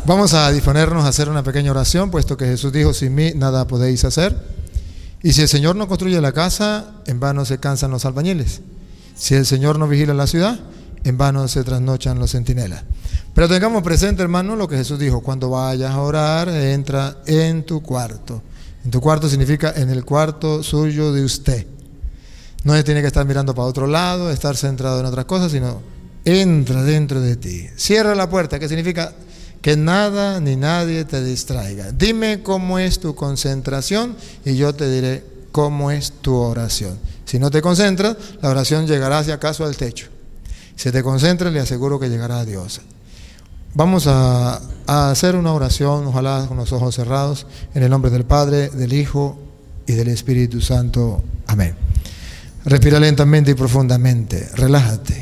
Vamos a disponernos a hacer una pequeña oración, puesto que Jesús dijo: sin mí nada podéis hacer. Y si el Señor no construye la casa, en vano se cansan los albañiles. Si el Señor no vigila la ciudad, en vano se trasnochan los centinelas. Pero tengamos presente, hermano, lo que Jesús dijo: cuando vayas a orar, entra en tu cuarto. En tu cuarto significa en el cuarto suyo de usted. No se tiene que estar mirando para otro lado, estar centrado en otras cosas, sino entra dentro de ti. Cierra la puerta, que significa que nada ni nadie te distraiga. Dime cómo es tu concentración y yo te diré cómo es tu oración. Si no te concentras, la oración llegará si acaso al techo. Si te concentras, le aseguro que llegará a Dios. Vamos a hacer una oración, ojalá con los ojos cerrados, en el nombre del Padre, del Hijo y del Espíritu Santo. Amén. Respira lentamente y profundamente. Relájate.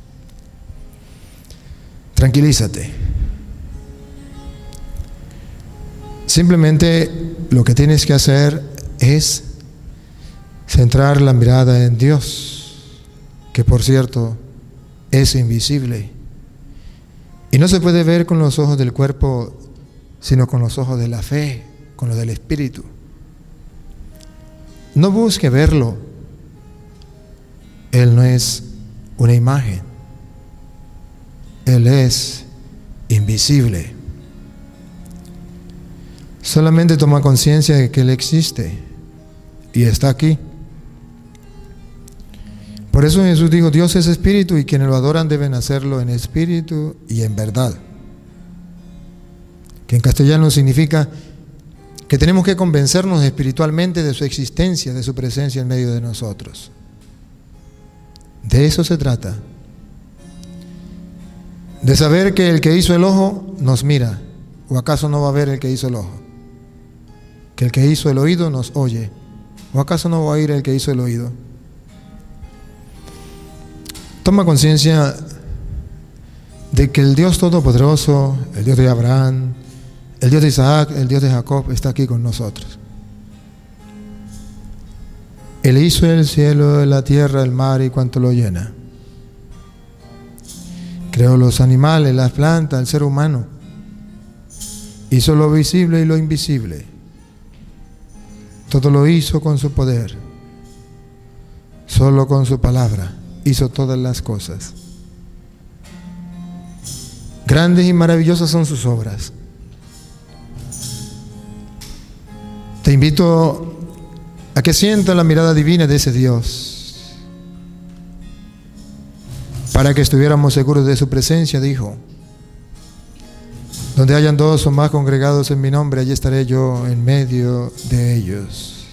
Tranquilízate. Simplemente lo que tienes que hacer es centrar la mirada en Dios, que por cierto es invisible y no se puede ver con los ojos del cuerpo, sino con los ojos de la fe, con los del Espíritu. No busque verlo. Él no es una imagen. Él es invisible. Solamente toma conciencia de que Él existe y está aquí. Por eso Jesús dijo: Dios es espíritu y quienes lo adoran deben hacerlo en espíritu y en verdad. Que en castellano significa que tenemos que convencernos espiritualmente de su existencia, de su presencia en medio de nosotros. De eso se trata. De saber que el que hizo el ojo nos mira. ¿O acaso no va a ver el que hizo el ojo? Que el que hizo el oído nos oye. ¿O acaso no va a oír el que hizo el oído? Toma conciencia de que el Dios Todopoderoso, el Dios de Abraham, el Dios de Isaac, el Dios de Jacob, está aquí con nosotros. Él hizo el cielo, la tierra, el mar y cuanto lo llena. Creó los animales, las plantas, el ser humano. Hizo lo visible y lo invisible. Todo lo hizo con su poder. Solo con su palabra hizo todas las cosas. Grandes y maravillosas son sus obras. Te invito a que sientas la mirada divina de ese Dios. Para que estuviéramos seguros de su presencia, dijo: donde hayan dos o más congregados en mi nombre, allí estaré yo en medio de ellos.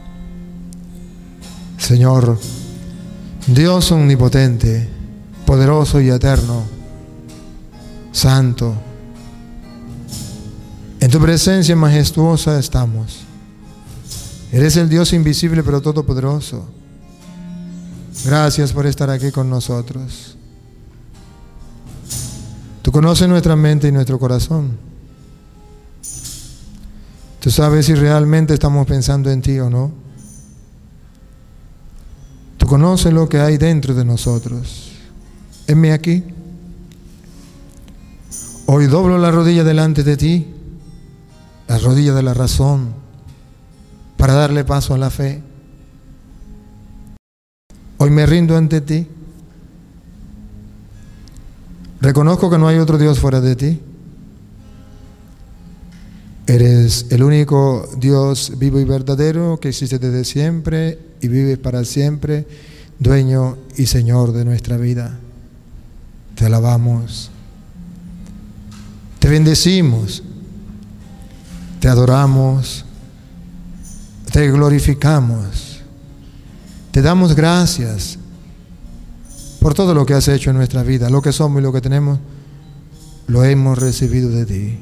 Señor, Dios omnipotente, poderoso y eterno, santo, en tu presencia majestuosa estamos. Eres el Dios invisible pero todopoderoso. Gracias por estar aquí con nosotros. Tú conoces nuestra mente y nuestro corazón. Tú sabes si realmente estamos pensando en ti o no. Tú conoces lo que hay dentro de nosotros. Heme aquí. Hoy doblo la rodilla delante de ti, la rodilla de la razón, para darle paso a la fe. Hoy me rindo ante ti. Reconozco que no hay otro Dios fuera de ti. Eres el único Dios vivo y verdadero que existe desde siempre y vive para siempre, dueño y Señor de nuestra vida. Te alabamos, te bendecimos, te adoramos, te glorificamos, te damos gracias por todo lo que has hecho en nuestra vida. Lo que somos y lo que tenemos, lo hemos recibido de ti.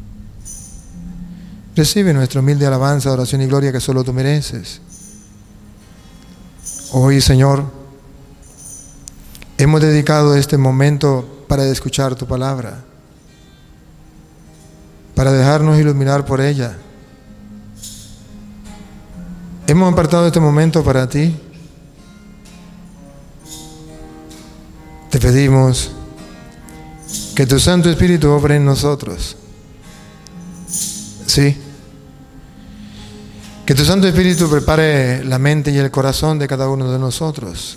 Recibe nuestra humilde alabanza, oración y gloria que solo tú mereces. Hoy, Señor, hemos dedicado este momento para escuchar tu palabra, para dejarnos iluminar por ella. Hemos apartado este momento para ti. Te pedimos que tu Santo Espíritu obre en nosotros, Sí. Que tu Santo Espíritu prepare la mente y el corazón de cada uno de nosotros.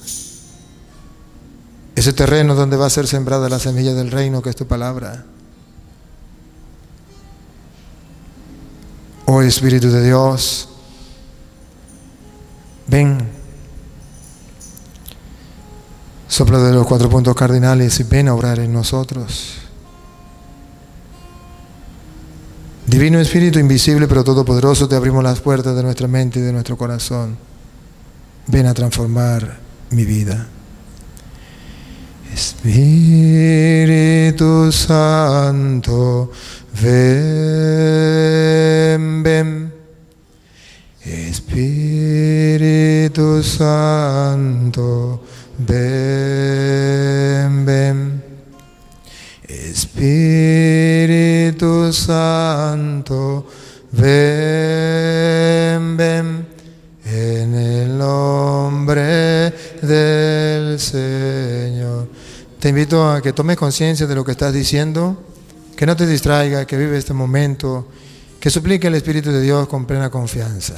Ese terreno donde va a ser sembrada la semilla del reino, que es tu palabra. Oh Espíritu de Dios, ven, sopla de los 4 puntos cardinales y ven a obrar en nosotros. Divino Espíritu invisible pero todopoderoso, te abrimos las puertas de nuestra mente y de nuestro corazón. Ven a transformar mi vida. Espíritu Santo, ven, ven. Espíritu Santo, ven, ven. Espíritu Santo, ven, ven, en el nombre del Señor. Te invito a que tomes conciencia de lo que estás diciendo, que no te distraiga, que vive este momento, que suplique al Espíritu de Dios con plena confianza.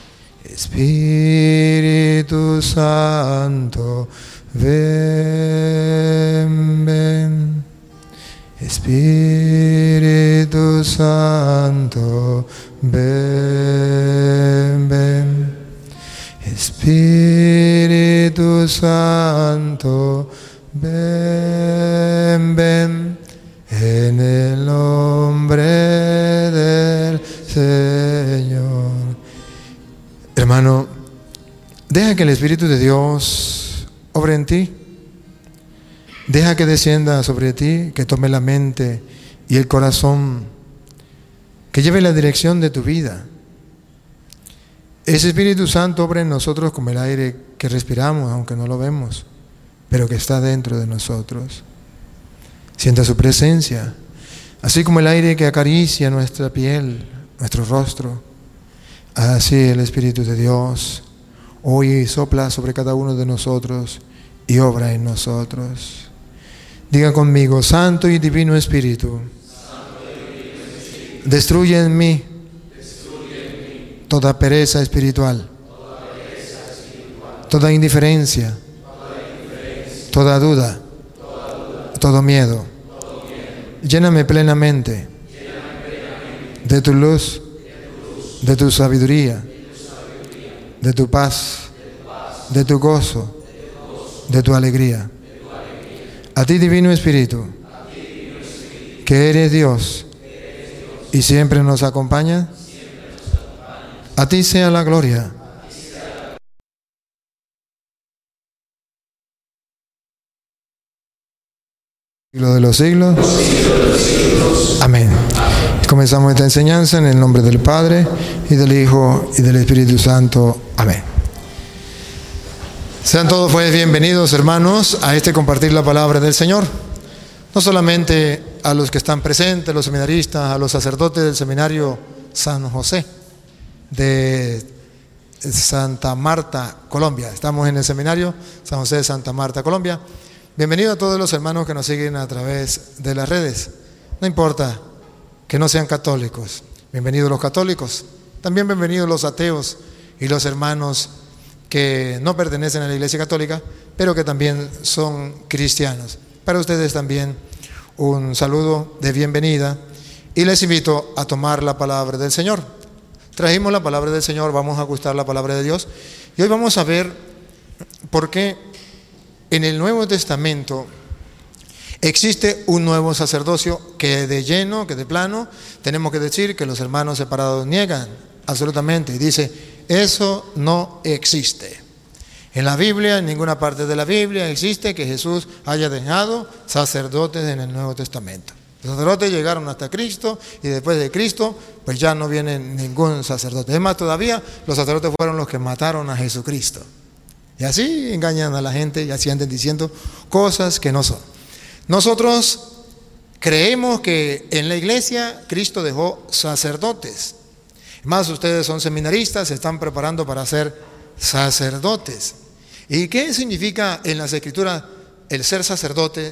Espíritu Santo, ven, ven. Espíritu Santo, ven, ven. Espíritu Santo, ven, ven. En el nombre del Señor. Hermano, deja que el Espíritu de Dios obre en ti. Deja que descienda sobre ti, que tome la mente y el corazón, que lleve la dirección de tu vida. Ese Espíritu Santo obra en nosotros como el aire que respiramos, aunque no lo vemos, pero que está dentro de nosotros. Sienta su presencia, así como el aire que acaricia nuestra piel, nuestro rostro. Así el Espíritu de Dios hoy sopla sobre cada uno de nosotros y obra en nosotros. Diga conmigo: Santo y Divino Espíritu, destruye en mí toda pereza espiritual, toda indiferencia, toda duda, todo miedo. Lléname plenamente de tu luz, de tu sabiduría, de tu paz, de tu gozo, de tu alegría. A ti, Divino Espíritu, que eres Dios y siempre nos acompaña, a ti sea la gloria. Siglo de los siglos. Amén. Comenzamos esta enseñanza en el nombre del Padre, y del Hijo, y del Espíritu Santo. Amén. Sean todos pues bienvenidos, hermanos, a este compartir la palabra del Señor. No solamente a los que están presentes, los seminaristas, a los sacerdotes del seminario San José de Santa Marta, Colombia. Estamos en el seminario San José de Santa Marta, Colombia. Bienvenido a todos los hermanos que nos siguen a través de las redes. No importa que no sean católicos. Bienvenidos los católicos. También bienvenidos los ateos y los hermanos que no pertenecen a la Iglesia Católica, pero que también son cristianos. Para ustedes también un saludo de bienvenida y les invito a tomar la palabra del Señor. Trajimos la palabra del Señor, vamos a gustar la palabra de Dios y hoy vamos a ver por qué en el Nuevo Testamento existe un nuevo sacerdocio que de lleno, que de plano, tenemos que decir que los hermanos separados niegan absolutamente y dice: eso no existe. En la Biblia, en ninguna parte de la Biblia existe que Jesús haya dejado sacerdotes en el Nuevo Testamento. Los sacerdotes llegaron hasta Cristo y después de Cristo pues ya no viene ningún sacerdote. Es más, todavía los sacerdotes fueron los que mataron a Jesucristo. Y así engañan a la gente y así andan diciendo cosas que no son. Nosotros creemos que en la iglesia Cristo dejó sacerdotes. Más, ustedes son seminaristas, se están preparando para ser sacerdotes. ¿Y qué significa en las Escrituras el ser sacerdote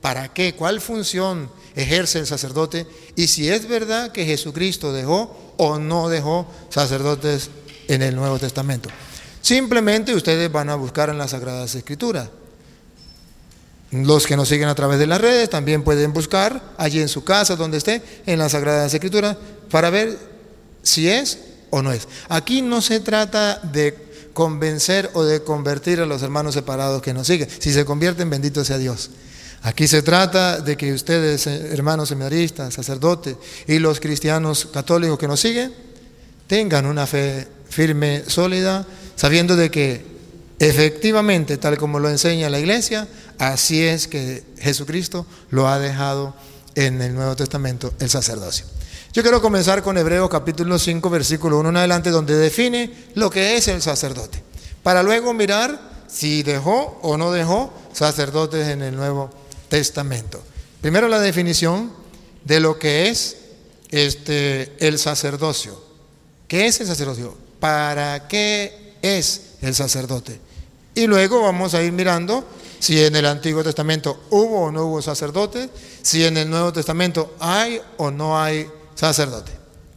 ¿Para qué? ¿Cuál función ejerce el sacerdote? Y si es verdad que Jesucristo dejó o no dejó sacerdotes en el Nuevo Testamento. Simplemente ustedes van a buscar en las Sagradas Escrituras. Los que nos siguen a través de las redes también pueden buscar allí en su casa, donde esté, en las Sagradas Escrituras, para ver si es o no es. Aquí no se trata de convencer o de convertir a los hermanos separados que nos siguen. Si se convierten, bendito sea Dios. Aquí se trata de que ustedes, hermanos seminaristas, sacerdotes y los cristianos católicos que nos siguen, tengan una fe firme, sólida, sabiendo de que efectivamente, tal como lo enseña la Iglesia, así es que Jesucristo lo ha dejado en el Nuevo Testamento, el sacerdocio. Yo quiero comenzar con Hebreos capítulo 5, versículo 1 en adelante, donde define lo que es el sacerdote, para luego mirar si dejó o no dejó sacerdotes en el Nuevo Testamento. Primero la definición de lo que es el sacerdocio. ¿Qué es el sacerdocio? ¿Para qué es el sacerdote? Y luego vamos a ir mirando si en el Antiguo Testamento hubo o no hubo sacerdotes, si en el Nuevo Testamento hay o no hay sacerdote.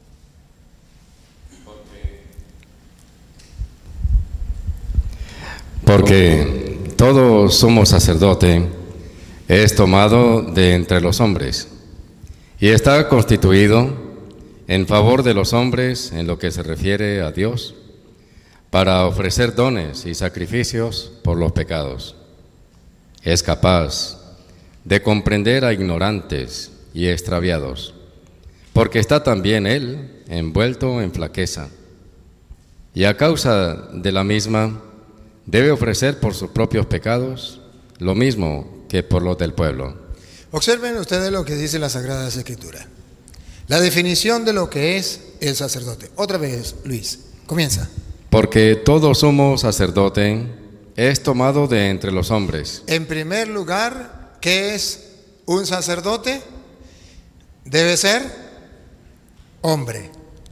Porque todo sumo sacerdote es tomado de entre los hombres y está constituido en favor de los hombres en lo que se refiere a Dios, para ofrecer dones y sacrificios por los pecados. Es capaz de comprender a ignorantes y extraviados, porque está también él envuelto en flaqueza, y a causa de la misma debe ofrecer por sus propios pecados lo mismo que por los del pueblo. Observen ustedes lo que dice la Sagrada Escritura. La definición de lo que es el sacerdote. Otra vez, Luis, comienza. Porque todo sumo sacerdote es tomado de entre los hombres. En primer lugar, ¿qué es un sacerdote? Debe ser hombre.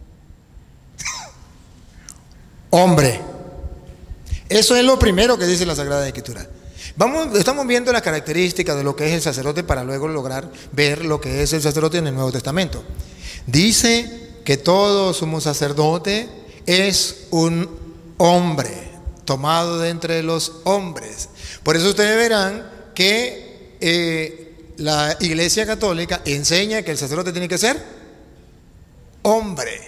Hombre. Eso es lo primero que dice la Sagrada Escritura. Estamos viendo las características de lo que es el sacerdote para luego lograr ver lo que es el sacerdote en el Nuevo Testamento. Dice que todo sumo sacerdote es un hombre, tomado de entre los hombres. Por eso ustedes verán que la Iglesia Católica enseña que el sacerdote tiene que ser hombre.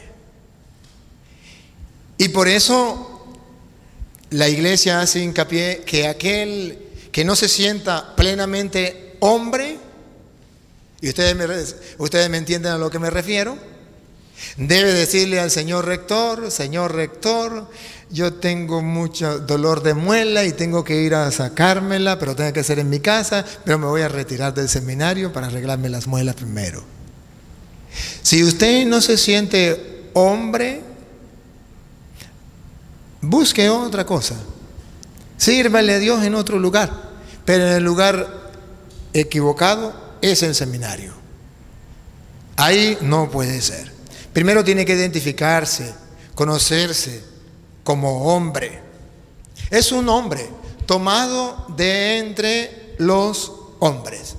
Y por eso la Iglesia hace hincapié que aquel que no se sienta plenamente hombre, y ustedes me entienden a lo que me refiero, debe decirle al señor rector, yo tengo mucho dolor de muela y tengo que ir a sacármela, pero tengo que hacer en mi casa, pero me voy a retirar del seminario para arreglarme las muelas primero. Si usted no se siente hombre, busque otra cosa. Sírvale a Dios en otro lugar, pero en el lugar equivocado es el seminario. Ahí no puede ser. Primero tiene que identificarse, conocerse como hombre. Es un hombre tomado de entre los hombres.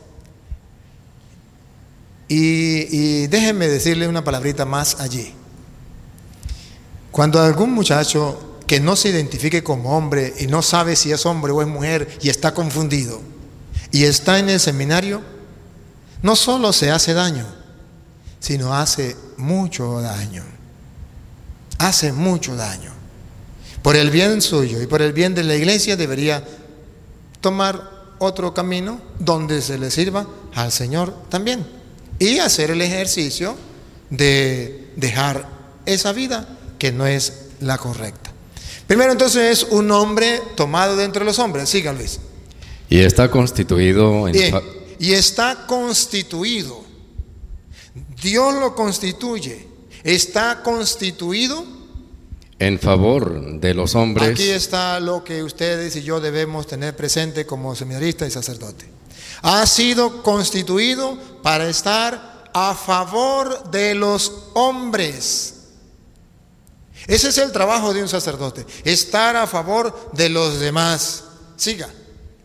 Y déjenme decirle una palabrita más allí. Cuando algún muchacho que no se identifique como hombre y no sabe si es hombre o es mujer y está confundido y está en el seminario, no solo se hace daño, sino hace mucho daño. Hace mucho daño. Por el bien suyo y por el bien de la iglesia debería tomar otro camino donde se le sirva al Señor también y hacer el ejercicio de dejar esa vida que no es la correcta. Primero entonces es un hombre tomado de entre los hombres. Siga, Luis. Y está constituido y está constituido. Dios lo constituye. Está constituido en favor de los hombres. Aquí está lo que ustedes y yo debemos tener presente como seminarista y sacerdote. Ha sido constituido para estar a favor de los hombres. Ese es el trabajo de un sacerdote, estar a favor de los demás. Siga.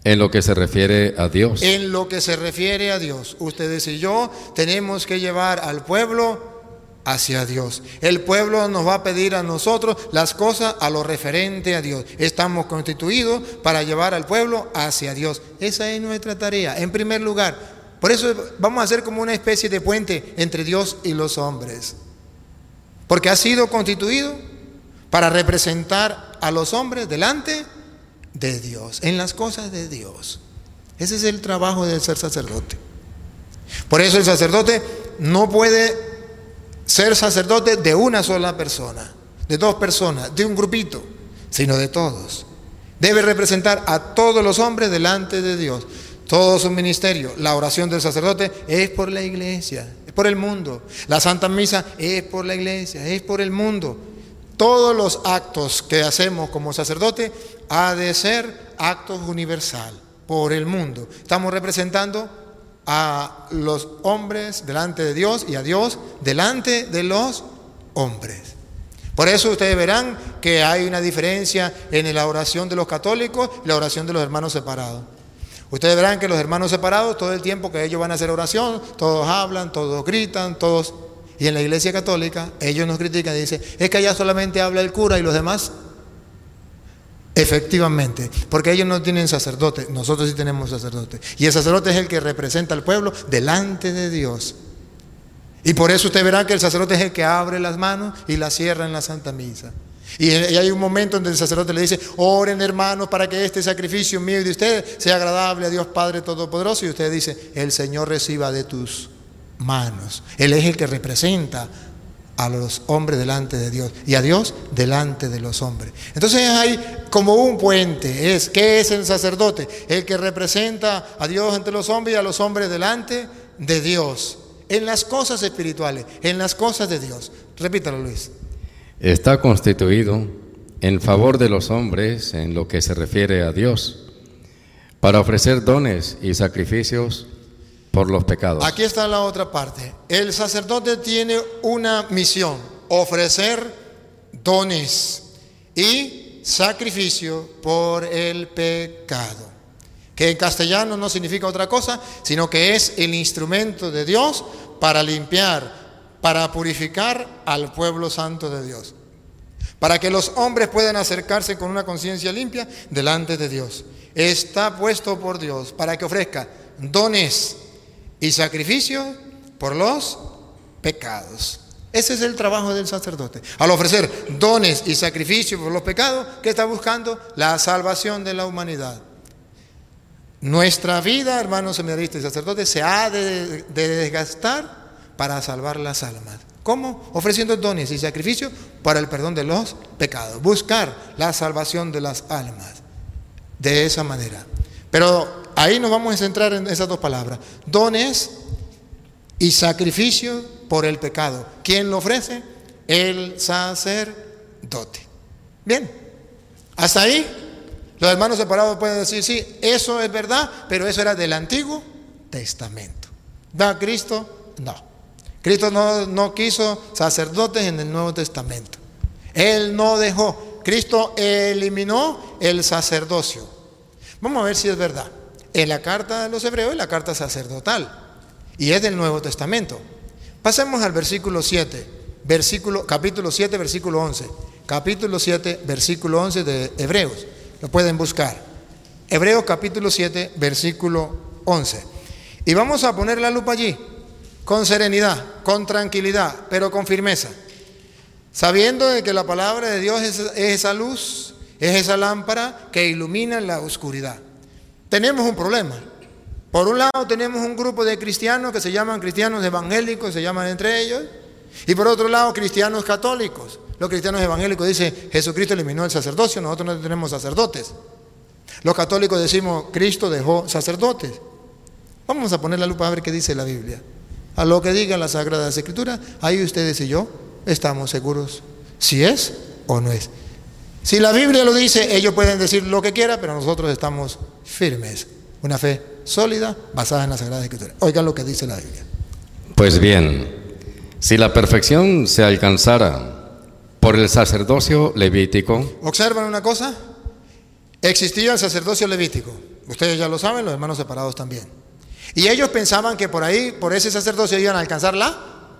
en lo que se refiere a Dios. En lo que se refiere a Dios. Ustedes y yo tenemos que llevar al pueblo hacia Dios. El pueblo nos va a pedir a nosotros las cosas a lo referente a Dios. Estamos constituidos para llevar al pueblo hacia Dios. Esa es nuestra tarea, en primer lugar. Por eso vamos a hacer como una especie de puente entre Dios y los hombres. Porque ha sido constituido para representar a los hombres delante de Dios, en las cosas de Dios. Ese es el trabajo de ser sacerdote. Por eso el sacerdote no puede ser sacerdote de una sola persona, de dos personas, de un grupito, sino de todos. Debe representar a todos los hombres delante de Dios. Todo su ministerio, la oración del sacerdote es por la iglesia, es por el mundo. La Santa Misa es por la iglesia, es por el mundo. Todos los actos que hacemos como sacerdote ha de ser actos universal, por el mundo. Estamos representando a los hombres delante de Dios y a Dios delante de los hombres. Por eso ustedes verán que hay una diferencia en la oración de los católicos y la oración de los hermanos separados. Ustedes verán que los hermanos separados, todo el tiempo que ellos van a hacer oración, todos hablan, todos gritan, todos... Y en la iglesia católica, ellos nos critican y dicen, es que allá solamente habla el cura y los demás... Efectivamente, porque ellos no tienen sacerdote, nosotros sí tenemos sacerdote. Y el sacerdote es el que representa al pueblo delante de Dios. Y por eso usted verá que el sacerdote es el que abre las manos y las cierra en la Santa Misa. Y hay un momento donde el sacerdote le dice, oren hermanos para que este sacrificio mío y de ustedes sea agradable a Dios Padre Todopoderoso. Y usted dice, el Señor reciba de tus manos. Él es el que representa a los hombres delante de Dios y a Dios delante de los hombres. Entonces hay como un puente. ¿Qué es el sacerdote? El que representa a Dios ante los hombres y a los hombres delante de Dios. En las cosas espirituales, en las cosas de Dios. Repítalo, Luis. Está constituido en favor de los hombres en lo que se refiere a Dios, para ofrecer dones y sacrificios por los pecados. Aquí está la otra parte. El sacerdote tiene una misión: ofrecer dones y sacrificio por el pecado, que en castellano no significa otra cosa, sino que es el instrumento de Dios para limpiar, para purificar al pueblo santo de Dios, para que los hombres puedan acercarse con una conciencia limpia delante de Dios. Está puesto por Dios para que ofrezca dones y sacrificio por los pecados. Ese es el trabajo del sacerdote. Al ofrecer dones y sacrificio por los pecados, ¿qué está buscando? La salvación de la humanidad. Nuestra vida, hermanos seminaristas y sacerdotes, se ha de desgastar para salvar las almas. ¿Cómo? Ofreciendo dones y sacrificios para el perdón de los pecados. Buscar la salvación de las almas. De esa manera. Pero ahí nos vamos a centrar en esas dos palabras: dones y sacrificio por el pecado. ¿Quién lo ofrece? El sacerdote. Bien, hasta ahí los hermanos separados pueden decir, sí, eso es verdad, pero eso era del Antiguo Testamento. ¿Va Cristo? No. Cristo no quiso sacerdotes en el Nuevo Testamento. Él no dejó. Cristo eliminó el sacerdocio. Vamos a ver si es verdad. En la carta de los Hebreos es la carta sacerdotal y es del Nuevo Testamento. Pasemos al versículo 7, capítulo 7, versículo 11. Capítulo 7, versículo 11 de Hebreos. Lo pueden buscar. Hebreos capítulo 7, versículo 11. Y vamos a poner la lupa allí, con serenidad, con tranquilidad, pero con firmeza. Sabiendo de que la palabra de Dios es esa luz, es esa lámpara que ilumina la oscuridad. Tenemos un problema. Por un lado tenemos un grupo de cristianos que se llaman cristianos evangélicos, se llaman entre ellos, y por otro lado cristianos católicos. Los cristianos evangélicos dicen, Jesucristo eliminó el sacerdocio, nosotros no tenemos sacerdotes. Los católicos decimos, Cristo dejó sacerdotes. Vamos a poner la lupa a ver qué dice la Biblia. A lo que diga la Sagrada Escritura, ahí ustedes y yo estamos seguros si es o no es. Si la Biblia lo dice, ellos pueden decir lo que quieran, pero nosotros estamos firmes. Una fe sólida basada en la Sagrada Escritura. Oigan lo que dice la Biblia. Pues bien, si la perfección se alcanzara por el sacerdocio levítico. ¿Observan una cosa? Existía el sacerdocio levítico. Ustedes ya lo saben, los hermanos separados también. Y ellos pensaban que por ahí, por ese sacerdocio, iban a alcanzar la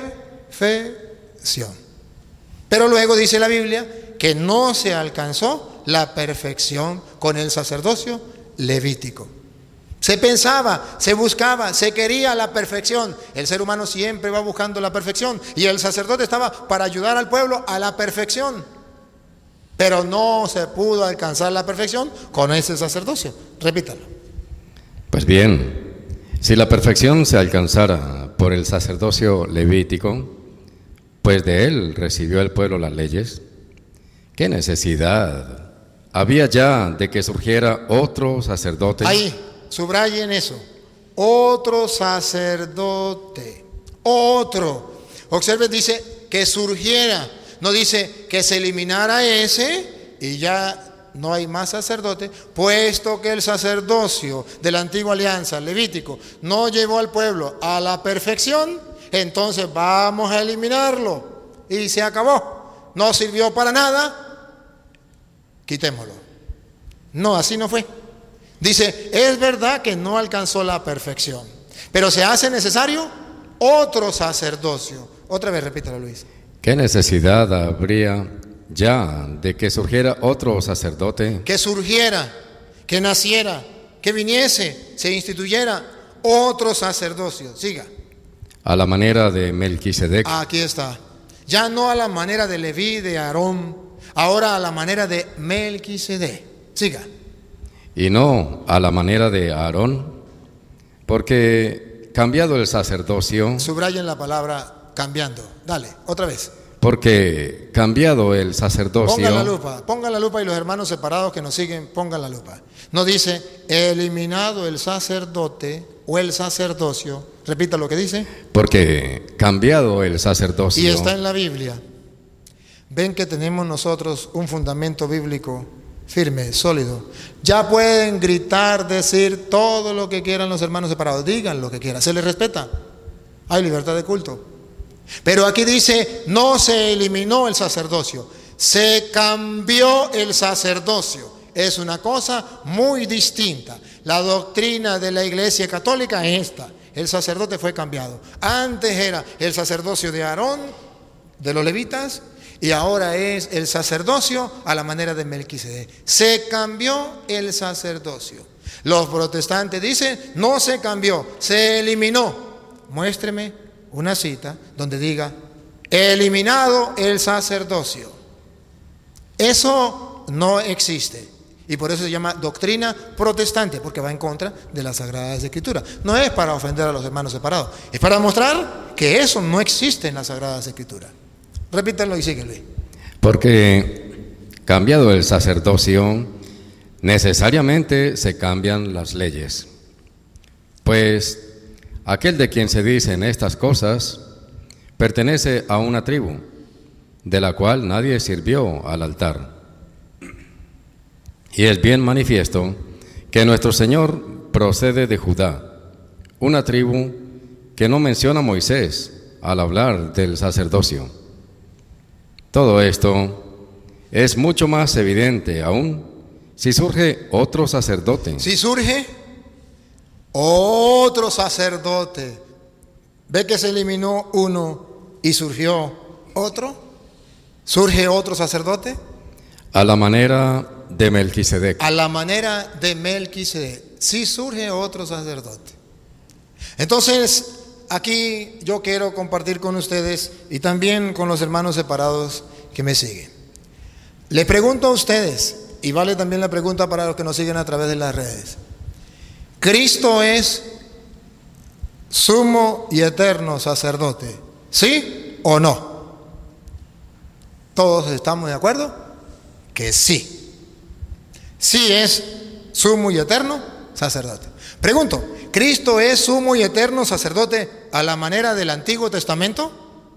perfección. Pero luego dice la Biblia que no se alcanzó la perfección con el sacerdocio levítico. Se pensaba, se buscaba, se quería la perfección. El ser humano siempre va buscando la perfección. Y el sacerdote estaba para ayudar al pueblo a la perfección. Pero no se pudo alcanzar la perfección con ese sacerdocio. Repítalo. Pues bien, si la perfección se alcanzara por el sacerdocio levítico, pues de él recibió el pueblo las leyes, ¿qué necesidad había ya de que surgiera otro sacerdote? Ahí, subrayen eso. Otro sacerdote. Otro. Observen, dice que surgiera. No dice que se eliminara ese y ya no hay más sacerdote, puesto que el sacerdocio de la antigua alianza, levítico, no llevó al pueblo a la perfección, entonces vamos a eliminarlo. Y se acabó. No sirvió para nada, quitémoslo. No, así no fue. Dice, es verdad que no alcanzó la perfección, pero se hace necesario otro sacerdocio. Otra vez, repítalo, Luis. ¿Qué necesidad habría ya de que surgiera otro sacerdote? Que surgiera, que naciera, que viniese, se instituyera otro sacerdocio. Siga. A la manera de Melquisedec. Aquí está. Ya no a la manera de Leví, de Aarón, ahora a la manera de Melquisedec. Siga. Y no a la manera de Aarón, porque cambiado el sacerdocio. Subrayen la palabra cambiando. Dale, otra vez. Porque cambiado el sacerdocio. Pongan la lupa y los hermanos separados que nos siguen, pongan la lupa. No dice eliminado el sacerdote o el sacerdocio. Repita lo que dice. Porque cambiado el sacerdocio. Y está en la Biblia. Ven que tenemos nosotros un fundamento bíblico firme, sólido. Ya pueden gritar, decir todo lo que quieran los hermanos separados. Digan lo que quieran, se les respeta. Hay libertad de culto. Pero aquí dice, no se eliminó el sacerdocio, se cambió el sacerdocio. Es una cosa muy distinta. La doctrina de la Iglesia Católica es esta. El sacerdote fue cambiado. Antes era el sacerdocio de Aarón, de los levitas, y ahora es el sacerdocio a la manera de Melquisedec. Se cambió el sacerdocio. Los protestantes dicen, no se cambió, se eliminó. Muéstreme una cita donde diga, eliminado el sacerdocio. Eso no existe. Y por eso se llama doctrina protestante, porque va en contra de las Sagradas Escrituras. No es para ofender a los hermanos separados, es para mostrar que eso no existe en las Sagradas Escrituras. Repítanlo y síguele. Porque cambiado el sacerdocio, necesariamente se cambian las leyes. Pues aquel de quien se dicen estas cosas pertenece a una tribu, de la cual nadie sirvió al altar. Y es bien manifiesto que nuestro Señor procede de Judá, una tribu que no menciona a Moisés al hablar del sacerdocio. Todo esto es mucho más evidente aún si surge otro sacerdote. Si surge otro sacerdote, ve que se eliminó uno y surgió otro. ¿Surge otro sacerdote? A la manera de Melquisedec. A la manera de Melquisedec. Sí surge otro sacerdote. Entonces, aquí yo quiero compartir con ustedes y también con los hermanos separados que me siguen. Les pregunto a ustedes, y vale también la pregunta para los que nos siguen a través de las redes. ¿Cristo es sumo y eterno sacerdote? ¿Sí o no? ¿Todos estamos de acuerdo? Que sí. Sí es sumo y eterno sacerdote. Pregunto, ¿Cristo es sumo y eterno sacerdote a la manera del Antiguo Testamento?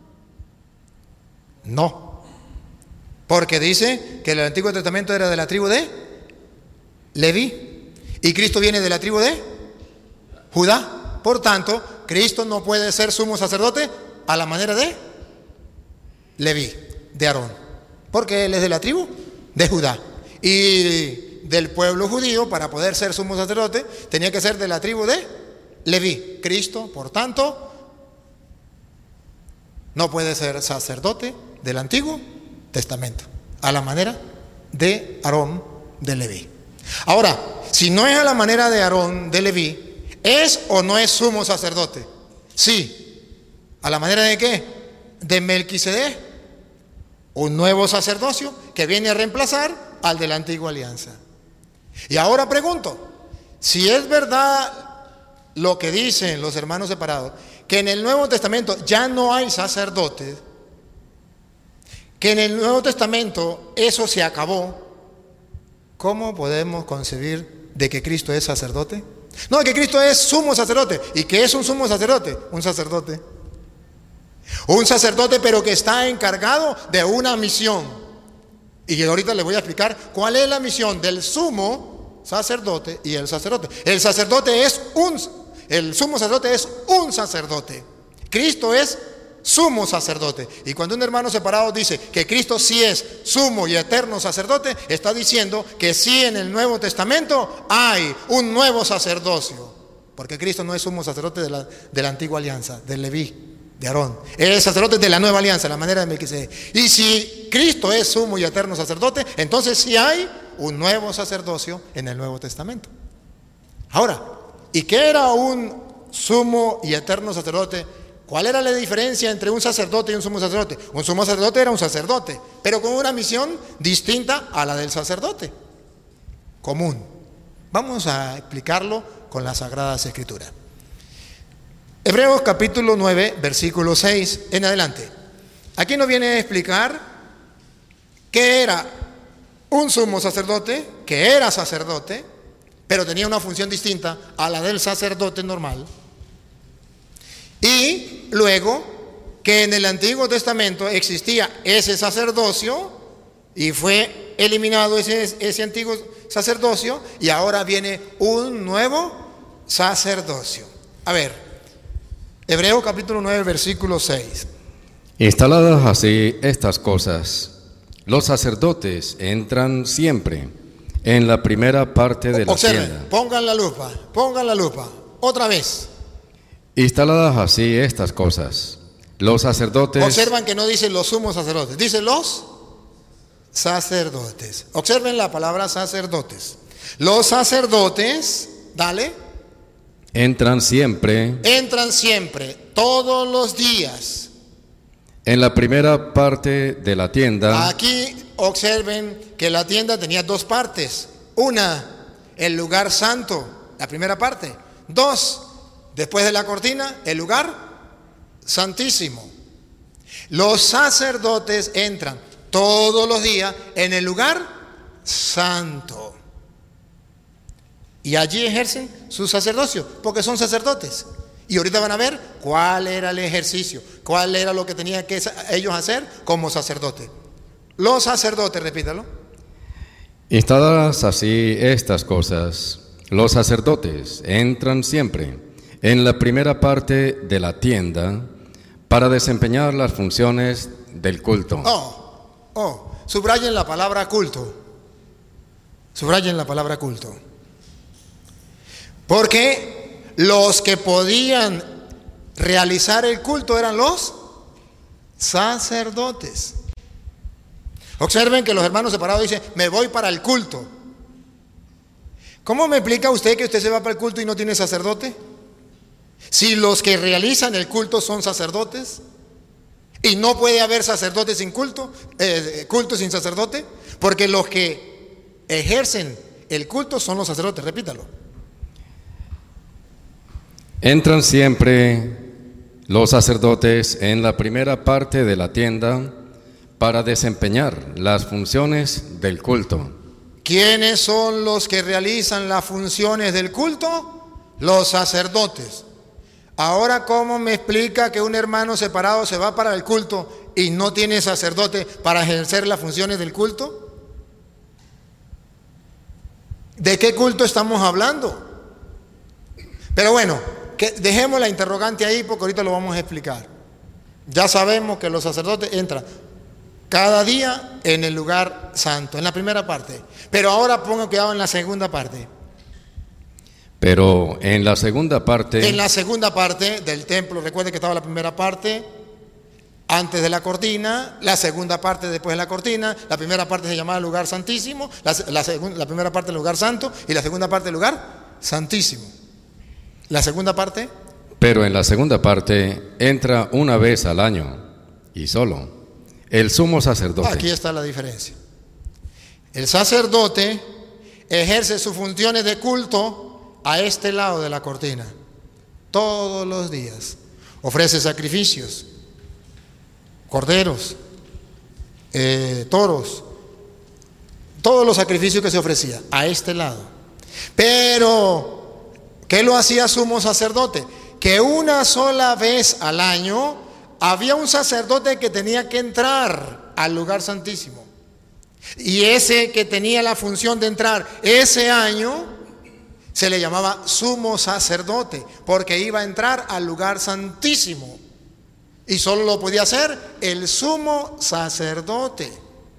No. Porque dice que el Antiguo Testamento era de la tribu de Leví. Y Cristo viene de la tribu de Judá. Por tanto, Cristo no puede ser sumo sacerdote a la manera de Leví, de Aarón. Porque él es de la tribu de Judá. Y del pueblo judío, para poder ser sumo sacerdote, tenía que ser de la tribu de Leví. Cristo, por tanto, no puede ser sacerdote del Antiguo Testamento, a la manera de Aarón de Leví. Ahora, si no es a la manera de Aarón de Leví, ¿es o no es sumo sacerdote? Sí. ¿A la manera de qué? De Melquisedec, un nuevo sacerdocio que viene a reemplazar al de la antigua alianza. Y ahora pregunto, si es verdad lo que dicen los hermanos separados, que en el Nuevo Testamento ya no hay sacerdotes, que en el Nuevo Testamento eso se acabó, ¿cómo podemos concebir de que Cristo es sacerdote? No, que Cristo es sumo sacerdote. ¿Y qué es un sumo sacerdote? Un sacerdote. Un sacerdote, pero que está encargado de una misión. Y ahorita les voy a explicar cuál es la misión del sumo sacerdote y el sacerdote. El sumo sacerdote es un sacerdote. Cristo es sumo sacerdote. Y cuando un hermano separado dice que Cristo sí es sumo y eterno sacerdote, está diciendo que sí en el Nuevo Testamento hay un nuevo sacerdocio. Porque Cristo no es sumo sacerdote de la antigua alianza, de Leví, de Aarón. Es sacerdote de la nueva alianza, la manera de Melquisedec. Y si Cristo es sumo y eterno sacerdote, entonces sí hay un nuevo sacerdocio en el Nuevo Testamento. Ahora, ¿y qué era un sumo y eterno sacerdote? ¿Cuál era la diferencia entre un sacerdote y un sumo sacerdote? Un sumo sacerdote era un sacerdote, pero con una misión distinta a la del sacerdote común. Vamos a explicarlo con las Sagradas Escrituras. Hebreos capítulo 9, versículo 6 en adelante. Aquí nos viene a explicar que era un sumo sacerdote, que era sacerdote, pero tenía una función distinta a la del sacerdote normal. Y luego que en el Antiguo Testamento existía ese sacerdocio y fue eliminado ese antiguo sacerdocio y ahora viene un nuevo sacerdocio. A ver, Hebreos capítulo 9, versículo 6. Instaladas así estas cosas, los sacerdotes entran siempre en la primera parte de la tienda. Pongan la lupa, otra vez. Instaladas así estas cosas, los sacerdotes... Observan que no dice los sumos sacerdotes, dice los sacerdotes. Observen la palabra sacerdotes. Los sacerdotes, dale. Entran siempre, todos los días. En la primera parte de la tienda. Aquí observen que la tienda tenía dos partes. Una, el lugar santo, la primera parte. Dos, después de la cortina, el lugar santísimo. Los sacerdotes entran todos los días en el lugar santo. Y allí ejercen su sacerdocio, porque son sacerdotes. Y ahorita van a ver cuál era el ejercicio, cuál era lo que tenían que ellos hacer como sacerdotes. Los sacerdotes, repítalo. Instaladas así estas cosas, los sacerdotes entran siempre en la primera parte de la tienda para desempeñar las funciones del culto. Subrayen la palabra culto. Subrayen la palabra culto. Porque los que podían realizar el culto eran los sacerdotes. Observen que los hermanos separados dicen, me voy para el culto. ¿Cómo me explica usted que usted se va para el culto y no tiene sacerdote? Si los que realizan el culto son sacerdotes, y no puede haber sacerdote sin culto, culto sin sacerdote, porque los que ejercen el culto son los sacerdotes, repítalo. Entran siempre los sacerdotes en la primera parte de la tienda para desempeñar las funciones del culto. ¿Quiénes son los que realizan las funciones del culto? Los sacerdotes. Ahora, ¿cómo me explica que un hermano separado se va para el culto y no tiene sacerdote para ejercer las funciones del culto? ¿De qué culto estamos hablando? Pero bueno, dejemos la interrogante ahí porque ahorita lo vamos a explicar. Ya sabemos que los sacerdotes entran cada día en el lugar santo, en la primera parte. Pero ahora pongan cuidado en la segunda parte. Pero en la segunda parte... En la segunda parte del templo, recuerden que estaba la primera parte antes de la cortina, la segunda parte después de la cortina. La primera parte se llamaba el lugar santísimo, la primera parte del lugar santo y la segunda parte del lugar santísimo. La segunda parte... Pero en la segunda parte entra una vez al año y solo el sumo sacerdote. Aquí está la diferencia. El sacerdote ejerce sus funciones de culto a este lado de la cortina todos los días. Ofrece sacrificios, corderos, toros, todos los sacrificios que se ofrecían a este lado. Pero ¿qué lo hacía sumo sacerdote? Que una sola vez al año había un sacerdote que tenía que entrar al lugar santísimo. Y ese que tenía la función de entrar ese año se le llamaba sumo sacerdote, porque iba a entrar al lugar santísimo. Y solo lo podía hacer el sumo sacerdote.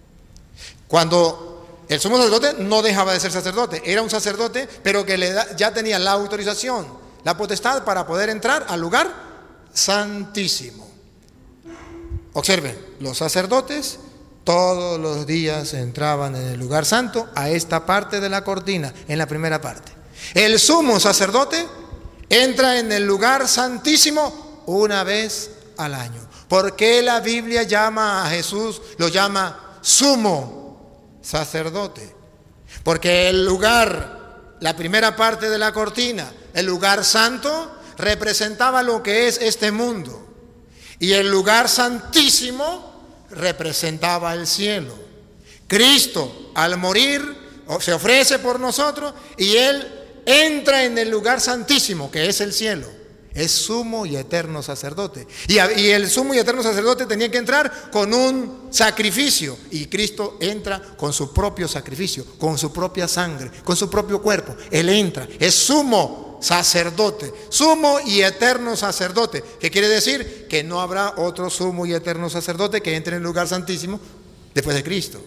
Cuando el sumo sacerdote no dejaba de ser sacerdote, era un sacerdote, pero que ya tenía la autorización, la potestad para poder entrar al lugar santísimo. Observen, los sacerdotes todos los días entraban en el lugar santo a esta parte de la cortina, en la primera parte. El sumo sacerdote entra en el lugar santísimo una vez al año. ¿Por qué la Biblia llama a Jesús, lo llama sumo sacerdote? Porque el lugar, la primera parte de la cortina, el lugar santo, representaba lo que es este mundo. Y el lugar santísimo representaba el cielo. Cristo, al morir, se ofrece por nosotros y Él entra en el lugar santísimo, que es el cielo. Es sumo y eterno sacerdote. Y el sumo y eterno sacerdote tenía que entrar con un sacrificio. Y Cristo entra con su propio sacrificio, con su propia sangre, con su propio cuerpo. Él entra, es sumo sacerdote, sumo y eterno sacerdote. ¿Qué quiere decir? Que no habrá otro sumo y eterno sacerdote que entre en el lugar santísimo después de Cristo.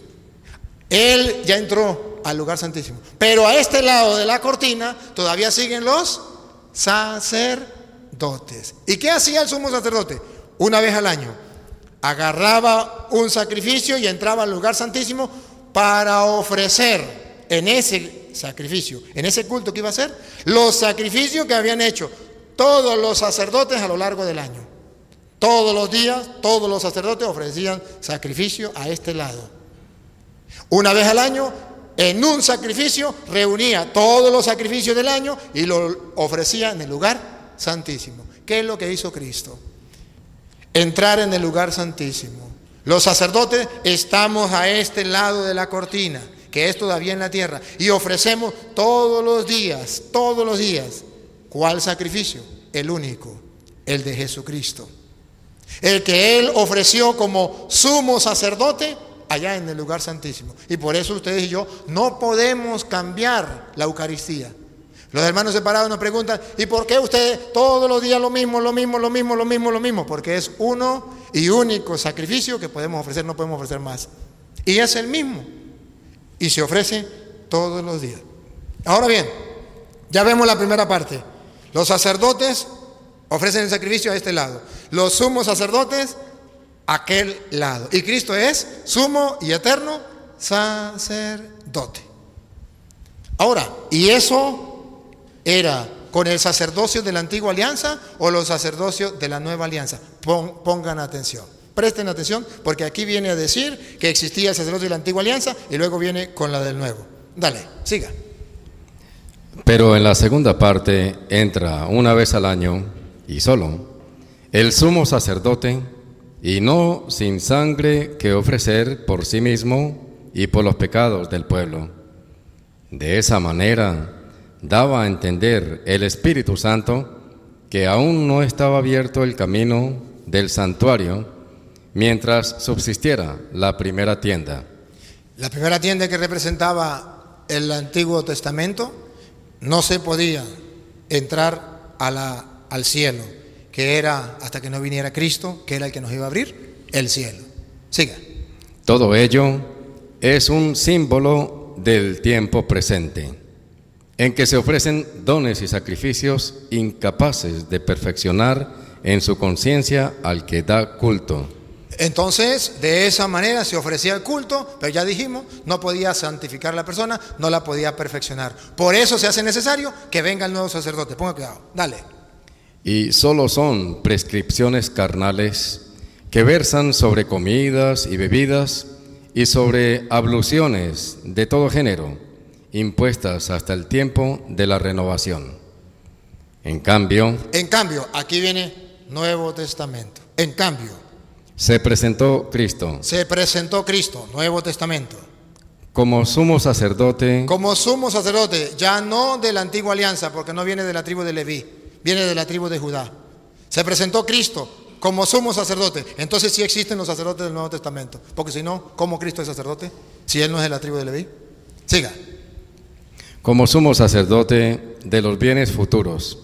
Él ya entró al lugar santísimo. Pero a este lado de la cortina todavía siguen los sacerdotes. ¿Y qué hacía el sumo sacerdote? Una vez al año agarraba un sacrificio y entraba al lugar santísimo para ofrecer en ese sacrificio, en ese culto que iba a hacer, los sacrificios que habían hecho todos los sacerdotes a lo largo del año. Todos los días, todos los sacerdotes ofrecían sacrificio a este lado. Una vez al año, en un sacrificio, reunía todos los sacrificios del año y lo ofrecía en el lugar santísimo. ¿Qué es lo que hizo Cristo? Entrar en el lugar santísimo. Los sacerdotes estamos a este lado de la cortina, que es todavía en la tierra, y ofrecemos todos los días. ¿Cuál sacrificio? El único, el de Jesucristo. El que Él ofreció como sumo sacerdote allá en el lugar santísimo. Y por eso ustedes y yo no podemos cambiar la Eucaristía. Los hermanos separados nos preguntan, ¿y por qué ustedes todos los días lo mismo? Porque es uno y único sacrificio que podemos ofrecer, no podemos ofrecer más. Y es el mismo. Y se ofrece todos los días. Ahora bien, ya vemos la primera parte. Los sacerdotes ofrecen el sacrificio a este lado. Los sumos sacerdotes a aquel lado. Y Cristo es sumo y eterno sacerdote. Ahora, ¿y eso era con el sacerdocio de la antigua alianza o los sacerdocios de la nueva alianza? Pongan atención. Presten atención porque aquí viene a decir que existía el sacerdocio de la antigua alianza y luego viene con la del nuevo. Dale, siga. Pero en la segunda parte entra una vez al año y solo el sumo sacerdote, y no sin sangre que ofrecer por sí mismo y por los pecados del pueblo. De esa manera daba a entender el Espíritu Santo que aún no estaba abierto el camino del santuario mientras subsistiera la primera tienda. La primera tienda que representaba el Antiguo Testamento, no se podía entrar al cielo, que era hasta que no viniera Cristo, que era el que nos iba a abrir el cielo. Siga. Todo ello es un símbolo del tiempo presente, en que se ofrecen dones y sacrificios incapaces de perfeccionar en su conciencia al que da culto. Entonces, de esa manera se ofrecía el culto, pero ya dijimos, no podía santificar a la persona, no la podía perfeccionar. Por eso se hace necesario que venga el nuevo sacerdote. Ponga cuidado, dale. Y solo son prescripciones carnales que versan sobre comidas y bebidas y sobre abluciones de todo género, impuestas hasta el tiempo de la renovación. En cambio, aquí viene Nuevo Testamento. En cambio, se presentó Cristo, Nuevo Testamento, como sumo sacerdote, ya no de la antigua alianza, porque no viene de la tribu de Leví, viene de la tribu de Judá. Se presentó Cristo como sumo sacerdote. Entonces sí existen los sacerdotes del Nuevo Testamento, porque si no, ¿cómo Cristo es sacerdote? Si Él no es de la tribu de Leví. Siga. Como sumo sacerdote de los bienes futuros.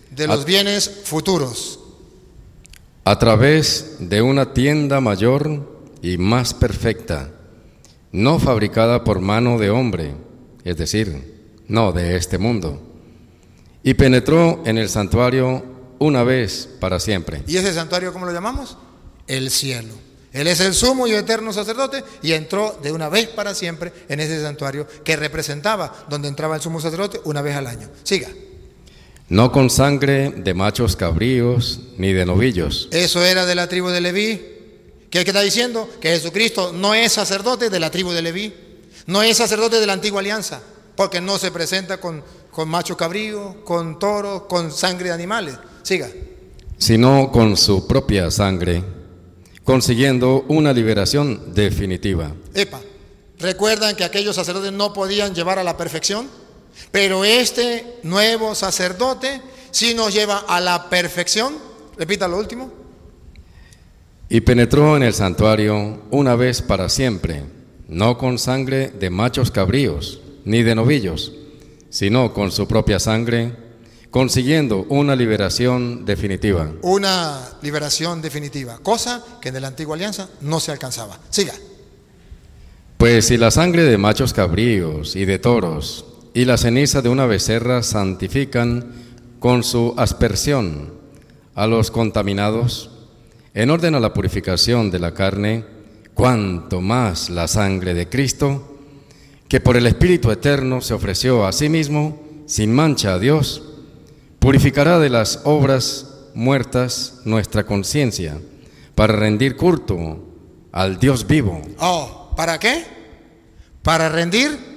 A través de una tienda mayor y más perfecta, no fabricada por mano de hombre, es decir, no de este mundo, y penetró en el santuario una vez para siempre. ¿Y ese santuario cómo lo llamamos? El cielo. Él es el sumo y eterno sacerdote y entró de una vez para siempre en ese santuario que representaba donde entraba el sumo sacerdote una vez al año. Siga. No con sangre de machos cabríos ni de novillos. Eso era de la tribu de Leví. ¿Qué está diciendo? Que Jesucristo no es sacerdote de la tribu de Leví, no es sacerdote de la antigua alianza, porque no se presenta con macho cabrío, con toro, con sangre de animales. Siga. Sino con su propia sangre, consiguiendo una liberación definitiva. ¿Recuerdan que aquellos sacerdotes no podían llevar a la perfección? Pero este nuevo sacerdote sí nos lleva a la perfección. Repita lo último. Y penetró en el santuario una vez para siempre, no con sangre de machos cabríos ni de novillos, sino con su propia sangre, consiguiendo una liberación definitiva. Una liberación definitiva, cosa que en la antigua alianza no se alcanzaba. Siga. Pues si la sangre de machos cabríos y de toros y la ceniza de una becerra santifican con su aspersión a los contaminados, en orden a la purificación de la carne, cuanto más la sangre de Cristo, que por el Espíritu Eterno se ofreció a sí mismo, sin mancha a Dios, purificará de las obras muertas nuestra conciencia, para rendir culto al Dios vivo. ¿Para qué? Para rendir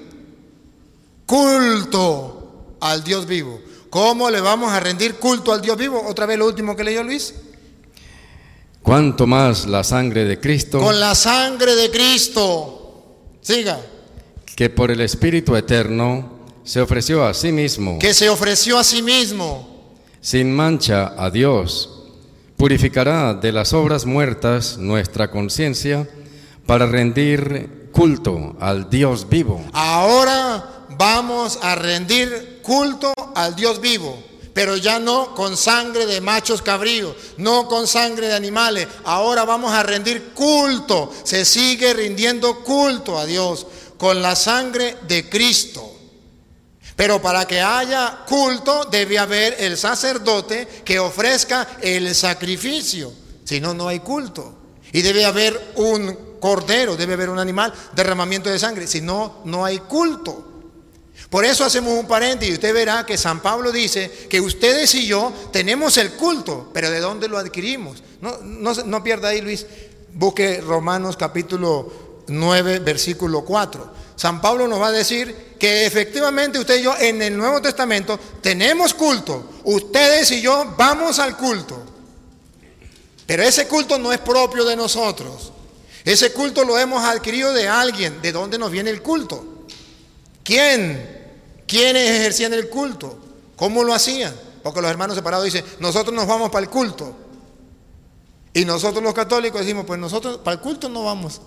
culto al Dios vivo. ¿Cómo le vamos a rendir culto al Dios vivo? Otra vez lo último que leyó Luis. Cuanto más la sangre de Cristo. Con la sangre de Cristo. Siga. Que por el Espíritu Eterno se ofreció a sí mismo. Que se ofreció a sí mismo. Sin mancha a Dios. Purificará de las obras muertas nuestra conciencia para rendir culto al Dios vivo. Ahora vamos a rendir culto al Dios vivo, pero ya no con sangre de machos cabríos, no con sangre de animales. Ahora vamos a rendir culto, se sigue rindiendo culto a Dios con la sangre de Cristo. Pero para que haya culto debe haber el sacerdote que ofrezca el sacrificio, si no, no hay culto. Y debe haber un cordero, debe haber un animal, derramamiento de sangre, si no, no hay culto. Por eso hacemos un paréntesis y usted verá que San Pablo dice que ustedes y yo tenemos el culto, pero ¿de dónde lo adquirimos? No pierda ahí, Luis, busque Romanos capítulo 9, versículo 4. San Pablo nos va a decir que efectivamente usted y yo en el Nuevo Testamento tenemos culto, ustedes y yo vamos al culto, pero ese culto no es propio de nosotros, ese culto lo hemos adquirido de alguien. ¿De dónde nos viene el culto? ¿Quiénes ejercían el culto? ¿Cómo lo hacían? Porque los hermanos separados dicen, nosotros nos vamos para el culto. Y nosotros los católicos decimos, pues nosotros para el culto no vamos.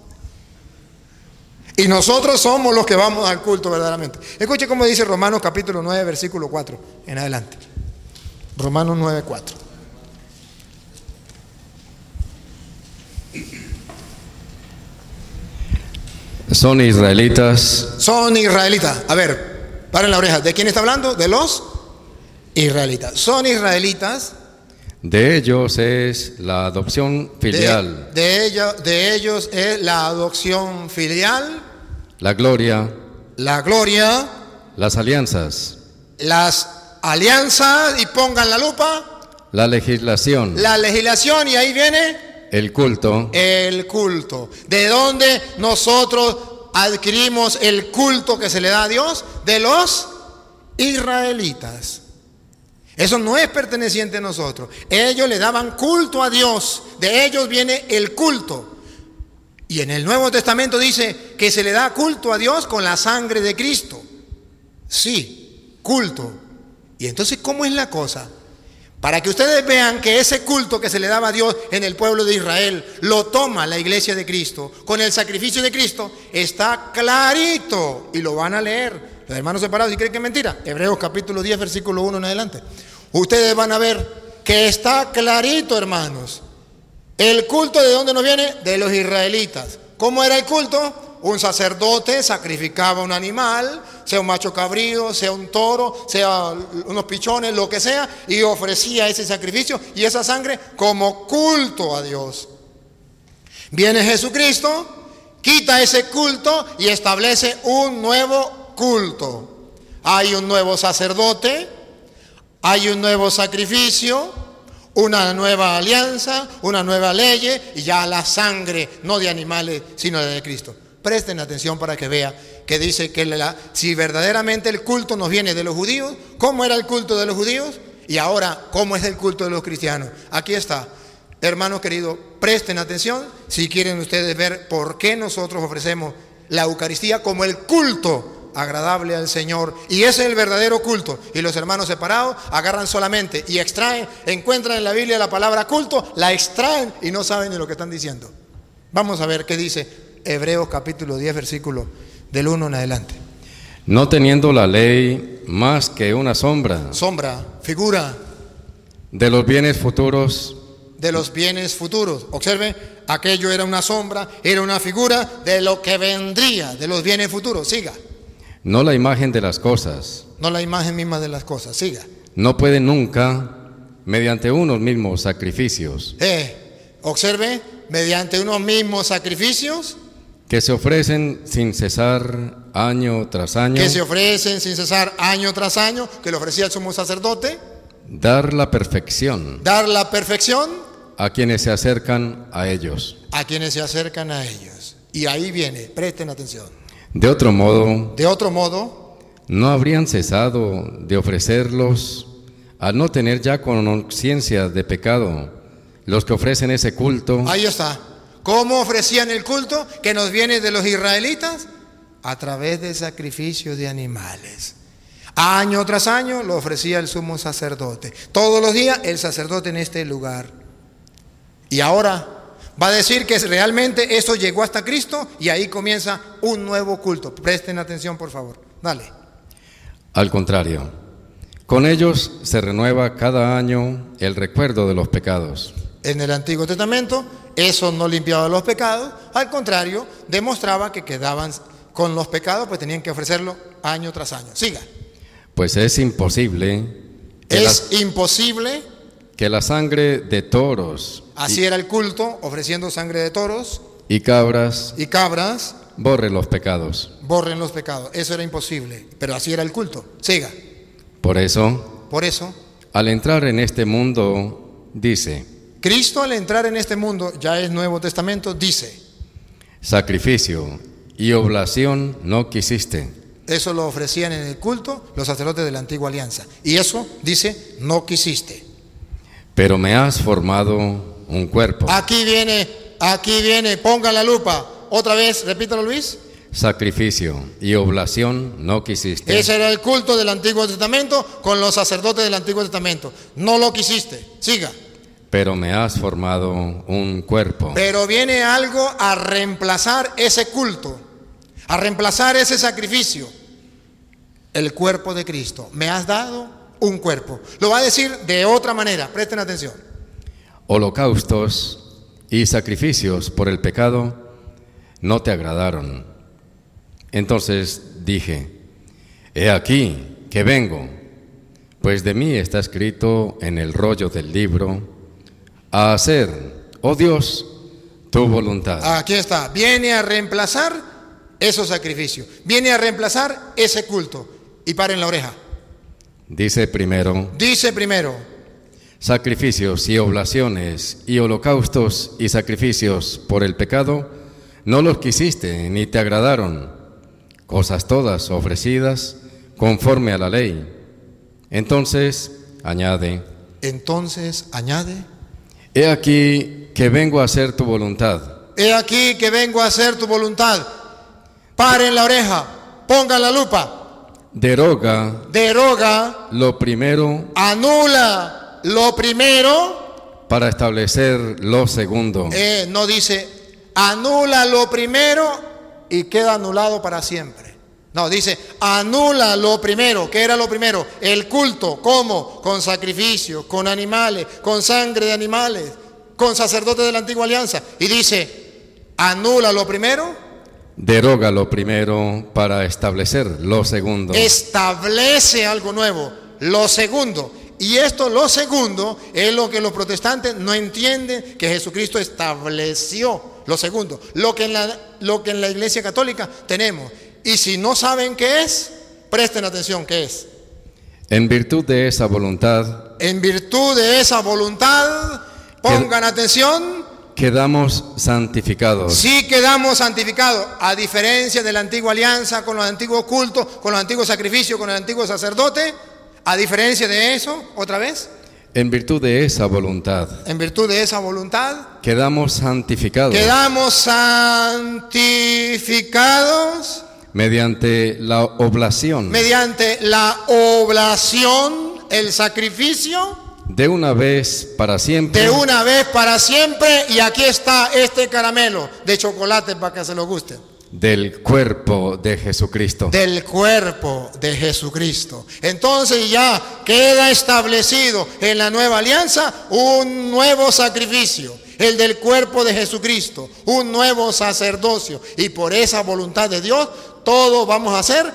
Y nosotros somos los que vamos al culto verdaderamente. Escuche cómo dice Romanos capítulo 9, versículo 4 en adelante. Romanos 9, 4. Son israelitas. Son israelitas. A ver, paren la oreja. ¿De quién está hablando? De los israelitas. Son israelitas. De ellos es la adopción filial. De ellos es la adopción filial. La gloria. La gloria. Las alianzas. Las alianzas. Y pongan la lupa. La legislación. La legislación. Y ahí viene el culto. El culto. ¿De dónde nosotros adquirimos el culto que se le da a Dios? De los israelitas. Eso no es perteneciente a nosotros. Ellos le daban culto a Dios. De ellos viene el culto. Y en el Nuevo Testamento dice que se le da culto a Dios con la sangre de Cristo. Sí, culto. Y entonces, ¿cómo es la cosa? Para que ustedes vean que ese culto que se le daba a Dios en el pueblo de Israel lo toma la iglesia de Cristo con el sacrificio de Cristo, está clarito y lo van a leer. Los hermanos separados, si creen que es mentira, Hebreos capítulo 10, versículo 1 en adelante. Ustedes van a ver que está clarito, hermanos. ¿El culto de dónde nos viene? De los israelitas. ¿Cómo era el culto? Un sacerdote sacrificaba un animal, sea un macho cabrío, sea un toro, sea unos pichones, lo que sea, y ofrecía ese sacrificio y esa sangre como culto a Dios. Viene Jesucristo, quita ese culto y establece un nuevo culto. Hay un nuevo sacerdote, hay un nuevo sacrificio, una nueva alianza, una nueva ley, y ya la sangre, no de animales, sino de Cristo. Presten atención para que vea que dice que si verdaderamente el culto nos viene de los judíos, ¿cómo era el culto de los judíos? Y ahora, ¿cómo es el culto de los cristianos? Aquí está. Hermanos queridos, presten atención si quieren ustedes ver por qué nosotros ofrecemos la Eucaristía como el culto agradable al Señor. Y ese es el verdadero culto. Y los hermanos separados agarran solamente y extraen, encuentran en la Biblia la palabra culto, la extraen y no saben de lo que están diciendo. Vamos a ver qué dice Hebreos capítulo 10, versículo del 1 en adelante. No teniendo la ley más que una sombra. Sombra, figura. De los bienes futuros. De los bienes futuros. Observe, aquello era una sombra, era una figura de lo que vendría, de los bienes futuros. Siga. No la imagen de las cosas. No la imagen misma de las cosas. Siga. No puede nunca, mediante unos mismos sacrificios. Observe, mediante unos mismos sacrificios. Que se ofrecen sin cesar año tras año. Que se ofrecen sin cesar año tras año, que le ofrecía el sumo sacerdote. Dar la perfección. Dar la perfección. A quienes se acercan a ellos. A quienes se acercan a ellos. Y ahí viene, presten atención. De otro modo, no habrían cesado de ofrecerlos al no tener ya conciencia de pecado los que ofrecen ese culto. Ahí está. ¿Cómo ofrecían el culto que nos viene de los israelitas? A través de sacrificios de animales. Año tras año lo ofrecía el sumo sacerdote. Todos los días el sacerdote en este lugar. Y ahora va a decir que realmente eso llegó hasta Cristo y ahí comienza un nuevo culto. Presten atención, por favor. Dale. Al contrario, con ellos se renueva cada año el recuerdo de los pecados. En el Antiguo Testamento eso no limpiaba los pecados, al contrario, demostraba que quedaban con los pecados, pues tenían que ofrecerlo año tras año. Siga. Pues es imposible. Imposible. Que la sangre de toros. Así era el culto, ofreciendo sangre de toros. Y cabras. Borren los pecados. Borren los pecados. Eso era imposible, pero así era el culto. Siga. Por eso. Al entrar en este mundo, dice. Cristo al entrar en este mundo, ya es Nuevo Testamento, dice. Sacrificio y oblación no quisiste. Eso lo ofrecían en el culto los sacerdotes de la antigua alianza. Y eso, dice, no quisiste. Pero me has formado un cuerpo. Aquí viene, ponga la lupa. Otra vez, repítalo, Luis. Sacrificio y oblación no quisiste. Ese era el culto del Antiguo Testamento con los sacerdotes del Antiguo Testamento. No lo quisiste. Siga. Pero me has formado un cuerpo. Pero viene algo a reemplazar ese culto, a reemplazar ese sacrificio. El cuerpo de Cristo. Me has dado un cuerpo. Lo va a decir de otra manera, presten atención. Holocaustos y sacrificios por el pecado no te agradaron. Entonces dije, he aquí que vengo, pues de mí está escrito en el rollo del libro, a hacer, oh Dios, tu voluntad. Aquí está, viene a reemplazar esos sacrificios, viene a reemplazar ese culto. Y paren la oreja. Dice primero, sacrificios y oblaciones y holocaustos y sacrificios por el pecado, no los quisiste ni te agradaron, cosas todas ofrecidas conforme a la ley. Entonces añade, he aquí que vengo a hacer tu voluntad. He aquí que vengo a hacer tu voluntad. Paren la oreja, pongan la lupa. Deroga lo primero, anula lo primero para establecer lo segundo. No dice anula lo primero y queda anulado para siempre. No, dice anula lo primero. ¿Qué era lo primero? El culto. ¿Cómo? Con sacrificios, con animales, con sangre de animales, con sacerdotes de la antigua alianza. Y dice anula lo primero. Deroga lo primero para establecer lo segundo. Establece algo nuevo, lo segundo. Y esto, lo segundo, es lo que los protestantes no entienden, que Jesucristo estableció lo segundo. Lo que en la Iglesia Católica tenemos. Y si no saben qué es, presten atención qué es. En virtud de esa voluntad. Pongan atención. Quedamos santificados. Sí, quedamos santificados. A diferencia de la antigua alianza, con los antiguos cultos, con los antiguos sacrificios, con el antiguo sacerdote. A diferencia de eso, otra vez. En virtud de esa voluntad. Quedamos santificados. Mediante la oblación. El sacrificio. De una vez para siempre. Y aquí está este caramelo de chocolate para que se lo guste. Del cuerpo de Jesucristo. Entonces ya queda establecido en la nueva alianza un nuevo sacrificio, el del cuerpo de Jesucristo, un nuevo sacerdocio. Y por esa voluntad de Dios, todos vamos a ser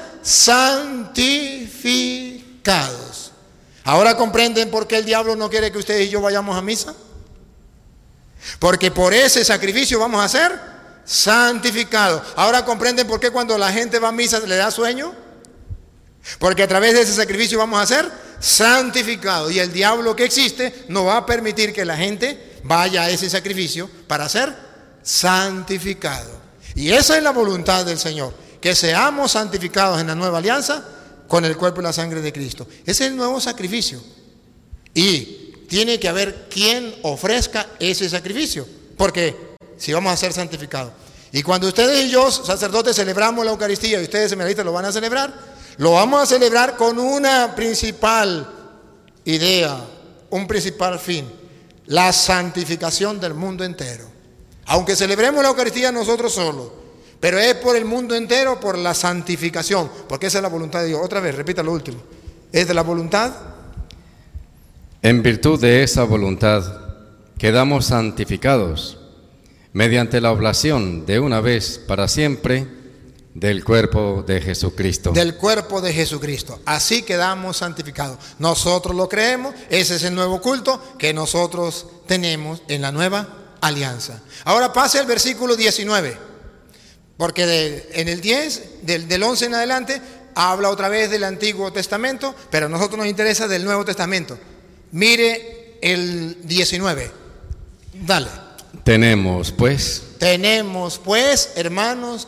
santificados. ¿Ahora comprenden por qué el diablo no quiere que ustedes y yo vayamos a misa? Porque por ese sacrificio vamos a ser santificados. ¿Ahora comprenden por qué cuando la gente va a misa le da sueño? Porque a través de ese sacrificio vamos a ser santificados. Y el diablo que existe no va a permitir que la gente vaya a ese sacrificio para ser santificado. Y esa es la voluntad del Señor, que seamos santificados en la nueva alianza con el cuerpo y la sangre de Cristo. Ese es el nuevo sacrificio. Y tiene que haber quien ofrezca ese sacrificio, porque si vamos a ser santificados. Y cuando ustedes y yo, sacerdotes, celebramos la Eucaristía, y ustedes, seminaristas, lo van a celebrar, lo vamos a celebrar con una principal idea, un principal fin: la santificación del mundo entero. Aunque celebremos la Eucaristía nosotros solos, pero es por el mundo entero, por la santificación, porque esa es la voluntad de Dios. Otra vez, repita lo último. Es de la voluntad. En virtud de esa voluntad quedamos santificados mediante la oblación de una vez para siempre del cuerpo de Jesucristo. Así quedamos santificados. Nosotros lo creemos. Ese es el nuevo culto que nosotros tenemos en la nueva alianza. Ahora pase al versículo 19. Porque en el 10, del 11 en adelante, habla otra vez del Antiguo Testamento, pero a nosotros nos interesa del Nuevo Testamento. Mire el 19. Dale. Tenemos pues, hermanos,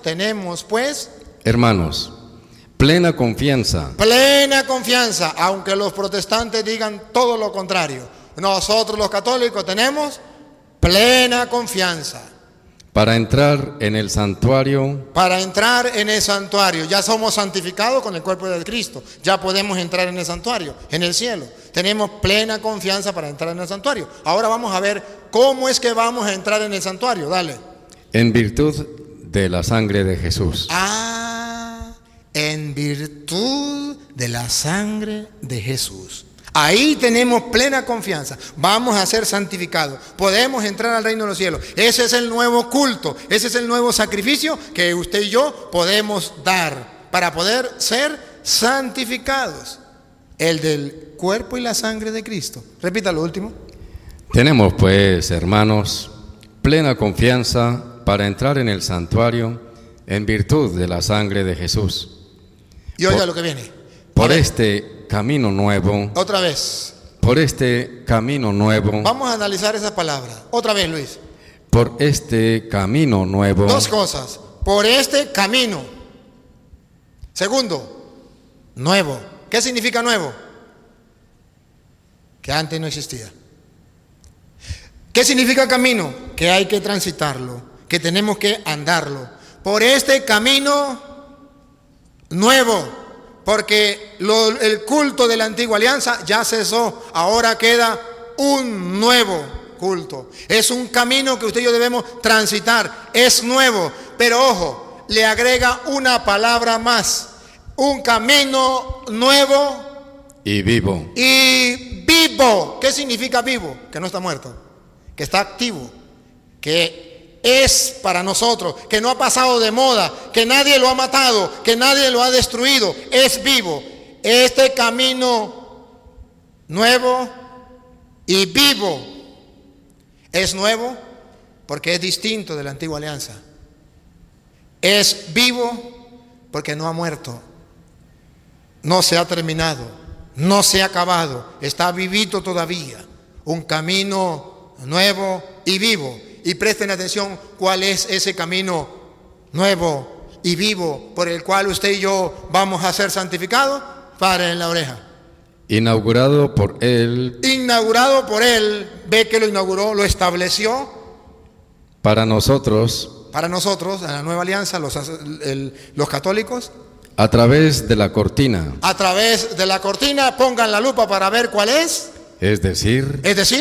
plena confianza, aunque los protestantes digan todo lo contrario. Nosotros los católicos tenemos plena confianza. Para entrar en el santuario. Ya somos santificados con el cuerpo de Cristo. Ya podemos entrar en el santuario, en el cielo. Tenemos plena confianza para entrar en el santuario. Ahora vamos a ver cómo es que vamos a entrar en el santuario. Dale. En virtud de la sangre de Jesús. En virtud de la sangre de Jesús. Ahí tenemos plena confianza. Vamos a ser santificados. Podemos entrar al reino de los cielos. Ese es el nuevo culto. Ese es el nuevo sacrificio que usted y yo podemos dar para poder ser santificados. El del cuerpo y la sangre de Cristo. Repita lo último. Tenemos pues, hermanos, plena confianza para entrar en el santuario en virtud de la sangre de Jesús. Y oiga lo que viene. Por este camino nuevo. Otra vez. Por este camino nuevo. Vamos a analizar esa palabra. Otra vez, Luis. Por este camino nuevo. Dos cosas. Por este camino. Segundo, nuevo. ¿Qué significa nuevo? Que antes no existía. ¿Qué significa camino? Que hay que transitarlo, que tenemos que andarlo. Por este camino nuevo, porque el culto de la antigua alianza ya cesó, ahora queda un nuevo culto. Es un camino que usted y yo debemos transitar, es nuevo, pero ojo, le agrega una palabra más, un camino nuevo y vivo. Y vivo. ¿Qué significa vivo? Que no está muerto, que está activo, que es para nosotros, que no ha pasado de moda, que nadie lo ha matado, que nadie lo ha destruido, es vivo. Este camino nuevo y vivo es nuevo porque es distinto de la antigua alianza. Es vivo porque no ha muerto, no se ha terminado, no se ha acabado, está vivito todavía. Un camino nuevo y vivo. Y presten atención cuál es ese camino nuevo y vivo por el cual usted y yo vamos a ser santificados. Paren en la oreja. Inaugurado por Él. Inaugurado por Él. Ve que lo inauguró, lo estableció. Para nosotros. Para nosotros, en la nueva alianza, los católicos. A través de la cortina. A través de la cortina, pongan la lupa para ver cuál es. Es decir.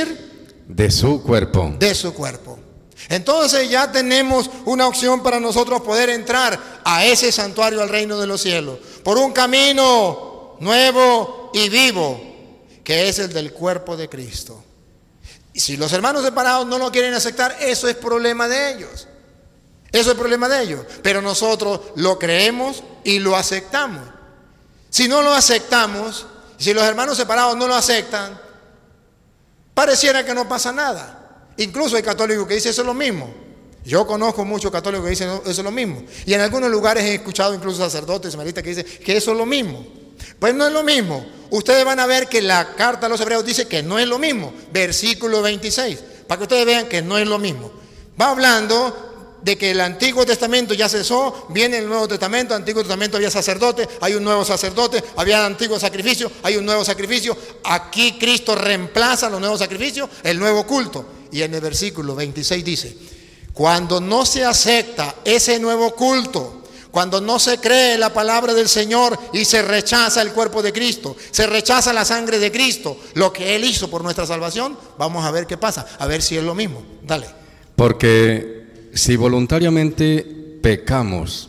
De su cuerpo. De su cuerpo. Entonces ya tenemos una opción para nosotros poder entrar a ese santuario, al reino de los cielos, por un camino nuevo y vivo, que es el del cuerpo de Cristo. Y si los hermanos separados no lo quieren aceptar, eso es problema de ellos. Eso es problema de ellos. Pero nosotros lo creemos y lo aceptamos. Si no lo aceptamos, si los hermanos separados no lo aceptan, pareciera que no pasa nada. Incluso hay católicos que dicen eso es lo mismo. Yo conozco muchos católicos que dicen eso es lo mismo. Y en algunos lugares he escuchado incluso sacerdotes, seminaristas que dicen que eso es lo mismo. Pues no es lo mismo. Ustedes van a ver que la carta a los hebreos dice que no es lo mismo. Versículo 26. Para que ustedes vean que no es lo mismo. Va hablando de que el Antiguo Testamento ya cesó, viene el Nuevo Testamento. Antiguo Testamento había sacerdote, hay un nuevo sacerdote, había antiguo sacrificio, hay un nuevo sacrificio. Aquí Cristo reemplaza los nuevos sacrificios, el nuevo culto. Y en el versículo 26 dice, cuando no se acepta ese nuevo culto, cuando no se cree la palabra del Señor y se rechaza el cuerpo de Cristo, se rechaza la sangre de Cristo, lo que Él hizo por nuestra salvación, vamos a ver qué pasa, a ver si es lo mismo. Dale. Porque si voluntariamente pecamos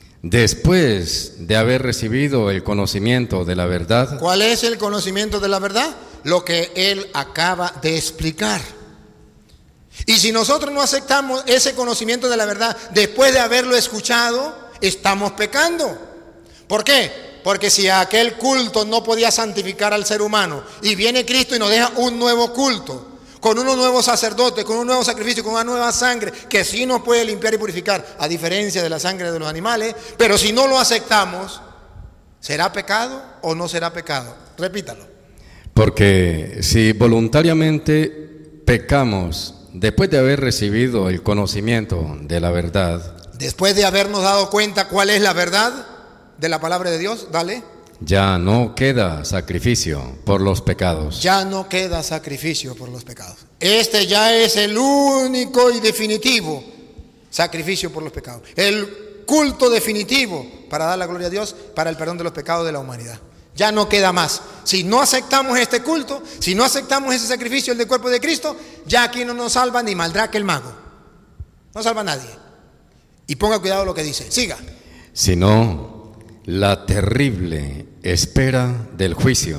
después de haber recibido el conocimiento de la verdad. ¿Cuál es el conocimiento de la verdad? Lo que Él acaba de explicar. Y si nosotros no aceptamos ese conocimiento de la verdad después de haberlo escuchado, estamos pecando. ¿Por qué? Porque si aquel culto no podía santificar al ser humano y viene Cristo y nos deja un nuevo culto, con unos nuevos sacerdotes, con un nuevo sacrificio, con una nueva sangre que sí nos puede limpiar y purificar, a diferencia de la sangre de los animales, pero si no lo aceptamos, ¿será pecado o no será pecado? Repítalo. Porque si voluntariamente pecamos después de haber recibido el conocimiento de la verdad, después de habernos dado cuenta cuál es la verdad de la palabra de Dios, dale. Ya no queda sacrificio por los pecados. Ya no queda sacrificio por los pecados. Este ya es el único y definitivo sacrificio por los pecados. El culto definitivo para dar la gloria a Dios, para el perdón de los pecados de la humanidad. Ya no queda más. Si no aceptamos este culto, si no aceptamos ese sacrificio, el del cuerpo de Cristo, ya aquí no nos salva ni Maldraque el mago. No salva a nadie. Y ponga cuidado lo que dice. Siga. Sino la terrible espera del juicio.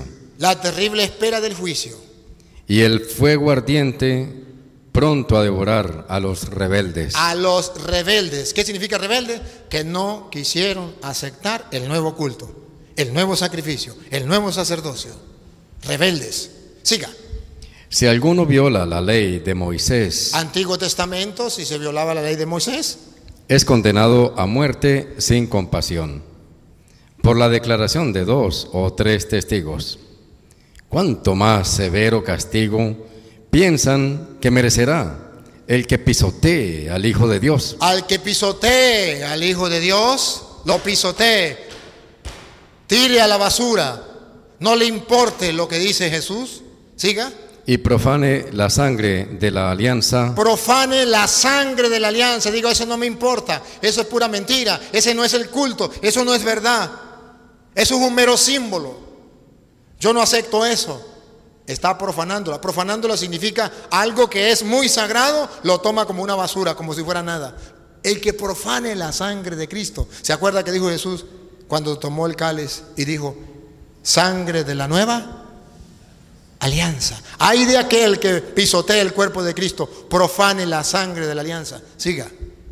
la terrible espera del juicio. Y el fuego ardiente pronto a devorar a los rebeldes. A los rebeldes. ¿Qué significa rebelde? Que no quisieron aceptar el nuevo culto, el nuevo sacrificio, el nuevo sacerdocio. Rebeldes. Siga. Si alguno viola la ley de Moisés, Antiguo Testamento, si se violaba la ley de Moisés, es condenado a muerte sin compasión, por la declaración de 2 o 3 testigos. ¿Cuánto más severo castigo piensan que merecerá el que pisotee al Hijo de Dios? al que pisotee al Hijo de Dios, lo pisotee, tire a la basura, no le importe lo que dice Jesús, siga, Y profane la sangre de la alianza, profane la sangre de la alianza, digo, eso no me importa, eso es pura mentira, ese no es el culto, eso no es verdad, eso es un mero símbolo, yo no acepto eso. Está profanándola. Profanándola significa algo que es muy sagrado, lo toma como una basura, como si fuera nada. El que profane la sangre de Cristo. ¿Se acuerda que dijo Jesús cuando tomó el cáliz y dijo, sangre de la nueva alianza? Hay de aquel que pisotee el cuerpo de Cristo, profane la sangre de la alianza. Siga.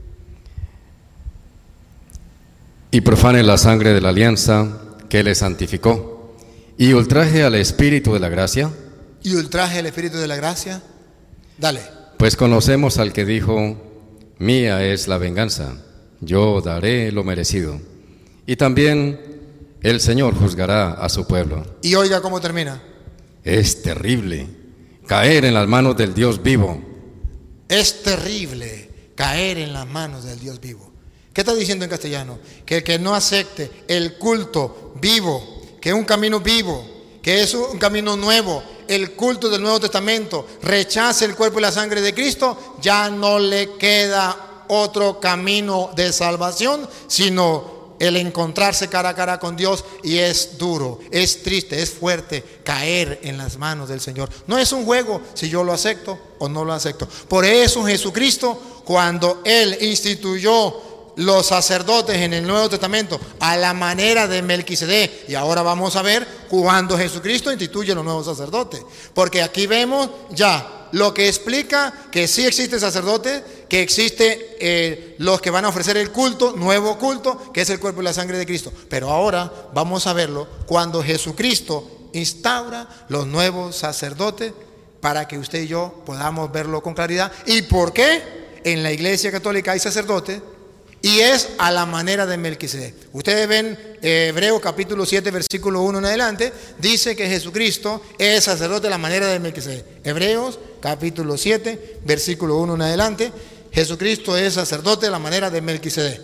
y profane la sangre de la alianza que le santificó, y ultraje al Espíritu de la gracia. Y ultraje al Espíritu de la gracia. Dale. Pues conocemos al que dijo, mía es la venganza, yo daré lo merecido. Y también el Señor juzgará a su pueblo. Y oiga cómo termina. Es terrible caer en las manos del Dios vivo. Es terrible caer en las manos del Dios vivo. ¿Qué está diciendo en castellano? Que el que no acepte el culto vivo, que es un camino vivo, que es un camino nuevo, el culto del Nuevo Testamento, rechace el cuerpo y la sangre de Cristo, ya no le queda otro camino de salvación, sino el encontrarse cara a cara con Dios, y es duro, es triste, es fuerte caer en las manos del Señor. No es un juego si yo lo acepto o no lo acepto. Por eso Jesucristo, cuando Él instituyó los sacerdotes en el Nuevo Testamento a la manera de Melquisedec, y ahora vamos a ver cuando Jesucristo instituye los nuevos sacerdotes, porque aquí vemos ya lo que explica que sí existe sacerdote, que existe los que van a ofrecer el culto, nuevo culto, que es el cuerpo y la sangre de Cristo. Pero ahora vamos a verlo cuando Jesucristo instaura los nuevos sacerdotes, para que usted y yo podamos verlo con claridad. ¿Y por qué en la Iglesia Católica hay sacerdotes? Y es a la manera de Melquisedec. Ustedes ven Hebreos capítulo 7 versículo 1 en adelante, dice que Jesucristo es sacerdote a la manera de Melquisedec. Hebreos capítulo 7 versículo 1 en adelante, Jesucristo es sacerdote a la manera de Melquisedec.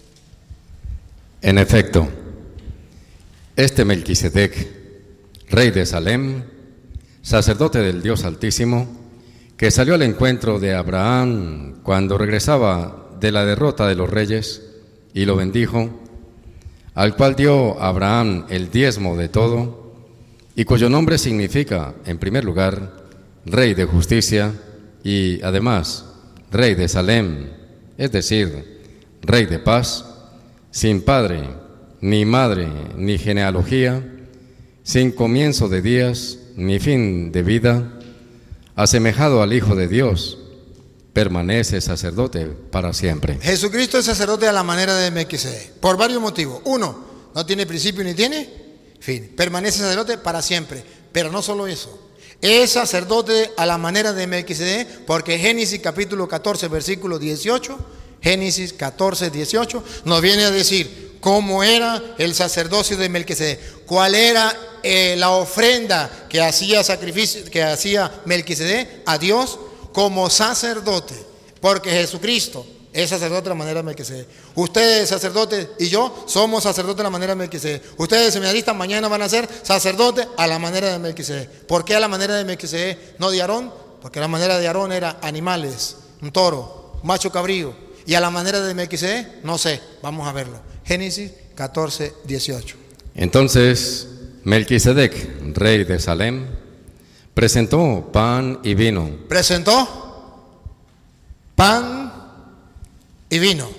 En efecto, este Melquisedec, rey de Salem, sacerdote del Dios Altísimo, que salió al encuentro de Abraham cuando regresaba de la derrota de los reyes, y lo bendijo, al cual dio Abraham el diezmo de todo, y cuyo nombre significa, en primer lugar, Rey de Justicia, y además, Rey de Salem, es decir, Rey de Paz, sin padre, ni madre, ni genealogía, sin comienzo de días, ni fin de vida, asemejado al Hijo de Dios, permanece sacerdote para siempre. Jesucristo es sacerdote a la manera de Melquisedec, por varios motivos. Uno, no tiene principio ni tiene fin, permanece sacerdote para siempre. Pero no solo eso, es sacerdote a la manera de Melquisedec, porque Génesis capítulo 14 versículo 18, Génesis 14, 18, nos viene a decir cómo era el sacerdocio de Melquisedec, cuál era la ofrenda que hacía Melquisedec a Dios como sacerdote, porque Jesucristo es sacerdote de la manera de Melquisedec. Ustedes sacerdotes y yo somos sacerdotes de la manera de Melquisedec. Ustedes seminaristas mañana van a ser sacerdotes a la manera de Melquisedec. ¿Por qué a la manera de Melquisedec, no de Aarón? Porque la manera de Aarón era animales, un toro, un macho cabrío. Y a la manera de Melquisedec, no sé, vamos a verlo. Génesis 14, 18. Entonces, Melquisedec, rey de Salem, presentó pan y vino. Presentó pan y vino.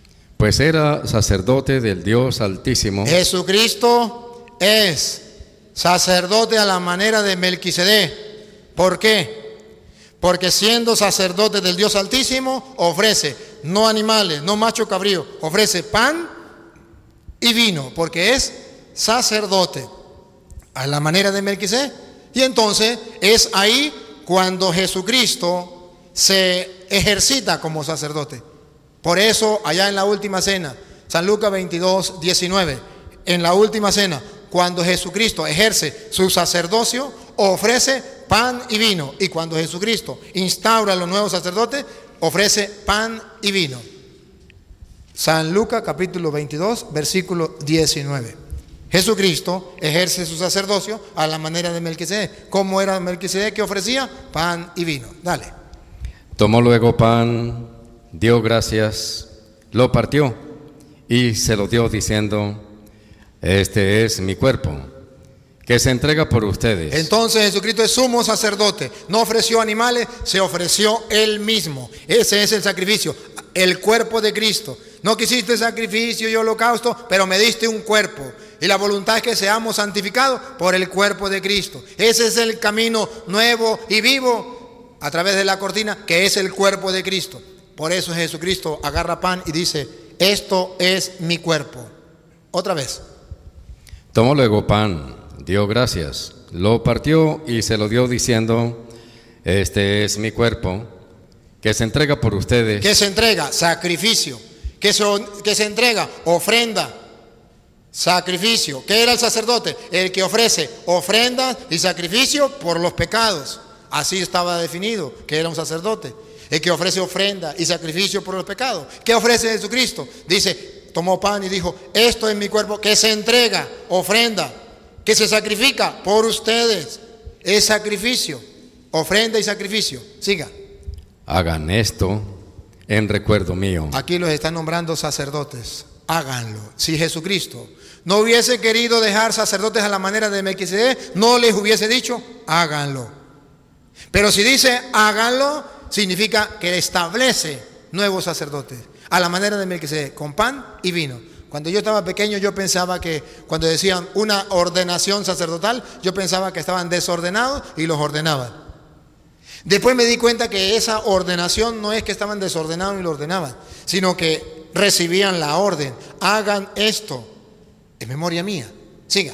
Pues era sacerdote del Dios Altísimo. Jesucristo es sacerdote a la manera de Melquisedec. ¿Por qué? Porque siendo sacerdote del Dios Altísimo, ofrece no animales, no macho cabrío, ofrece pan y vino, porque es sacerdote a la manera de Melquisedec. Y entonces es ahí cuando Jesucristo se ejercita como sacerdote. Por eso allá en la última cena, San Lucas 22, 19, en la última cena, cuando Jesucristo ejerce su sacerdocio, ofrece pan y vino. Y cuando Jesucristo instaura a los nuevos sacerdotes, ofrece pan y vino. San Lucas capítulo 22, versículo 19. Jesucristo ejerce su sacerdocio a la manera de Melquisedec. ¿Cómo era Melquisedec que ofrecía? Pan y vino. Dale. Tomó luego pan, dio gracias, lo partió y se lo dio diciendo: este es mi cuerpo, que se entrega por ustedes. Entonces Jesucristo es sumo sacerdote. No ofreció animales, se ofreció Él mismo. Ese es el sacrificio, el cuerpo de Cristo. No quisiste sacrificio y holocausto, pero me diste un cuerpo. Y la voluntad es que seamos santificados por el cuerpo de Cristo. Ese es el camino nuevo y vivo a través de la cortina, que es el cuerpo de Cristo. Por eso Jesucristo agarra pan y dice: esto es mi cuerpo. Otra vez. Tomó luego pan, dio gracias, lo partió y se lo dio diciendo: este es mi cuerpo, que se entrega por ustedes. Que se entrega sacrificio, que se entrega ofrenda, sacrificio. ¿Qué era el sacerdote? El que ofrece ofrenda y sacrificio por los pecados. Así estaba definido que era un sacerdote. El que ofrece ofrenda y sacrificio por los pecados. ¿Qué ofrece Jesucristo? Dice, tomó pan y dijo: esto es mi cuerpo, que se entrega, ofrenda, que se sacrifica por ustedes. Es sacrificio, ofrenda y sacrificio. Siga. Hagan esto en recuerdo mío. Aquí los están nombrando sacerdotes. Háganlo. Si Jesucristo no hubiese querido dejar sacerdotes a la manera de Melquisedec, no les hubiese dicho: háganlo. Pero si dice háganlo, significa que establece nuevos sacerdotes a la manera de Melquisedec, con pan y vino. Cuando yo estaba pequeño, yo pensaba que cuando decían una ordenación sacerdotal, yo pensaba que estaban desordenados y los ordenaban. Después me di cuenta que esa ordenación no es que estaban desordenados y lo ordenaban, sino que recibían la orden: hagan esto en memoria mía. Siga.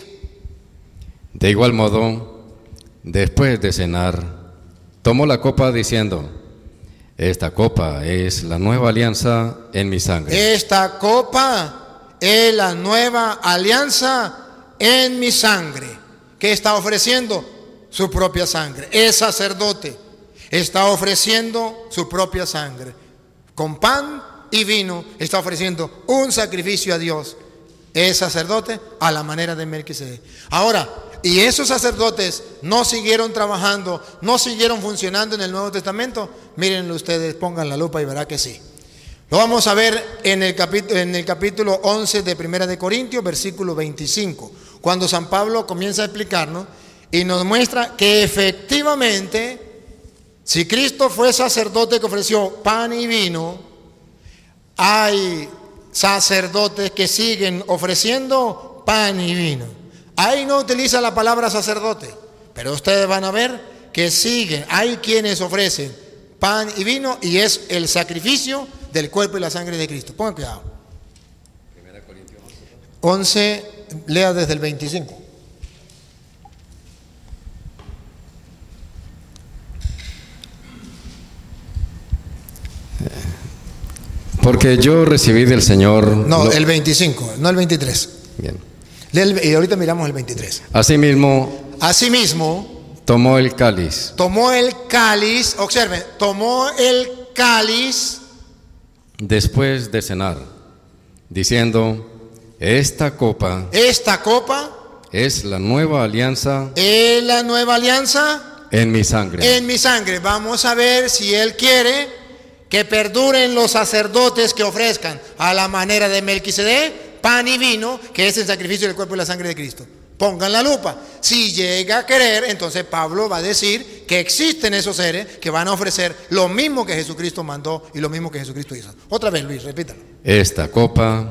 De igual modo, después de cenar, tomó la copa diciendo: esta copa es la nueva alianza en mi sangre. Esta copa es la nueva alianza en mi sangre. ¿Qué está ofreciendo? Su propia sangre. Es sacerdote. Está ofreciendo su propia sangre. Con pan y vino está ofreciendo un sacrificio a Dios. Es sacerdote a la manera de Melquisedec. Ahora, y esos sacerdotes no siguieron trabajando, no siguieron funcionando en el Nuevo Testamento. Mírenlo ustedes, pongan la lupa y verá que sí. Lo vamos a ver en el capítulo 11 de Primera de Corintios, versículo 25, cuando San Pablo comienza a explicarnos y nos muestra que efectivamente, si Cristo fue sacerdote que ofreció pan y vino, hay sacerdotes que siguen ofreciendo pan y vino. Ahí no utiliza la palabra sacerdote, pero ustedes van a ver que siguen. Hay quienes ofrecen pan y vino y es el sacrificio del cuerpo y la sangre de Cristo. Pongan cuidado. 11, lea desde el 25. Porque yo recibí del Señor... No, el 25, no el 23. Bien. Y ahorita miramos el 23. Asimismo, tomó el cáliz. Observen, tomó el cáliz después de cenar, diciendo: esta copa es la nueva alianza en mi sangre. Vamos a ver si Él quiere que perduren los sacerdotes que ofrezcan a la manera de Melquisedec pan y vino, que es el sacrificio del cuerpo y la sangre de Cristo. pongan la lupa. Si llega a querer, entonces Pablo va a decir que existen esos seres que van a ofrecer lo mismo que Jesucristo mandó y lo mismo que Jesucristo hizo. Otra vez, Luis, repítalo. Esta copa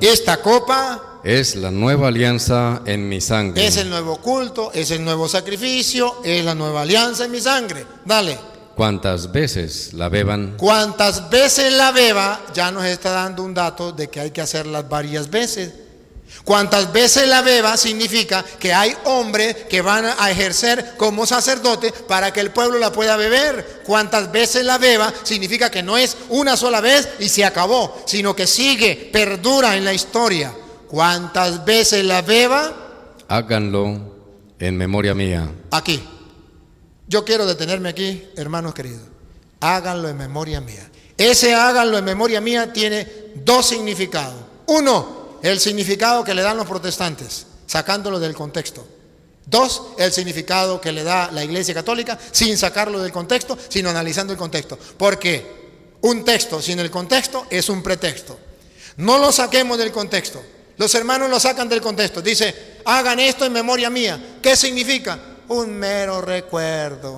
es la nueva alianza en mi sangre. Es el nuevo culto, es el nuevo sacrificio, es la nueva alianza en mi sangre. Dale. Cuantas veces la beban, Cuantas veces la beba, ya nos está dando un dato de que hay que hacerlas varias veces. Cuantas veces la beba significa que hay hombres que van a ejercer como sacerdotes para que el pueblo la pueda beber. Cuantas veces la beba significa que no es una sola vez y se acabó, sino que sigue, perdura en la historia. Cuantas veces la beba, háganlo en memoria mía. aquí. Yo quiero detenerme aquí, hermanos queridos. Háganlo en memoria mía. Ese háganlo en memoria mía tiene dos significados. Uno, el significado que le dan los protestantes, sacándolo del contexto. Dos, el significado que le da la Iglesia Católica, sin sacarlo del contexto, sino analizando el contexto. Porque un texto sin el contexto es un pretexto. No lo saquemos del contexto. Los hermanos lo sacan del contexto. Dice, hagan esto en memoria mía. ¿Qué significa? Un mero recuerdo.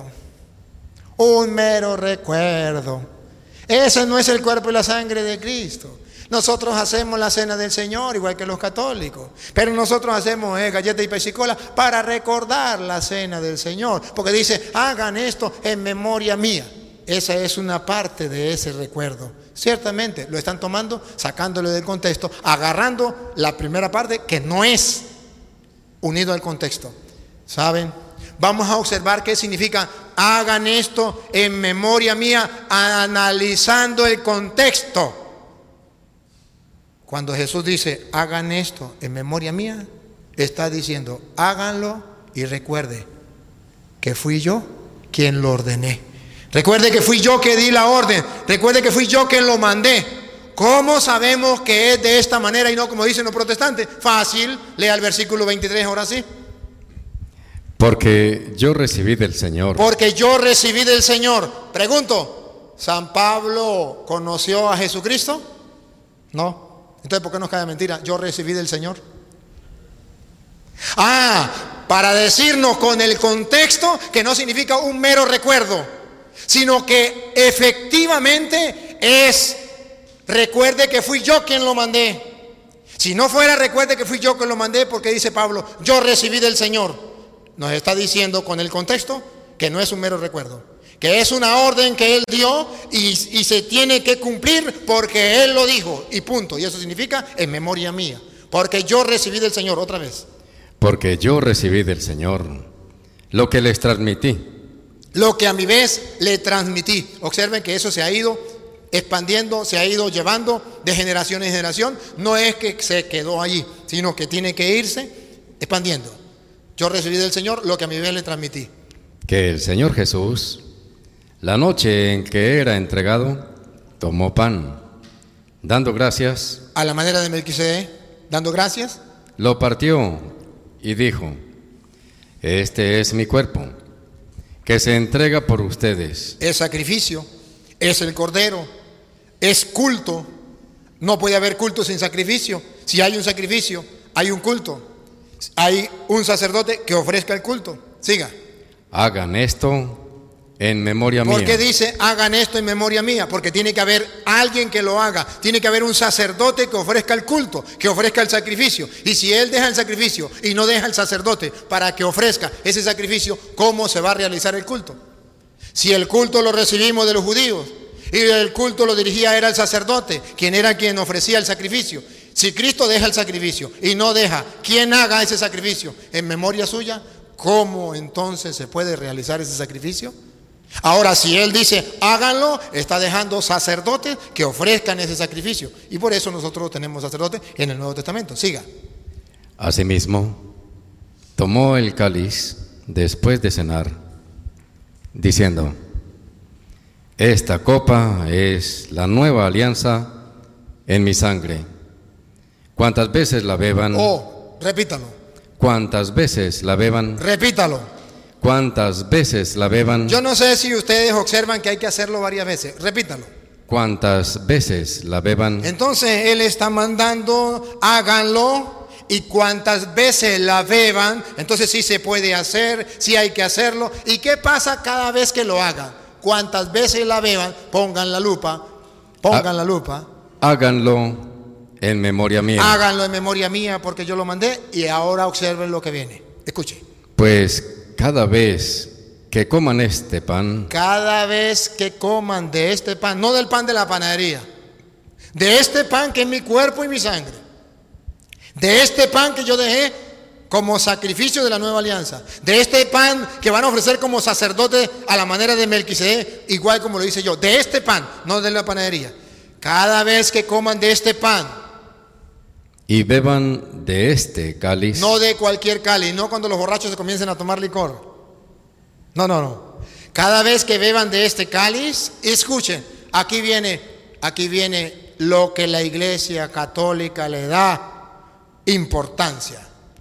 Un mero recuerdo. Ese no es el cuerpo y la sangre de Cristo. Nosotros hacemos la cena del Señor igual que los católicos, pero nosotros hacemos galleta y pesicola para recordar la cena del Señor, porque dice, hagan esto en memoria mía. Esa es una parte de ese recuerdo. Ciertamente lo están tomando, sacándolo del contexto, agarrando la primera parte que no es unido al contexto. ¿Saben? Vamos a observar qué significa hagan esto en memoria mía, analizando el contexto. Cuando Jesús dice hagan esto en memoria mía, está diciendo háganlo y recuerde que fui yo quien lo ordené. Recuerde que fui yo que di la orden. Recuerde que fui yo quien lo mandé. ¿Cómo sabemos que es de esta manera y no como dicen los protestantes? Fácil, lea el versículo 23 ahora sí. Porque yo recibí del Señor. Porque yo recibí del Señor. Pregunto, ¿San Pablo conoció a Jesucristo? No. Entonces, ¿por qué nos cae mentira? Yo recibí del Señor. Para decirnos con el contexto que no significa un mero recuerdo, sino que efectivamente es, recuerde que fui yo quien lo mandé. Si no fuera recuerde que fui yo quien lo mandé, porque dice Pablo, yo recibí del Señor. Nos está diciendo con el contexto que no es un mero recuerdo, que es una orden que Él dio y se tiene que cumplir porque Él lo dijo y punto. Y eso significa en memoria mía, porque yo recibí del Señor. Otra vez. Porque yo recibí del Señor lo que les transmití. Lo que a mi vez le transmití. Observen que eso se ha ido expandiendo, se ha ido llevando de generación en generación. No es que se quedó allí, sino que tiene que irse expandiendo. Yo recibí del Señor lo que a mi vez le transmití. Que el Señor Jesús, la noche en que era entregado, tomó pan, dando gracias. A la manera de Melquisedec, dando gracias. Lo partió y dijo, este es mi cuerpo, que se entrega por ustedes. Es sacrificio, es el cordero, es culto. No puede haber culto sin sacrificio. Si hay un sacrificio, hay un culto. Hay un sacerdote que ofrezca el culto. Siga. Hagan esto en memoria mía. ¿Por qué dice hagan esto en memoria mía? Porque tiene que haber alguien que lo haga. Tiene que haber un sacerdote que ofrezca el culto, que ofrezca el sacrificio. Y si él deja el sacrificio y no deja el sacerdote para que ofrezca ese sacrificio, ¿cómo se va a realizar el culto? Si el culto lo recibimos de los judíos y el culto lo dirigía era el sacerdote, quien ofrecía el sacrificio. Si Cristo deja el sacrificio y no deja quien haga ese sacrificio en memoria suya, ¿cómo entonces se puede realizar ese sacrificio? Ahora, si Él dice háganlo, está dejando sacerdotes que ofrezcan ese sacrificio. Y por eso nosotros tenemos sacerdotes en el Nuevo Testamento. Siga. Asimismo, tomó el cáliz después de cenar, diciendo, esta copa es la nueva alianza en mi sangre. Cuantas veces la beban. Repítalo. Cuantas veces la beban. Repítalo. Cuantas veces la beban. Yo no sé si ustedes observan que hay que hacerlo varias veces. Repítalo. Cuantas veces la beban. Entonces Él está mandando, háganlo y cuantas veces la beban, entonces sí se puede hacer, sí hay que hacerlo. ¿Y qué pasa cada vez que lo hagan? Cuantas veces la beban, pongan la lupa. Háganlo en memoria mía. Háganlo en memoria mía porque yo lo mandé, y ahora observen lo que viene. Escuche. Pues cada vez que coman este pan, cada vez que coman de este pan, no del pan de la panadería, de este pan que es mi cuerpo y mi sangre, de este pan que yo dejé como sacrificio de la nueva alianza, de este pan que van a ofrecer como sacerdote a la manera de Melquisedec, igual como lo hice yo, de este pan, no de la panadería. Cada vez que coman de este pan y beban de este cáliz, no de cualquier cáliz, no cuando los borrachos se comiencen a tomar licor, no. Cada vez que beban de este cáliz, escuchen, aquí viene lo que la Iglesia Católica le da importancia.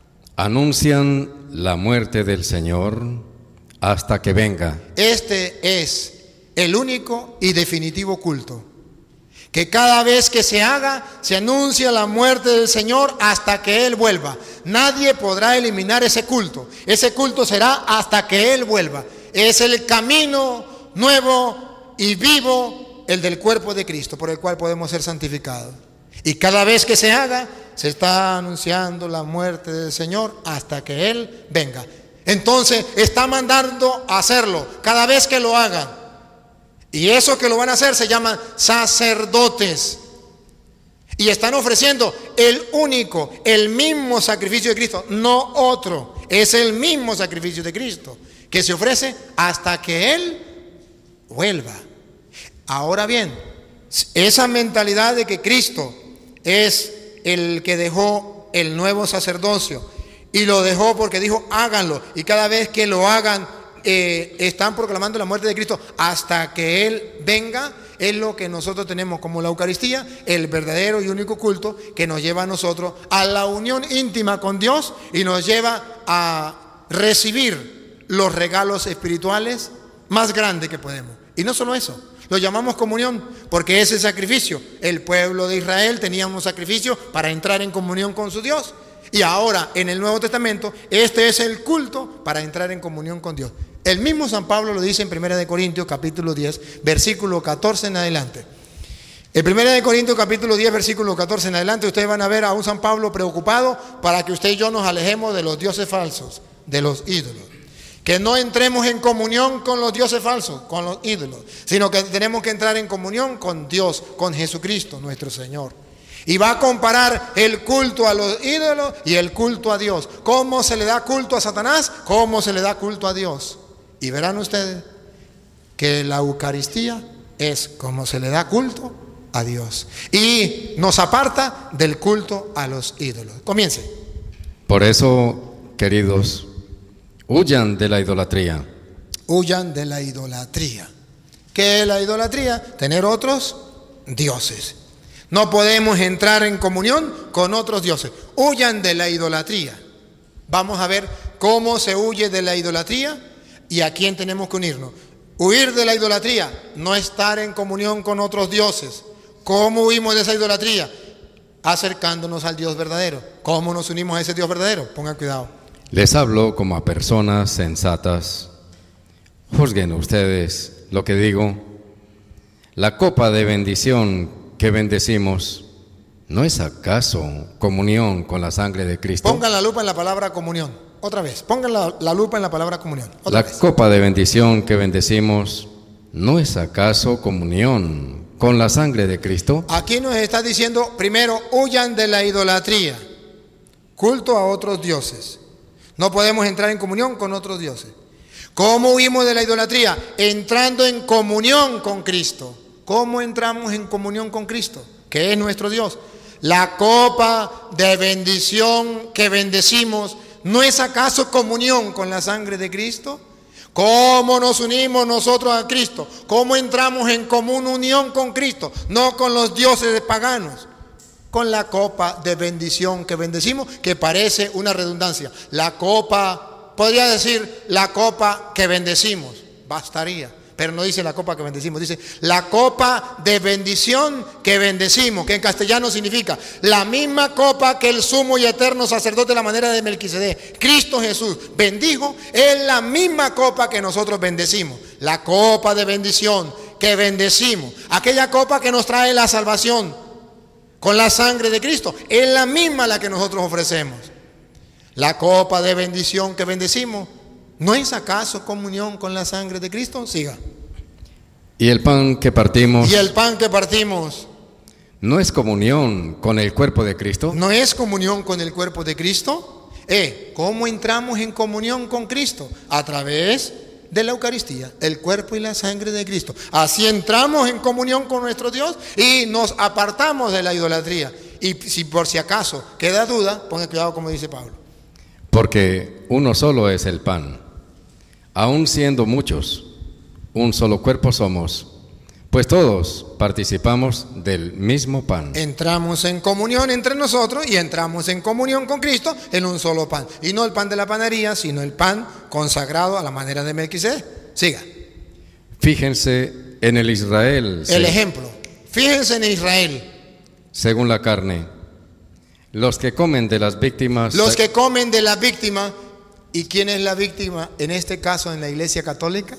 Anuncian la muerte del Señor hasta que venga. Este es el único y definitivo culto, que cada vez que se haga, se anuncia la muerte del Señor hasta que Él vuelva. Nadie podrá eliminar ese culto. Ese culto será hasta que Él vuelva. Es el camino nuevo y vivo, el del cuerpo de Cristo, por el cual podemos ser santificados. Y cada vez que se haga, se está anunciando la muerte del Señor hasta que Él venga. Entonces, está mandando a hacerlo cada vez que lo hagan. Y eso que lo van a hacer se llaman sacerdotes. Y están ofreciendo el único, el mismo sacrificio de Cristo, no otro. Es el mismo sacrificio de Cristo que se ofrece hasta que Él vuelva. Ahora bien, esa mentalidad de que Cristo es el que dejó el nuevo sacerdocio, y lo dejó porque dijo háganlo, y cada vez que lo hagan están proclamando la muerte de Cristo hasta que Él venga, es lo que nosotros tenemos como la Eucaristía, el verdadero y único culto que nos lleva a nosotros a la unión íntima con Dios y nos lleva a recibir los regalos espirituales más grandes que podemos. Y no solo eso, lo llamamos comunión porque es el sacrificio. El pueblo de Israel tenía un sacrificio para entrar en comunión con su Dios, y ahora en el Nuevo Testamento este es el culto para entrar en comunión con Dios. El mismo San Pablo lo dice en 1 Corintios capítulo 10 versículo 14 en adelante. En 1 Corintios capítulo 10 versículo 14 en adelante ustedes van a ver a un San Pablo preocupado para que usted y yo nos alejemos de los dioses falsos, de los ídolos. Que no entremos en comunión con los dioses falsos, con los ídolos, sino que tenemos que entrar en comunión con Dios, con Jesucristo nuestro Señor. Y va a comparar el culto a los ídolos y el culto a Dios. ¿Cómo se le da culto a Satanás? ¿Cómo se le da culto a Dios? Y verán ustedes que la Eucaristía es como se le da culto a Dios. Y nos aparta del culto a los ídolos. Comience. Por eso, queridos, huyan de la idolatría. Huyan de la idolatría. ¿Qué es la idolatría? Tener otros dioses. No podemos entrar en comunión con otros dioses. Huyan de la idolatría. Vamos a ver cómo se huye de la idolatría y a quién tenemos que unirnos. Huir de la idolatría, no estar en comunión con otros dioses. ¿Cómo huimos de esa idolatría? Acercándonos al Dios verdadero. ¿Cómo nos unimos a ese Dios verdadero? Pongan cuidado. Les hablo como a personas sensatas. Juzguen ustedes lo que digo. La copa de bendición que bendecimos, ¿no es acaso comunión con la sangre de Cristo? Pongan la lupa en la palabra comunión. Otra vez, pongan la lupa en la palabra comunión. La copa de bendición que bendecimos, ¿no es acaso comunión con la sangre de Cristo? Aquí nos está diciendo, primero, huyan de la idolatría, culto a otros dioses. No podemos entrar en comunión con otros dioses. ¿Cómo huimos de la idolatría? Entrando en comunión con Cristo. ¿Cómo entramos en comunión con Cristo? Que es nuestro Dios. La copa de bendición que bendecimos, ¿no es acaso comunión con la sangre de Cristo? ¿Cómo nos unimos nosotros a Cristo? ¿Cómo entramos en común unión con Cristo? No con los dioses paganos. Con la copa de bendición que bendecimos, que parece una redundancia. La copa, podría decir la copa que bendecimos, bastaría. Pero no dice la copa que bendecimos, dice la copa de bendición que bendecimos, que en castellano significa la misma copa que el sumo y eterno sacerdote de la manera de Melquisedec, Cristo Jesús, bendijo, es la misma copa que nosotros bendecimos. La copa de bendición que bendecimos, aquella copa que nos trae la salvación con la sangre de Cristo, es la misma la que nosotros ofrecemos. La copa de bendición que bendecimos, ¿no es acaso comunión con la sangre de Cristo? Siga. Y el pan que partimos. Y el pan que partimos. ¿No es comunión con el cuerpo de Cristo? ¿No es comunión con el cuerpo de Cristo? ¿Cómo entramos en comunión con Cristo? A través de la Eucaristía, el cuerpo y la sangre de Cristo. Así entramos en comunión con nuestro Dios y nos apartamos de la idolatría. Y si por si acaso queda duda, ponga cuidado como dice Pablo. Porque uno solo es el pan, aun siendo muchos, un solo cuerpo somos, pues todos participamos del mismo pan. Entramos en comunión entre nosotros y entramos en comunión con Cristo en un solo pan. Y no el pan de la panadería, sino el pan consagrado a la manera de Melquisedec. Siga. Fíjense en el Israel. El ejemplo. Fíjense en Israel. Según la carne. Los que comen de las víctimas. Los que comen de la víctima. ¿Y quién es la víctima en este caso en la Iglesia Católica?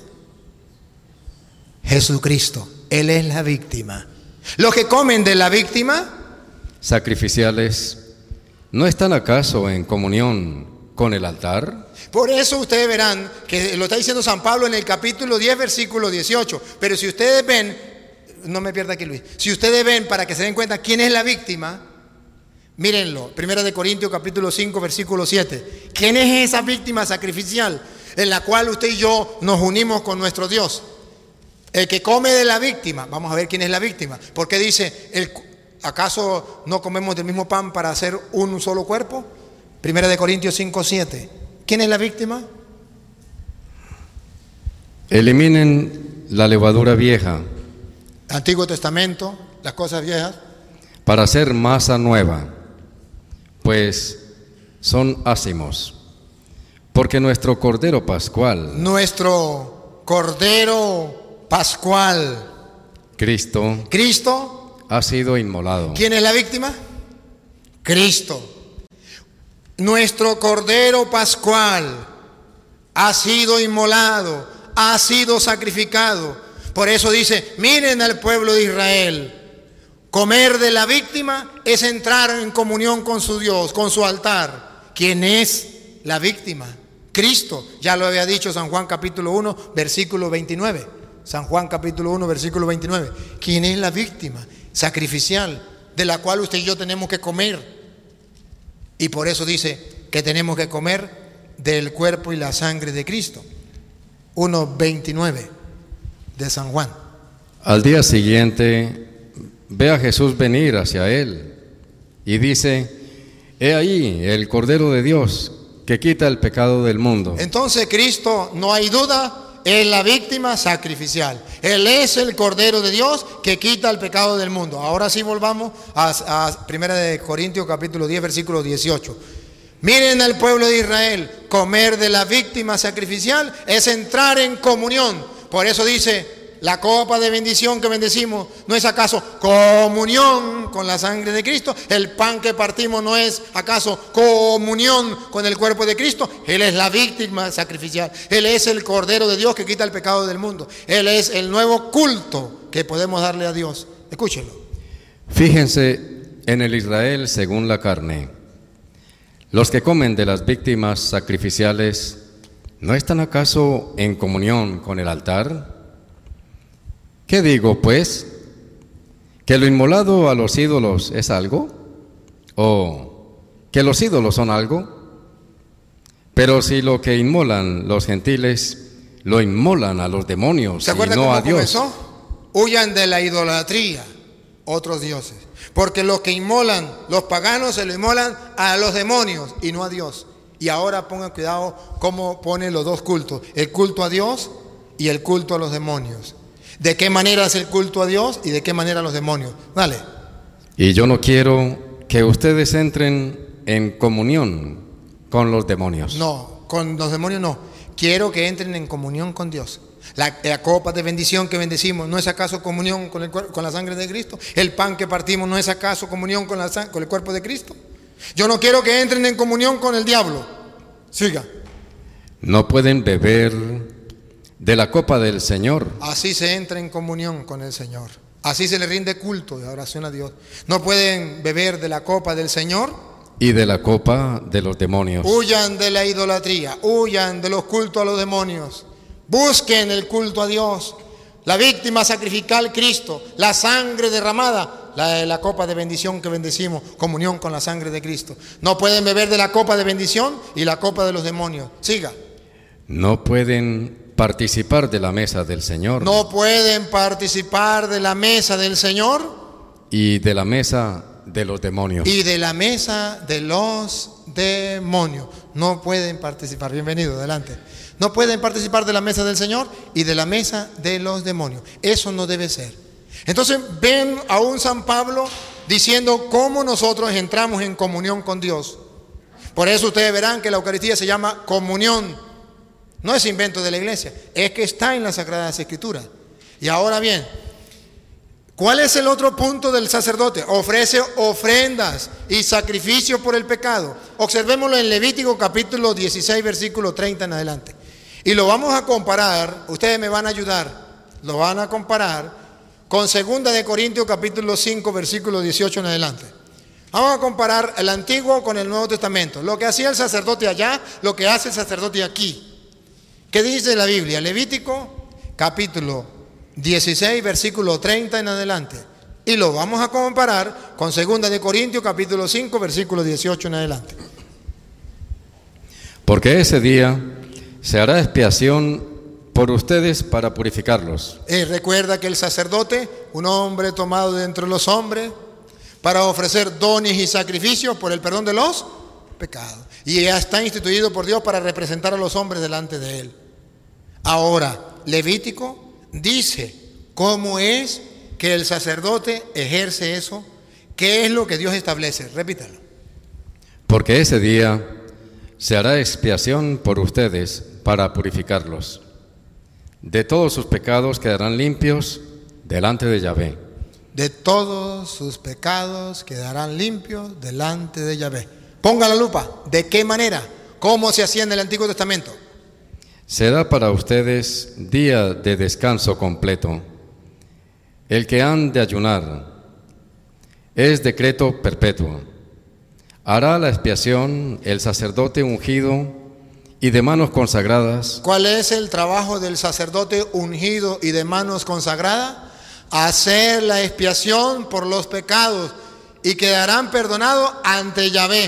Jesucristo. Él es la víctima. Los que comen de la víctima sacrificiales, ¿no están acaso en comunión con el altar? Por eso ustedes verán que lo está diciendo San Pablo en el capítulo 10, versículo 18. Pero si ustedes ven, no me pierda aquí Luis, si ustedes ven para que se den cuenta quién es la víctima, mírenlo, 1 Corintios capítulo 5, versículo 7. ¿Quién es esa víctima sacrificial en la cual usted y yo nos unimos con nuestro Dios? El que come de la víctima. Vamos a ver quién es la víctima. Porque dice, ¿acaso no comemos del mismo pan para hacer un solo cuerpo? 1 Corintios 5, 7. ¿Quién es la víctima? Eliminen la levadura vieja. Antiguo Testamento, las cosas viejas. Para hacer masa nueva, pues son ácimos. Porque nuestro Cordero Pascual. Nuestro Cordero Pascual. Cristo ha sido inmolado. ¿Quién es la víctima? Cristo. Nuestro Cordero Pascual ha sido inmolado, ha sido sacrificado. Por eso dice, miren al pueblo de Israel. Comer de la víctima es entrar en comunión con su Dios, con su altar. ¿Quién es la víctima? Cristo. Ya lo había dicho San Juan capítulo 1, versículo 29. San Juan capítulo 1, versículo 29. ¿Quién es la víctima sacrificial de la cual usted y yo tenemos que comer? Y por eso dice que tenemos que comer del cuerpo y la sangre de Cristo. 1:29 de San Juan. Al día siguiente ve a Jesús venir hacia él y dice, he ahí el Cordero de Dios que quita el pecado del mundo. Entonces Cristo, no hay duda, es la víctima sacrificial. Él es el Cordero de Dios que quita el pecado del mundo. Ahora sí volvamos a 1 Corintios capítulo 10, versículo 18. Miren al pueblo de Israel, comer de la víctima sacrificial es entrar en comunión. Por eso dice, la copa de bendición que bendecimos, ¿no es acaso comunión con la sangre de Cristo? El pan que partimos, ¿no es acaso comunión con el cuerpo de Cristo? Él es la víctima sacrificial. Él es el Cordero de Dios que quita el pecado del mundo. Él es el nuevo culto que podemos darle a Dios. Escúchenlo. Fíjense en el Israel según la carne. Los que comen de las víctimas sacrificiales, ¿no están acaso en comunión con el altar? ¿Qué digo, pues? ¿Que lo inmolado a los ídolos es algo? ¿O que los ídolos son algo? Pero si lo que inmolan los gentiles, lo inmolan a los demonios y no a Dios. Comenzó? Huyan de la idolatría, otros dioses. Porque los que inmolan, los paganos se lo inmolan a los demonios y no a Dios. Y ahora pongan cuidado cómo pone los dos cultos. El culto a Dios y el culto a los demonios. ¿De qué manera es el culto a Dios y de qué manera a los demonios? Dale. Y yo no quiero que ustedes entren en comunión con los demonios. No, con los demonios no. Quiero que entren en comunión con Dios. La copa de bendición que bendecimos, ¿no es acaso comunión con la sangre de Cristo? El pan que partimos, ¿no es acaso comunión con el cuerpo de Cristo? Yo no quiero que entren en comunión con el diablo. Siga. No pueden beber de la copa del Señor. Así se entra en comunión con el Señor. Así se le rinde culto y oración a Dios. No pueden beber de la copa del Señor y de la copa de los demonios. Huyan de la idolatría, huyan de los cultos a los demonios. Busquen el culto a Dios, la víctima sacrificial Cristo, la sangre derramada, la copa de bendición que bendecimos, comunión con la sangre de Cristo. No pueden beber de la copa de bendición y la copa de los demonios. Siga. No pueden participar de la mesa del Señor. No pueden participar de la mesa del Señor y de la mesa de los demonios. Y de la mesa de los demonios. No pueden participar. Bienvenido, adelante. No pueden participar de la mesa del Señor y de la mesa de los demonios. Eso no debe ser. Entonces ven a un San Pablo diciendo cómo nosotros entramos en comunión con Dios. Por eso ustedes verán que la Eucaristía se llama comunión. No es invento de la iglesia, es que está en las Sagradas Escrituras. Y ahora bien, ¿cuál es el otro punto del sacerdote? Ofrece ofrendas y sacrificios por el pecado. Observémoslo en Levítico capítulo 16, versículo 30 en adelante. Y lo vamos a comparar, ustedes me van a ayudar, lo van a comparar con 2 de Corintios capítulo 5, versículo 18 en adelante. Vamos a comparar el Antiguo con el Nuevo Testamento. Lo que hacía el sacerdote allá, lo que hace el sacerdote aquí. ¿Qué dice la Biblia? Levítico capítulo 16, versículo 30 en adelante. Y lo vamos a comparar con 2 de Corintios capítulo 5, versículo 18 en adelante. Porque ese día se hará expiación por ustedes para purificarlos. Recuerda que el sacerdote, un hombre tomado de entre los hombres, para ofrecer dones y sacrificios por el perdón de los pecados. Y ya está instituido por Dios para representar a los hombres delante de Él. Ahora, Levítico dice cómo es que el sacerdote ejerce eso, qué es lo que Dios establece. Repítalo. Porque ese día se hará expiación por ustedes para purificarlos. De todos sus pecados quedarán limpios delante de Yahvé. De todos sus pecados quedarán limpios delante de Yahvé. Ponga la lupa. ¿De qué manera? ¿Cómo se hacía en el Antiguo Testamento? Será para ustedes día de descanso completo. El que han de ayunar es decreto perpetuo. Hará la expiación el sacerdote ungido y de manos consagradas. ¿Cuál es el trabajo del sacerdote ungido y de manos consagradas? Hacer la expiación por los pecados y quedarán perdonados ante Yahvé.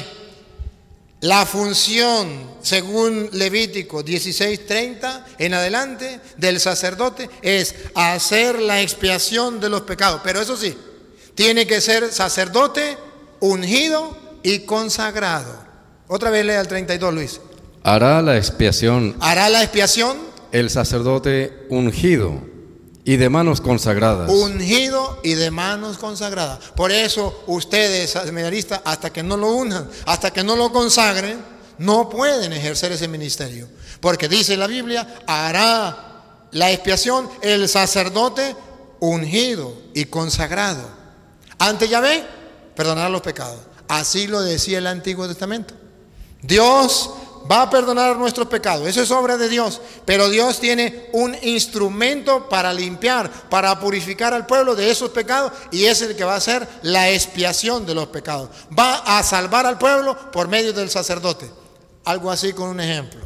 La función, según Levítico 16:30 en adelante, del sacerdote es hacer la expiación de los pecados. Pero eso sí, tiene que ser sacerdote ungido y consagrado. Otra vez lea el 32, Luis. Hará la expiación. Hará la expiación el sacerdote ungido y de manos consagradas. Ungido y de manos consagradas. Por eso ustedes, seminaristas, hasta que no lo unjan, hasta que no lo consagren, no pueden ejercer ese ministerio. Porque dice la Biblia, hará la expiación el sacerdote ungido y consagrado. Ante Yahvé, perdonará los pecados. Así lo decía el Antiguo Testamento. Dios va a perdonar nuestros pecados, eso es obra de Dios, pero Dios tiene un instrumento para limpiar, para purificar al pueblo de esos pecados, y es el que va a hacer la expiación de los pecados. Va a salvar al pueblo por medio del sacerdote. Algo así con un ejemplo.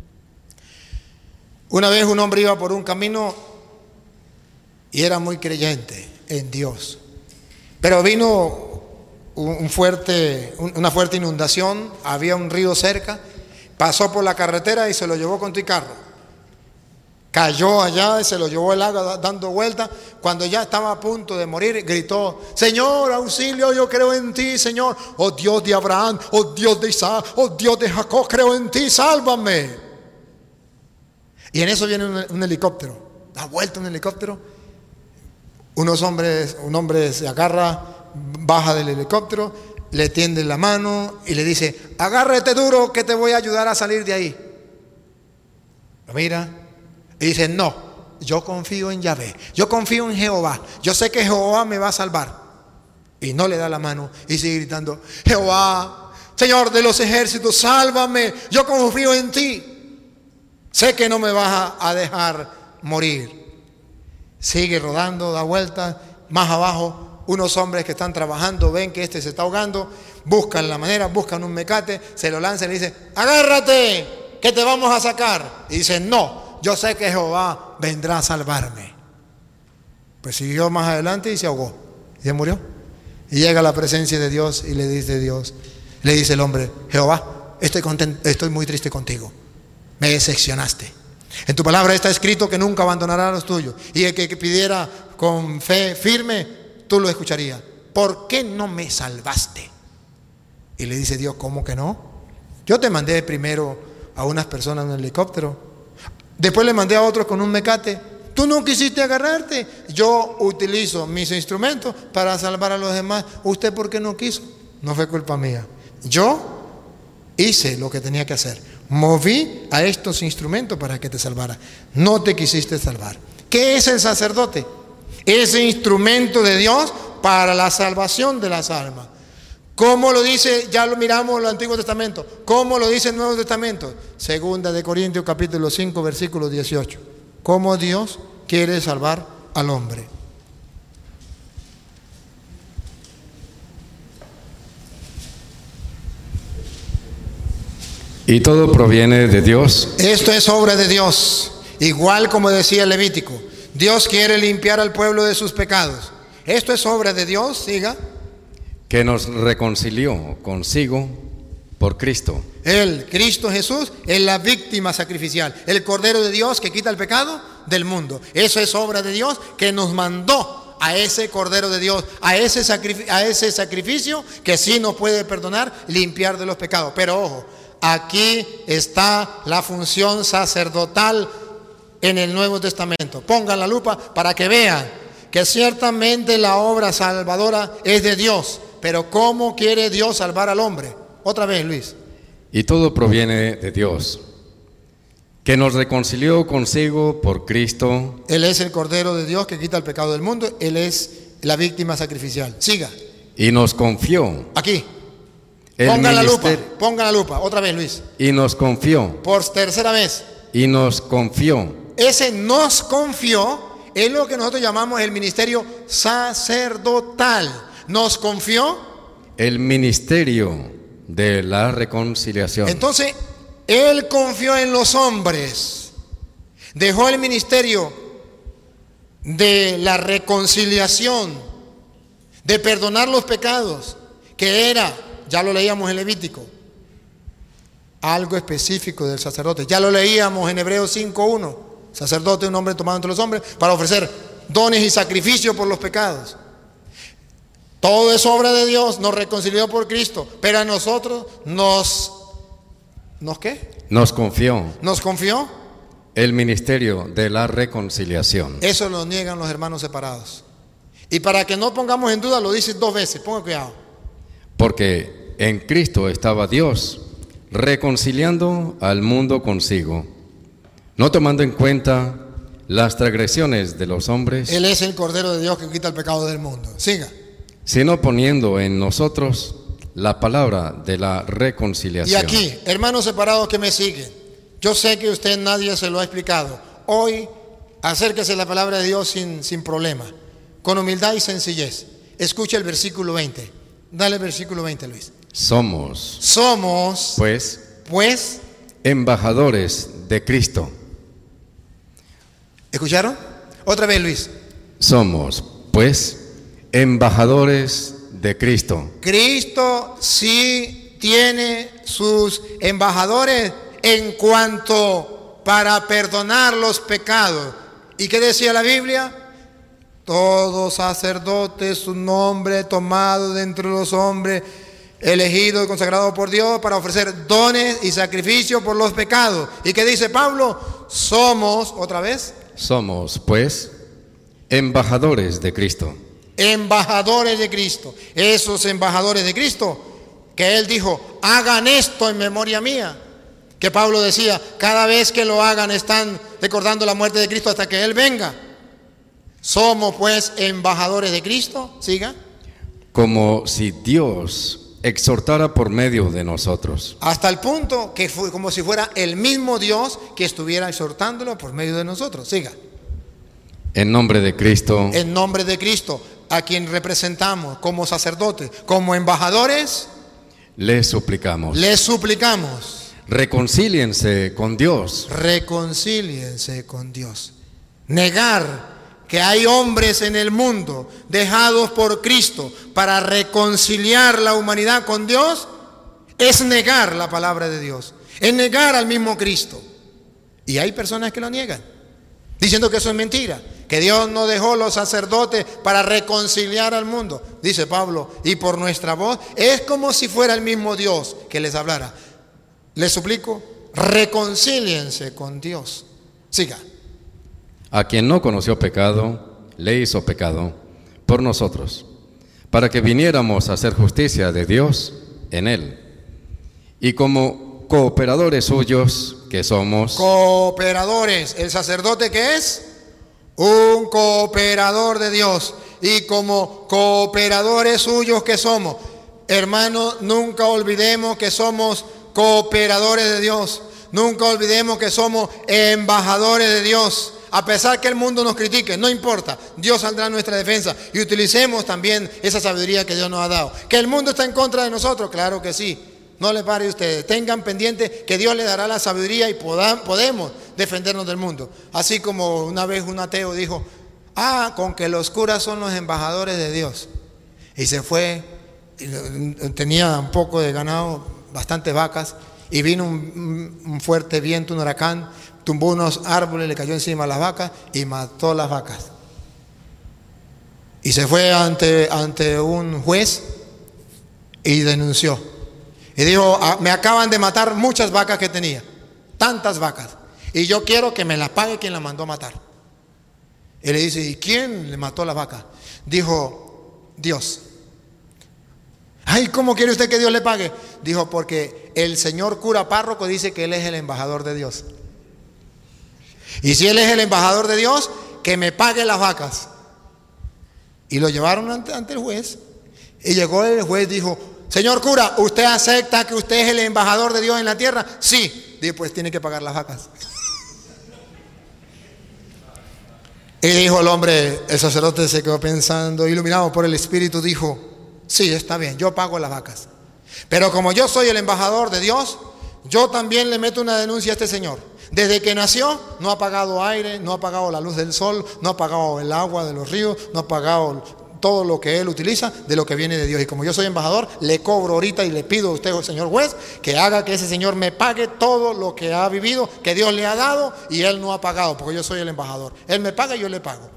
Una vez un hombre iba por un camino y era muy creyente en Dios, pero vino una fuerte inundación, había un río cerca. Pasó por la carretera y se lo llevó con tu carro. Cayó allá y se lo llevó el agua dando vueltas. Cuando ya estaba a punto de morir, gritó: Señor, auxilio, yo creo en ti, Señor. Oh Dios de Abraham, oh Dios de Isaac, oh Dios de Jacob, creo en ti, sálvame. Y en eso viene un helicóptero. Da vuelta un helicóptero. Un hombre se agarra, baja del helicóptero, le tiende la mano y le dice: agárrate duro que te voy a ayudar a salir de ahí. Lo mira y dice: no, yo confío en Yahvé, yo confío en Jehová, yo sé que Jehová me va a salvar. Y no le da la mano y sigue gritando: Jehová, Señor de los ejércitos, sálvame, yo confío en ti, sé que no me vas a dejar morir. Sigue rodando, da vueltas. Más abajo, unos hombres que están trabajando ven que este se está ahogando, buscan la manera, buscan un mecate, se lo lanzan y le dicen: agárrate, que te vamos a sacar. Y dice: no, yo sé que Jehová vendrá a salvarme. Pues siguió más adelante y se ahogó y se murió. Y llega a la presencia de Dios y le dice el hombre: Jehová, estoy muy triste contigo, me decepcionaste. En tu palabra está escrito que nunca abandonará a los tuyos, y el que pidiera con fe firme, tú lo escucharías. ¿Por qué no me salvaste? Y le dice Dios: ¿cómo que no? Yo te mandé primero a unas personas en un helicóptero, después le mandé a otros con un mecate. Tú no quisiste agarrarte. Yo utilizo mis instrumentos para salvar a los demás. ¿Usted por qué no quiso? No fue culpa mía. Yo hice lo que tenía que hacer. Moví a estos instrumentos para que te salvara. No te quisiste salvar. ¿Qué es el sacerdote? Ese instrumento de Dios para la salvación de las almas. ¿Cómo lo dice? Ya lo miramos en el Antiguo Testamento. ¿Cómo lo dice el Nuevo Testamento? Segunda de Corintios capítulo 5 versículo 18. ¿Cómo Dios quiere salvar al hombre? Y todo proviene de Dios. Esto es obra de Dios. Igual como decía el Levítico, Dios quiere limpiar al pueblo de sus pecados. Esto es obra de Dios, siga. Que nos reconcilió consigo por Cristo. Él, Cristo Jesús, es la víctima sacrificial, el Cordero de Dios que quita el pecado del mundo. Eso es obra de Dios, que nos mandó a ese Cordero de Dios, a ese sacrificio que sí nos puede perdonar, limpiar de los pecados. Pero ojo, aquí está la función sacerdotal en el Nuevo Testamento. Pongan la lupa para que vean que ciertamente la obra salvadora es de Dios, pero ¿cómo quiere Dios salvar al hombre? Otra vez, Luis. Y todo proviene de Dios, que nos reconcilió consigo por Cristo. Él es el Cordero de Dios que quita el pecado del mundo. Él es la víctima sacrificial. Siga. Y nos confió. Aquí. Pongan la lupa. Otra vez, Luis. Y nos confió. Por tercera vez. Y nos confió. Ese nos confió es lo que nosotros llamamos el ministerio sacerdotal. Nos confió el ministerio de la reconciliación. Entonces, Él confió en los hombres. Dejó el ministerio de la reconciliación, de perdonar los pecados, que era, ya lo leíamos en Levítico, algo específico del sacerdote. Ya lo leíamos en Hebreos 5:1. Sacerdote, un hombre tomado entre los hombres, para ofrecer dones y sacrificios por los pecados. Todo es obra de Dios, nos reconcilió por Cristo, pero a nosotros ¿nos qué? Nos confió. ¿Nos confió? El ministerio de la reconciliación. Eso lo niegan los hermanos separados. Y para que no pongamos en duda, lo dice 2 veces, ponga cuidado. Porque en Cristo estaba Dios reconciliando al mundo consigo, no tomando en cuenta las transgresiones de los hombres. Él es el Cordero de Dios que quita el pecado del mundo. Siga. Sino poniendo en nosotros la palabra de la reconciliación. Y aquí, hermanos separados que me siguen, yo sé que usted nadie se lo ha explicado. Hoy, acérquese a la palabra de Dios sin problema, con humildad y sencillez. Escucha el versículo 20. Dale el versículo 20, Luis. Somos, pues, embajadores de Cristo. ¿Escucharon? Otra vez, Luis. Somos, pues, embajadores de Cristo. Cristo sí tiene sus embajadores en cuanto para perdonar los pecados. ¿Y qué decía la Biblia? Todo sacerdote es un hombre tomado de entre los hombres, elegido y consagrado por Dios para ofrecer dones y sacrificios por los pecados. ¿Y qué dice Pablo? Somos, otra vez. Somos, pues, embajadores de Cristo. Embajadores de Cristo. Esos embajadores de Cristo que Él dijo, hagan esto en memoria mía. Que Pablo decía, cada vez que lo hagan están recordando la muerte de Cristo hasta que Él venga. Somos pues embajadores de Cristo, siga. Como si Dios exhortara por medio de nosotros. Hasta el punto que fue como si fuera el mismo Dios que estuviera exhortándolo por medio de nosotros, siga. En nombre de Cristo. En nombre de Cristo, a quien representamos como sacerdotes, como embajadores, les suplicamos. les suplicamos. Reconcíliense con Dios. Reconcíliense con Dios. Negar que hay hombres en el mundo dejados por Cristo para reconciliar la humanidad con Dios es negar la palabra de Dios, es negar al mismo Cristo. Y hay personas que lo niegan, diciendo que eso es mentira, que Dios no dejó los sacerdotes para reconciliar al mundo. Dice Pablo, y por nuestra voz es como si fuera el mismo Dios que les hablara. Les suplico, reconcíliense con Dios. Siga. A quien no conoció pecado, le hizo pecado por nosotros, para que viniéramos a hacer justicia de Dios en él. Y como cooperadores suyos que somos. Cooperadores, el sacerdote que es un cooperador de Dios. Y como cooperadores suyos que somos, hermanos, nunca olvidemos que somos cooperadores de Dios. Nunca olvidemos que somos embajadores de Dios. A pesar que el mundo nos critique, no importa, Dios saldrá en nuestra defensa y utilicemos también esa sabiduría que Dios nos ha dado. ¿Que el mundo está en contra de nosotros? Claro que sí. No les pare ustedes, tengan pendiente que Dios les dará la sabiduría y podemos defendernos del mundo. Así como una vez un ateo dijo, con que los curas son los embajadores de Dios. Y se fue, tenía un poco de ganado, bastantes vacas, y vino un fuerte viento, un huracán, tumbó unos árboles, le cayó encima a las vacas y mató las vacas. Y se fue ante un juez y denunció. Y dijo, me acaban de matar muchas vacas que tenía, tantas vacas, y yo quiero que me las pague quien las mandó a matar. Y le dice, ¿y quién le mató las vacas? Dijo, Dios. Ay, ¿cómo quiere usted que Dios le pague? Dijo, porque el señor cura párroco dice que él es el embajador de Dios. Y si él es el embajador de Dios, que me pague las vacas. Y lo llevaron ante el juez. Y llegó el juez, dijo, señor cura, ¿usted acepta que usted es el embajador de Dios en la tierra? Sí. Dijo, pues tiene que pagar las vacas. Y dijo el hombre, el sacerdote se quedó pensando, iluminado por el Espíritu, dijo, sí, está bien, yo pago las vacas. Pero como yo soy el embajador de Dios, yo también le meto una denuncia a este señor. Desde que nació no ha pagado aire, no ha pagado la luz del sol, no ha pagado el agua de los ríos, no ha pagado todo lo que él utiliza de lo que viene de Dios. Y como yo soy embajador, le cobro ahorita y le pido a usted, señor juez, que haga que ese señor me pague todo lo que ha vivido, que Dios le ha dado y él no ha pagado, porque yo soy el embajador. Él me paga y yo le pago.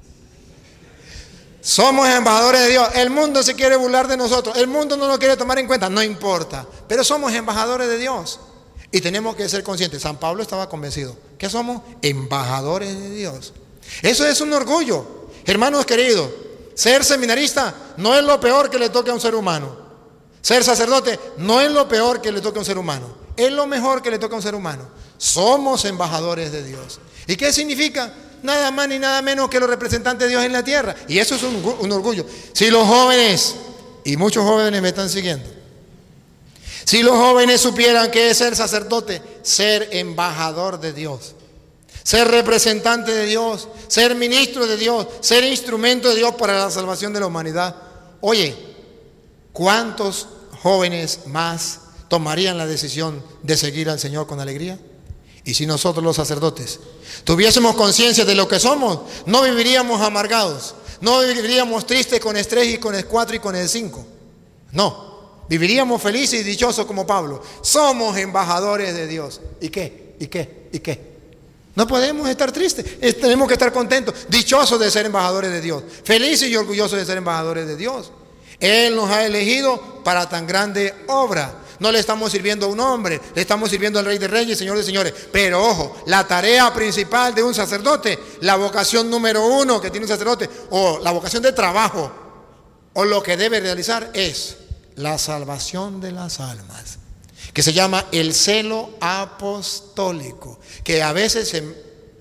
Somos embajadores de Dios. El mundo se quiere burlar de nosotros, el mundo no nos quiere tomar en cuenta, no importa, pero somos embajadores de Dios. Y tenemos que ser conscientes. San Pablo estaba convencido que somos embajadores de Dios. Eso es un orgullo. Hermanos queridos, ser seminarista no es lo peor que le toque a un ser humano. Ser sacerdote no es lo peor que le toque a un ser humano. Es lo mejor que le toca a un ser humano. Somos embajadores de Dios. ¿Y qué significa? Nada más ni nada menos que los representantes de Dios en la tierra. Y eso es un orgullo. Si los jóvenes, y muchos jóvenes me están siguiendo, si los jóvenes supieran qué es ser sacerdote, ser embajador de Dios, ser representante de Dios, ser ministro de Dios, ser instrumento de Dios para la salvación de la humanidad. Oye, ¿cuántos jóvenes más tomarían la decisión de seguir al Señor con alegría? Y si nosotros los sacerdotes tuviésemos conciencia de lo que somos, no viviríamos amargados, no viviríamos tristes con estrés y con el 4 y con el 5. No. Viviríamos felices y dichosos como Pablo. Somos embajadores de Dios. ¿Y qué? ¿Y qué? ¿Y qué? No podemos estar tristes. Tenemos que estar contentos, dichosos de ser embajadores de Dios, felices y orgullosos de ser embajadores de Dios. Él nos ha elegido para tan grande obra. No le estamos sirviendo a un hombre, le estamos sirviendo al Rey de Reyes y Señor de Señores. Pero ojo, la tarea principal de un sacerdote, la vocación número 1 que tiene un sacerdote, o la vocación de trabajo, o lo que debe realizar es la salvación de las almas, que se llama el celo apostólico, que a veces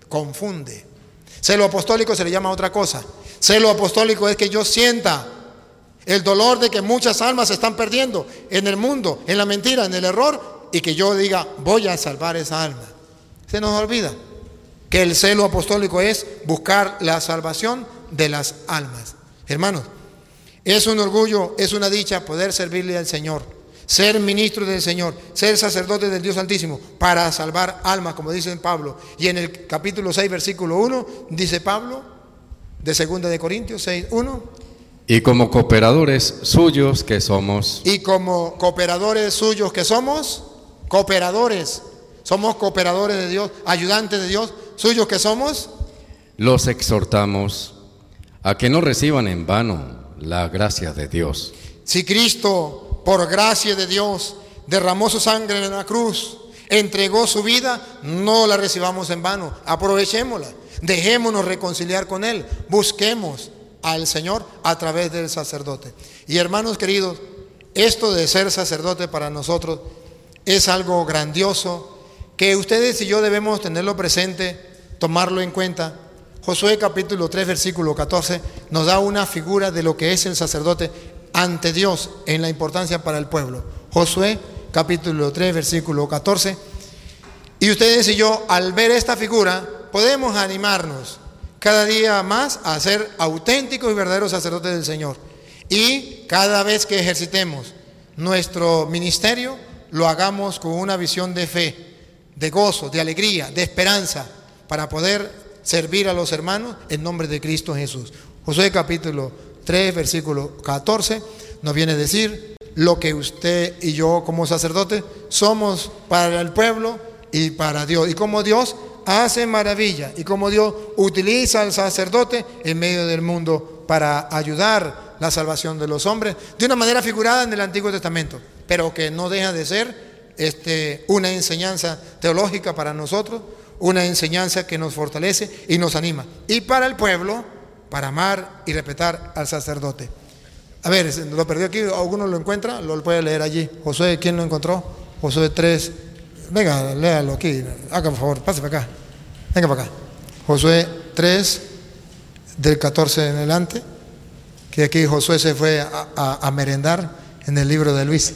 confunde. Celo apostólico se le llama otra cosa. Celo apostólico es que yo sienta el dolor de que muchas almas se están perdiendo en el mundo, en la mentira, en el error, y que yo diga, voy a salvar esa alma. Se nos olvida que el celo apostólico es buscar la salvación de las almas. Hermanos, es un orgullo, es una dicha poder servirle al Señor, ser ministro del Señor, ser sacerdote del Dios Altísimo para salvar almas, como dice Pablo. Y en el capítulo 6, versículo 1, dice Pablo, de 2 de Corintios 6, 1. Y como cooperadores suyos que somos. Y como cooperadores suyos que somos, somos cooperadores de Dios, ayudantes de Dios, suyos que somos. Los exhortamos a que no reciban en vano la gracia de Dios. Si Cristo, por gracia de Dios, derramó su sangre en la cruz, entregó su vida, no la recibamos en vano, aprovechémosla, dejémonos reconciliar con Él, busquemos al Señor a través del sacerdote. Y hermanos queridos, esto de ser sacerdote para nosotros es algo grandioso que ustedes y yo debemos tenerlo presente, tomarlo en cuenta. Josué capítulo 3 versículo 14 nos da una figura de lo que es el sacerdote ante Dios en la importancia para el pueblo. Josué capítulo 3 versículo 14. Y ustedes y yo, al ver esta figura, podemos animarnos cada día más a ser auténticos y verdaderos sacerdotes del Señor. Y cada vez que ejercitemos nuestro ministerio, lo hagamos con una visión de fe, de gozo, de alegría, de esperanza, para poder servir a los hermanos en nombre de Cristo Jesús. Josué capítulo 3, versículo 14, nos viene a decir lo que usted y yo como sacerdotes somos para el pueblo y para Dios. Y como Dios hace maravilla y como Dios utiliza al sacerdote en medio del mundo para ayudar la salvación de los hombres, de una manera figurada en el Antiguo Testamento, pero que no deja de ser una enseñanza teológica para nosotros, una enseñanza que nos fortalece y nos anima. Y para el pueblo, para amar y respetar al sacerdote. A ver, lo perdió aquí, ¿alguno lo encuentra? Lo puede leer allí. Josué, ¿quién lo encontró? Josué 3. Venga, léalo aquí. Haga por favor, pase para acá. Venga para acá. Josué 3, del 14 en adelante. Que aquí Josué se fue a merendar en el libro de Luis.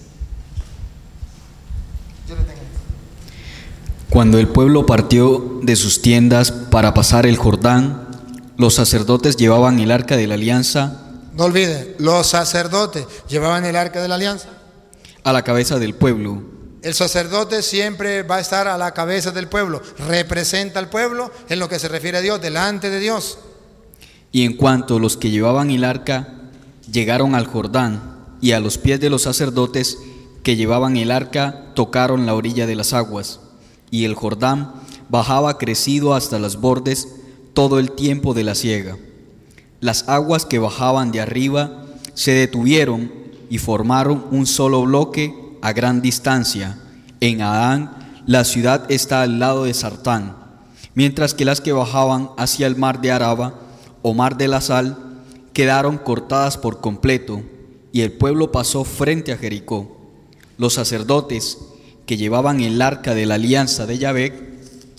Cuando el pueblo partió de sus tiendas para pasar el Jordán, los sacerdotes llevaban el arca de la alianza. No olviden, los sacerdotes llevaban el arca de la alianza a la cabeza del pueblo. El sacerdote siempre va a estar a la cabeza del pueblo, representa al pueblo en lo que se refiere a Dios, delante de Dios. Y en cuanto los que llevaban el arca llegaron al Jordán, y a los pies de los sacerdotes que llevaban el arca tocaron la orilla de las aguas, y el Jordán bajaba crecido hasta los bordes todo el tiempo de la siega. Las aguas que bajaban de arriba se detuvieron y formaron un solo bloque a gran distancia. En Adán, la ciudad está al lado de Sartán, mientras que las que bajaban hacia el mar de Araba o mar de la Sal quedaron cortadas por completo, y el pueblo pasó frente a Jericó. Los sacerdotes que llevaban el arca de la alianza de Yahvé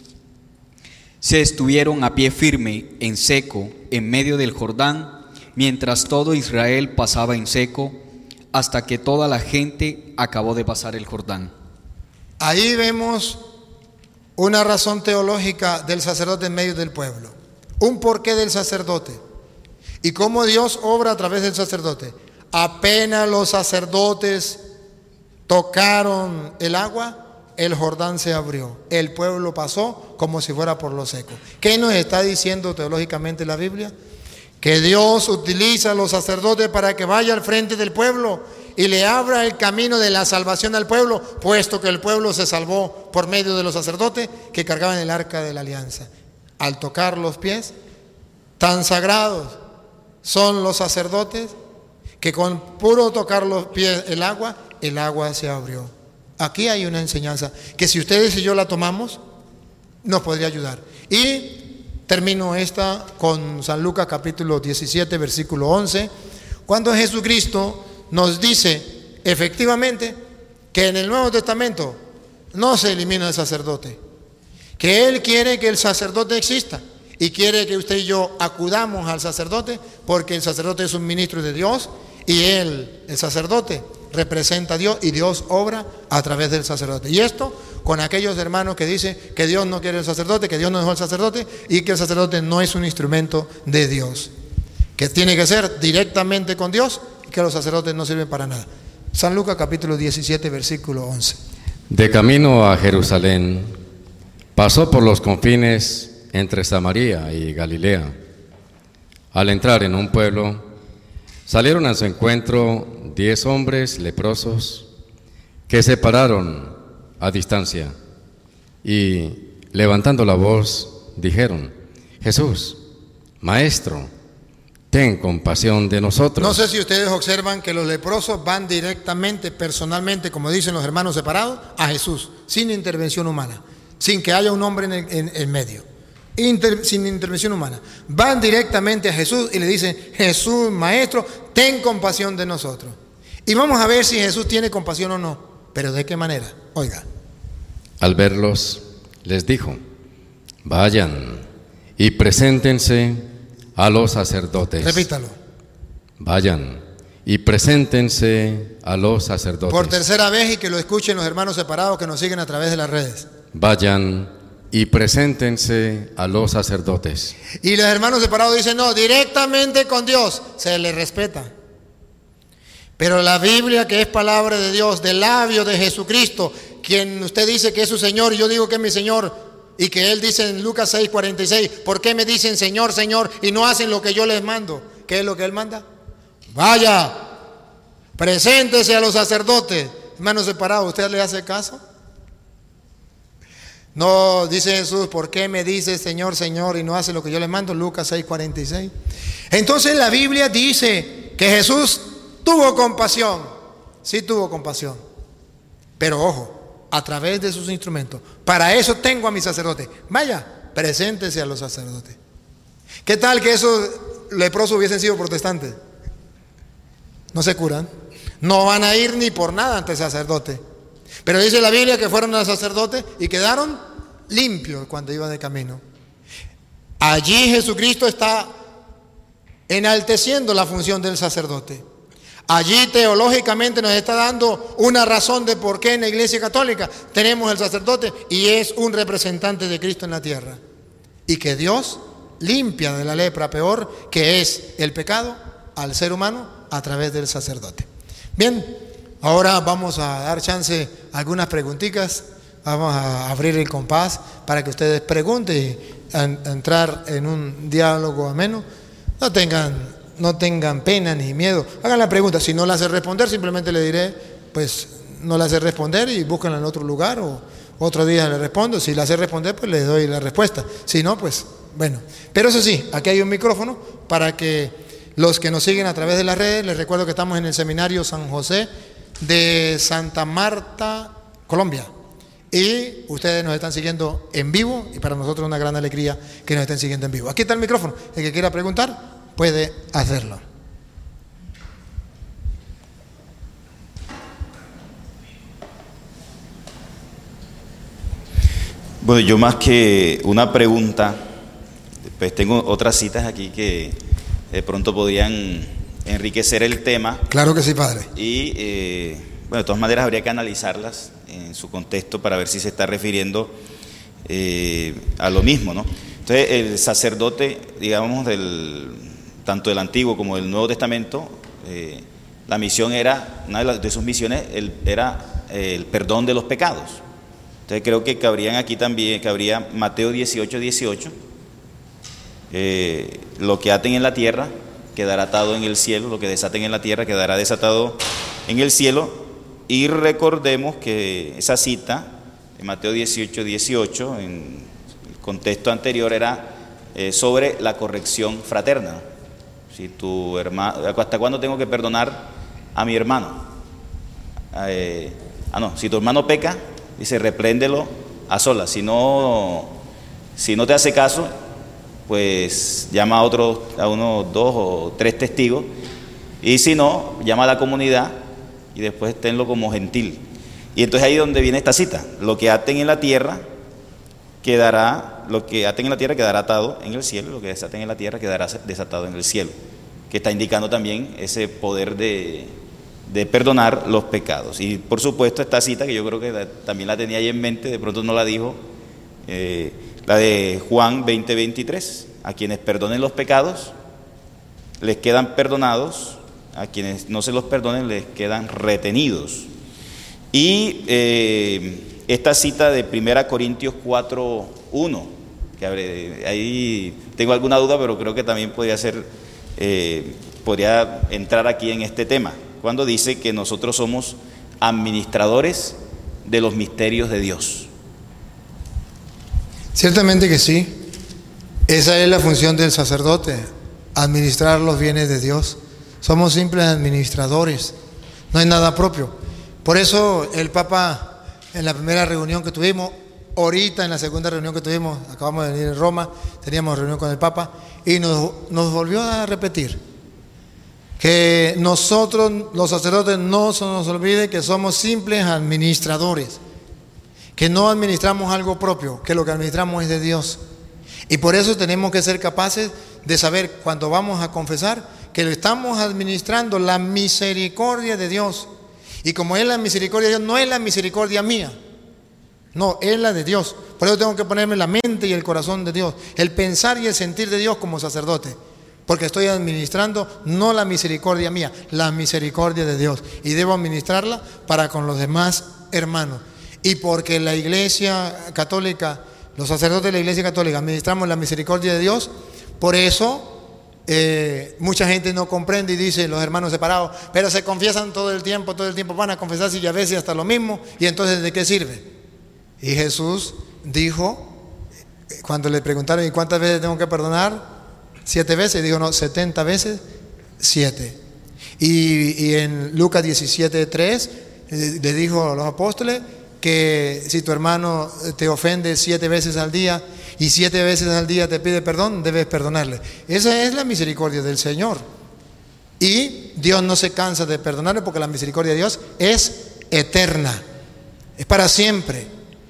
se estuvieron a pie firme en seco en medio del Jordán, mientras todo Israel pasaba en seco, hasta que toda la gente acabó de pasar el Jordán. Ahí vemos una razón teológica del sacerdote en medio del pueblo, un porqué del sacerdote y cómo Dios obra a través del sacerdote. Apenas los sacerdotes tocaron el agua, el Jordán se abrió, el pueblo pasó como si fuera por lo seco. ¿Qué nos está diciendo teológicamente la Biblia? Que Dios utiliza a los sacerdotes para que vaya al frente del pueblo y le abra el camino de la salvación al pueblo, puesto que el pueblo se salvó por medio de los sacerdotes que cargaban el arca de la alianza. Al tocar los pies, tan sagrados son los sacerdotes que con puro tocar los pies el agua se abrió. Aquí hay una enseñanza que si ustedes y yo la tomamos, nos podría ayudar. Y termino esta con San Lucas capítulo 17, versículo 11, cuando Jesucristo nos dice efectivamente que en el Nuevo Testamento no se elimina el sacerdote, que Él quiere que el sacerdote exista y quiere que usted y yo acudamos al sacerdote, porque el sacerdote es un ministro de Dios y Él, el sacerdote, representa a Dios y Dios obra a través del sacerdote. Y esto con aquellos hermanos que dicen que Dios no quiere el sacerdote, que Dios no dejó el sacerdote y que el sacerdote no es un instrumento de Dios, que tiene que ser directamente con Dios y que los sacerdotes no sirven para nada. San Lucas capítulo 17 versículo 11. De camino a Jerusalén, pasó por los confines entre Samaria y Galilea. Al entrar en un pueblo, salieron a su encuentro 10 hombres leprosos que se pararon a distancia y, levantando la voz, dijeron: Jesús, Maestro, ten compasión de nosotros. No sé si ustedes observan que los leprosos van directamente, personalmente, como dicen los hermanos separados, a Jesús, sin intervención humana, sin que haya un hombre en medio, sin intervención humana. Van directamente a Jesús y le dicen: Jesús, Maestro, ten compasión de nosotros. Y vamos a ver si Jesús tiene compasión o no. ¿Pero de qué manera? Oiga. Al verlos, les dijo: vayan y preséntense a los sacerdotes. Repítalo. Vayan y preséntense a los sacerdotes. Por tercera vez, y que lo escuchen los hermanos separados que nos siguen a través de las redes. Vayan y preséntense a los sacerdotes. Y los hermanos separados dicen: no, directamente con Dios. Se les respeta. Pero la Biblia, que es palabra de Dios, del labio de Jesucristo, quien usted dice que es su Señor y yo digo que es mi Señor, y que Él dice en Lucas 6:46, ¿por qué me dicen Señor, Señor y no hacen lo que yo les mando? ¿Qué es lo que Él manda? Vaya, preséntese a los sacerdotes. Hermanos separados, ¿usted le hace caso? No, dice Jesús: ¿por qué me dice Señor, Señor y no hace lo que yo les mando? Lucas 6:46. Entonces la Biblia dice que Jesús tuvo compasión, sí tuvo compasión, pero ojo, a través de sus instrumentos. Para eso tengo a mis sacerdotes. Vaya, preséntese a los sacerdotes. ¿Qué tal que esos leprosos hubiesen sido protestantes? No se curan, no van a ir ni por nada ante el sacerdote. Pero dice la Biblia que fueron al sacerdote y quedaron limpios cuando iban de camino. Allí Jesucristo está enalteciendo la función del sacerdote. Allí teológicamente nos está dando una razón de por qué en la Iglesia Católica tenemos el sacerdote y es un representante de Cristo en la tierra. Y que Dios limpia de la lepra peor, que es el pecado, al ser humano a través del sacerdote. Bien, ahora vamos a dar chance a algunas preguntitas. Vamos a abrir el compás para que ustedes pregunten y entrar en un diálogo ameno. No tengan pena ni miedo. Hagan la pregunta. Si no la hace responder, simplemente le diré, pues no la hace responder y búsquenla en otro lugar o otro día le respondo. Si la hace responder, pues le doy la respuesta. Si no, pues bueno. Pero eso sí, aquí hay un micrófono para que los que nos siguen a través de las redes, les recuerdo que estamos en el Seminario San José de Santa Marta, Colombia. Y ustedes nos están siguiendo en vivo y para nosotros es una gran alegría que nos estén siguiendo en vivo. Aquí está el micrófono. El que quiera preguntar puede hacerlo. Bueno, yo más que una pregunta, pues tengo otras citas aquí que de pronto podían enriquecer el tema. Claro que sí, padre. Y bueno, de todas maneras habría que analizarlas en su contexto para ver si se está refiriendo a lo mismo, ¿no? Entonces, el sacerdote, digamos, tanto del Antiguo como del Nuevo Testamento, la misión era, una de sus misiones era el perdón de los pecados. Entonces creo que cabrían aquí también, cabría Mateo 18:18, lo que aten en la tierra quedará atado en el cielo, lo que desaten en la tierra quedará desatado en el cielo. Y recordemos que esa cita de Mateo 18:18, en el contexto anterior, era sobre la corrección fraterna. Si tu hermano, ¿hasta cuándo tengo que perdonar a mi hermano? Si tu hermano peca, dice, repréndelo a solas. Si no te hace caso, pues llama a unos 2 o 3 testigos. Y si no, llama a la comunidad y después tenlo como gentil. Y entonces ahí es donde viene esta cita: lo que aten en la tierra quedará, lo que aten en la tierra quedará atado en el cielo, y lo que desaten en la tierra quedará desatado en el cielo, que está indicando también ese poder de perdonar los pecados. Y por supuesto esta cita, que yo creo que también la tenía ahí en mente, de pronto no la dijo, la de Juan 20:23, a quienes perdonen los pecados les quedan perdonados, a quienes no se los perdonen les quedan retenidos. Y esta cita de 1 Corintios 4:1, que ahí tengo alguna duda, pero creo que también podría entrar aquí en este tema, cuando dice que nosotros somos administradores de los misterios de Dios. Ciertamente que sí. Esa es la función del sacerdote, administrar los bienes de Dios. Somos simples administradores, no hay nada propio. Por eso el Papa, en la primera reunión que tuvimos, ahorita en la segunda reunión que tuvimos, acabamos de venir en Roma, teníamos reunión con el Papa, y nos volvió a repetir que nosotros, los sacerdotes, no se nos olvide que somos simples administradores, que no administramos algo propio, que lo que administramos es de Dios. Y por eso tenemos que ser capaces de saber cuando vamos a confesar que le estamos administrando la misericordia de Dios. Y como es la misericordia de Dios, no es la misericordia mía, no, es la de Dios. Por eso tengo que ponerme la mente y el corazón de Dios, el pensar y el sentir de Dios como sacerdote, porque estoy administrando no la misericordia mía, la misericordia de Dios, y debo administrarla para con los demás hermanos. Y porque la Iglesia Católica, los sacerdotes de la Iglesia Católica administramos la misericordia de Dios, por eso mucha gente no comprende y dice, los hermanos separados, pero se confiesan todo el tiempo van a confesarse y a veces hasta lo mismo, y entonces ¿de qué sirve? Y Jesús dijo, cuando le preguntaron, ¿y cuántas veces tengo que perdonar? 7 veces, dijo, no, 70 veces 7. Y en Lucas 17:3 le dijo a los apóstoles que si tu hermano te ofende 7 veces al día y 7 veces al día te pide perdón, debes perdonarle. Esa es la misericordia del Señor. Y Dios no se cansa de perdonarle, porque la misericordia de Dios es eterna, es para siempre.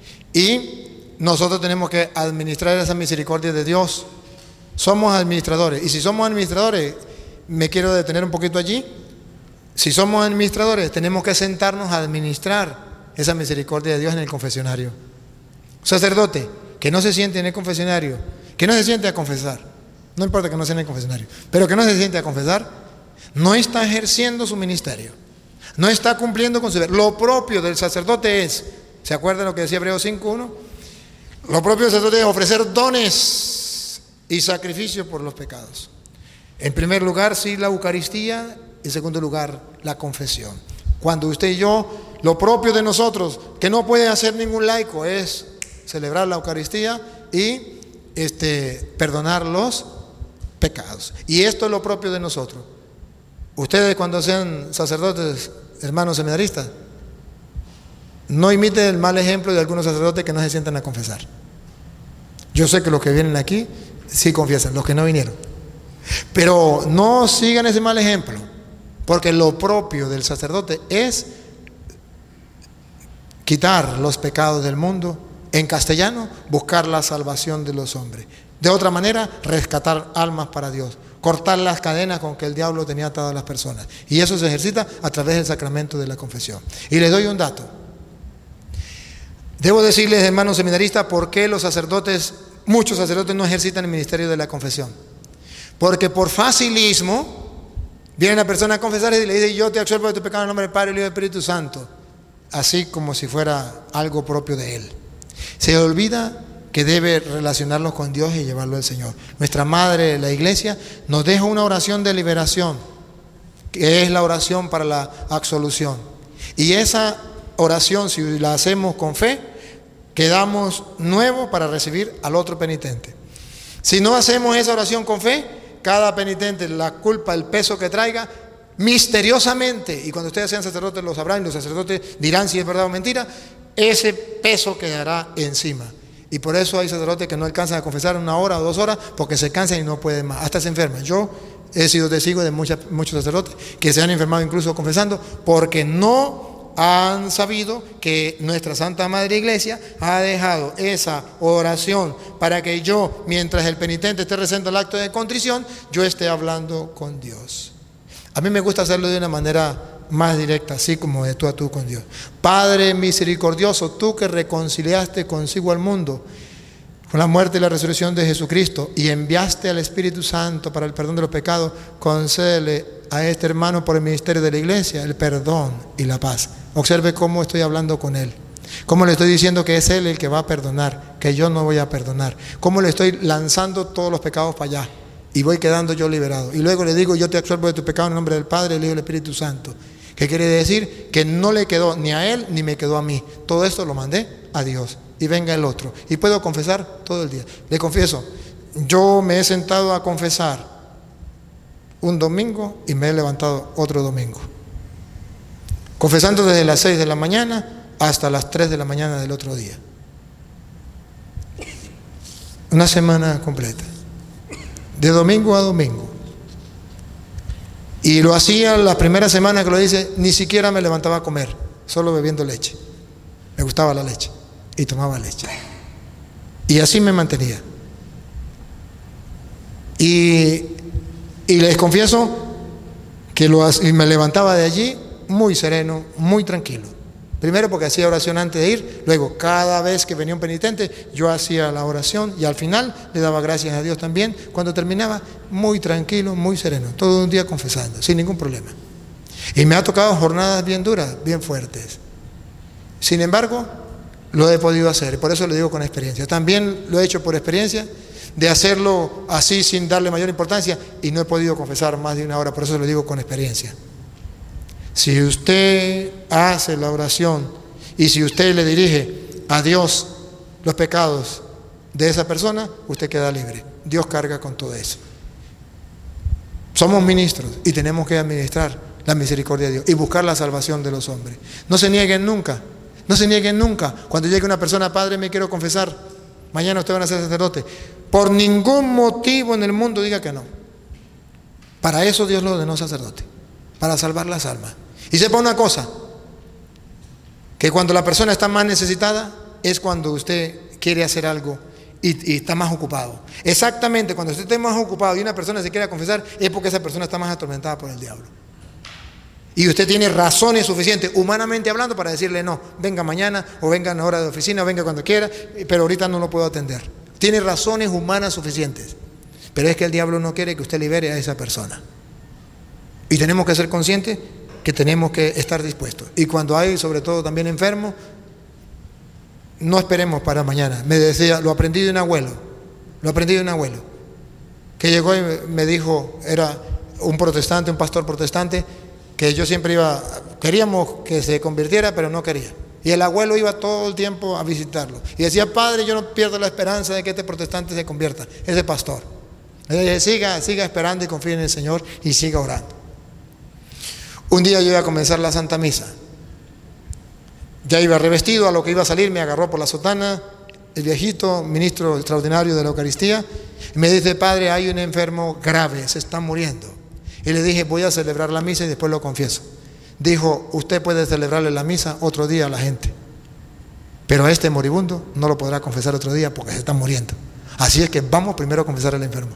Y nosotros tenemos que administrar esa misericordia de Dios. Somos administradores. Y si somos administradores, me quiero detener un poquito allí. Si somos administradores, tenemos que sentarnos a administrar esa misericordia de Dios en el confesionario. Un sacerdote que no se siente en el confesionario, que no se siente a confesar, no importa que no sea en el confesionario, pero que no se siente a confesar, no está ejerciendo su ministerio, no está cumpliendo con su deber. Lo propio del sacerdote es, ¿se acuerdan lo que decía Hebreos 5:1? Lo propio del sacerdote es ofrecer dones y sacrificios por los pecados. En primer lugar, sí, la Eucaristía. En segundo lugar, la confesión. Cuando usted y yo, lo propio de nosotros, que no puede hacer ningún laico, es celebrar la Eucaristía y perdonar los pecados. Y esto es lo propio de nosotros. Ustedes, cuando sean sacerdotes, hermanos seminaristas, no imiten el mal ejemplo de algunos sacerdotes que no se sientan a confesar. Yo sé que los que vienen aquí sí confiesan, los que no vinieron, pero no sigan ese mal ejemplo, porque lo propio del sacerdote es quitar los pecados del mundo. En castellano, buscar la salvación de los hombres. De otra manera, rescatar almas para Dios, cortar las cadenas con que el diablo tenía atadas a las personas. Y eso se ejercita a través del sacramento de la confesión. Y les doy un dato. Debo decirles, hermanos seminaristas, por qué los sacerdotes, muchos sacerdotes no ejercitan el ministerio de la confesión. Porque por facilismo viene la persona a confesar y le dice, yo te absuelvo de tu pecado en el nombre del Padre, del Hijo y del Espíritu Santo, así como si fuera algo propio de él. Se olvida que debe relacionarnos con Dios y llevarlo al Señor. Nuestra Madre, la Iglesia, nos deja una oración de liberación, que es la oración para la absolución. Y esa oración, si la hacemos con fe, quedamos nuevos para recibir al otro penitente. Si no hacemos esa oración con fe, cada penitente, la culpa, el peso que traiga, misteriosamente, y cuando ustedes sean sacerdotes lo sabrán, y los sacerdotes dirán si es verdad o mentira, ese peso quedará encima. Y por eso hay sacerdotes que no alcanzan a confesar 1 hora o 2 horas porque se cansan y no pueden más, hasta se enferman. Yo he sido testigo de muchos sacerdotes que se han enfermado incluso confesando porque no han sabido que nuestra Santa Madre Iglesia ha dejado esa oración para que yo, mientras el penitente esté rezando el acto de contrición, yo esté hablando con Dios. A mí me gusta hacerlo de una manera más directa, así como de tú a tú con Dios. Padre misericordioso, tú que reconciliaste consigo al mundo con la muerte y la resurrección de Jesucristo y enviaste al Espíritu Santo para el perdón de los pecados, concédele a este hermano por el ministerio de la iglesia el perdón y la paz. Observe cómo estoy hablando con él, cómo le estoy diciendo que es él el que va a perdonar, que yo no voy a perdonar, cómo le estoy lanzando todos los pecados para allá y voy quedando yo liberado. Y luego le digo, yo te absuelvo de tu pecado en el nombre del Padre, del Hijo y del Espíritu Santo. ¿Qué quiere decir? Que no le quedó ni a él ni me quedó a mí. Todo esto lo mandé a Dios. Y venga el otro. Y puedo confesar todo el día. Le confieso, yo me he sentado a confesar un domingo y me he levantado otro domingo. Confesando desde las 6 de la mañana hasta las 3 de la mañana del otro día. Una semana completa. De domingo a domingo. Y lo hacía la primera semana que lo hice, ni siquiera me levantaba a comer, solo bebiendo leche. Me gustaba la leche y tomaba leche. Y así me mantenía. Y les confieso que me levantaba de allí muy sereno, muy tranquilo. Primero porque hacía oración antes de ir, luego cada vez que venía un penitente yo hacía la oración y al final le daba gracias a Dios también. Cuando terminaba, muy tranquilo, muy sereno, todo un día confesando, sin ningún problema. Y me ha tocado jornadas bien duras, bien fuertes. Sin embargo, lo he podido hacer, y por eso le digo con experiencia. También lo he hecho por experiencia, de hacerlo así sin darle mayor importancia, y no he podido confesar más de una hora, por eso le digo con experiencia. Si usted hace la oración y si usted le dirige a Dios los pecados de esa persona, usted queda libre. Dios carga con todo eso. Somos ministros y tenemos que administrar la misericordia de Dios y buscar la salvación de los hombres. No se nieguen nunca, no se nieguen nunca. Cuando llegue una persona, padre, me quiero confesar, mañana usted va a ser sacerdote. Por ningún motivo en el mundo diga que no. Para eso Dios lo ordenó sacerdote, para salvar las almas. Y sepa una cosa, que cuando la persona está más necesitada es cuando usted quiere hacer algo y está más ocupado. Exactamente, cuando usted esté más ocupado y una persona se quiera confesar es porque esa persona está más atormentada por el diablo. Y usted tiene razones suficientes, humanamente hablando, para decirle no, venga mañana o venga en la hora de oficina o venga cuando quiera, pero ahorita no lo puedo atender. Tiene razones humanas suficientes, pero es que el diablo no quiere que usted libere a esa persona. Y tenemos que ser conscientes que tenemos que estar dispuestos. Y cuando hay, sobre todo también enfermos, no esperemos para mañana. Me decía, lo aprendí de un abuelo, que llegó y me dijo, era un protestante, un pastor protestante, que yo siempre iba, queríamos que se convirtiera, pero no quería. Y el abuelo iba todo el tiempo a visitarlo. Y decía, padre, yo no pierdo la esperanza de que este protestante se convierta, ese pastor. Siga esperando y confíe en el Señor y siga orando. Un día yo iba a comenzar la Santa Misa. Ya iba revestido, a lo que iba a salir me agarró por la sotana el viejito, ministro extraordinario de la Eucaristía, y me dice, padre, hay un enfermo grave, se está muriendo. Y le dije, voy a celebrar la misa y después lo confieso. Dijo, usted puede celebrarle la misa otro día a la gente, pero a este moribundo no lo podrá confesar otro día porque se está muriendo. Así es que vamos primero a confesar al enfermo.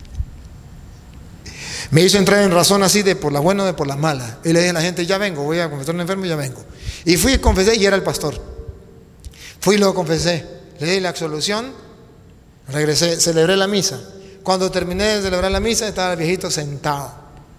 Me hizo entrar en razón así de por las buenas o de por las malas. Y le dije a la gente, ya vengo, voy a confesar a un enfermo y ya vengo. Y fui y confesé y era el pastor. Fui y lo confesé. Le di la absolución, regresé, celebré la misa. Cuando terminé de celebrar la misa estaba el viejito sentado.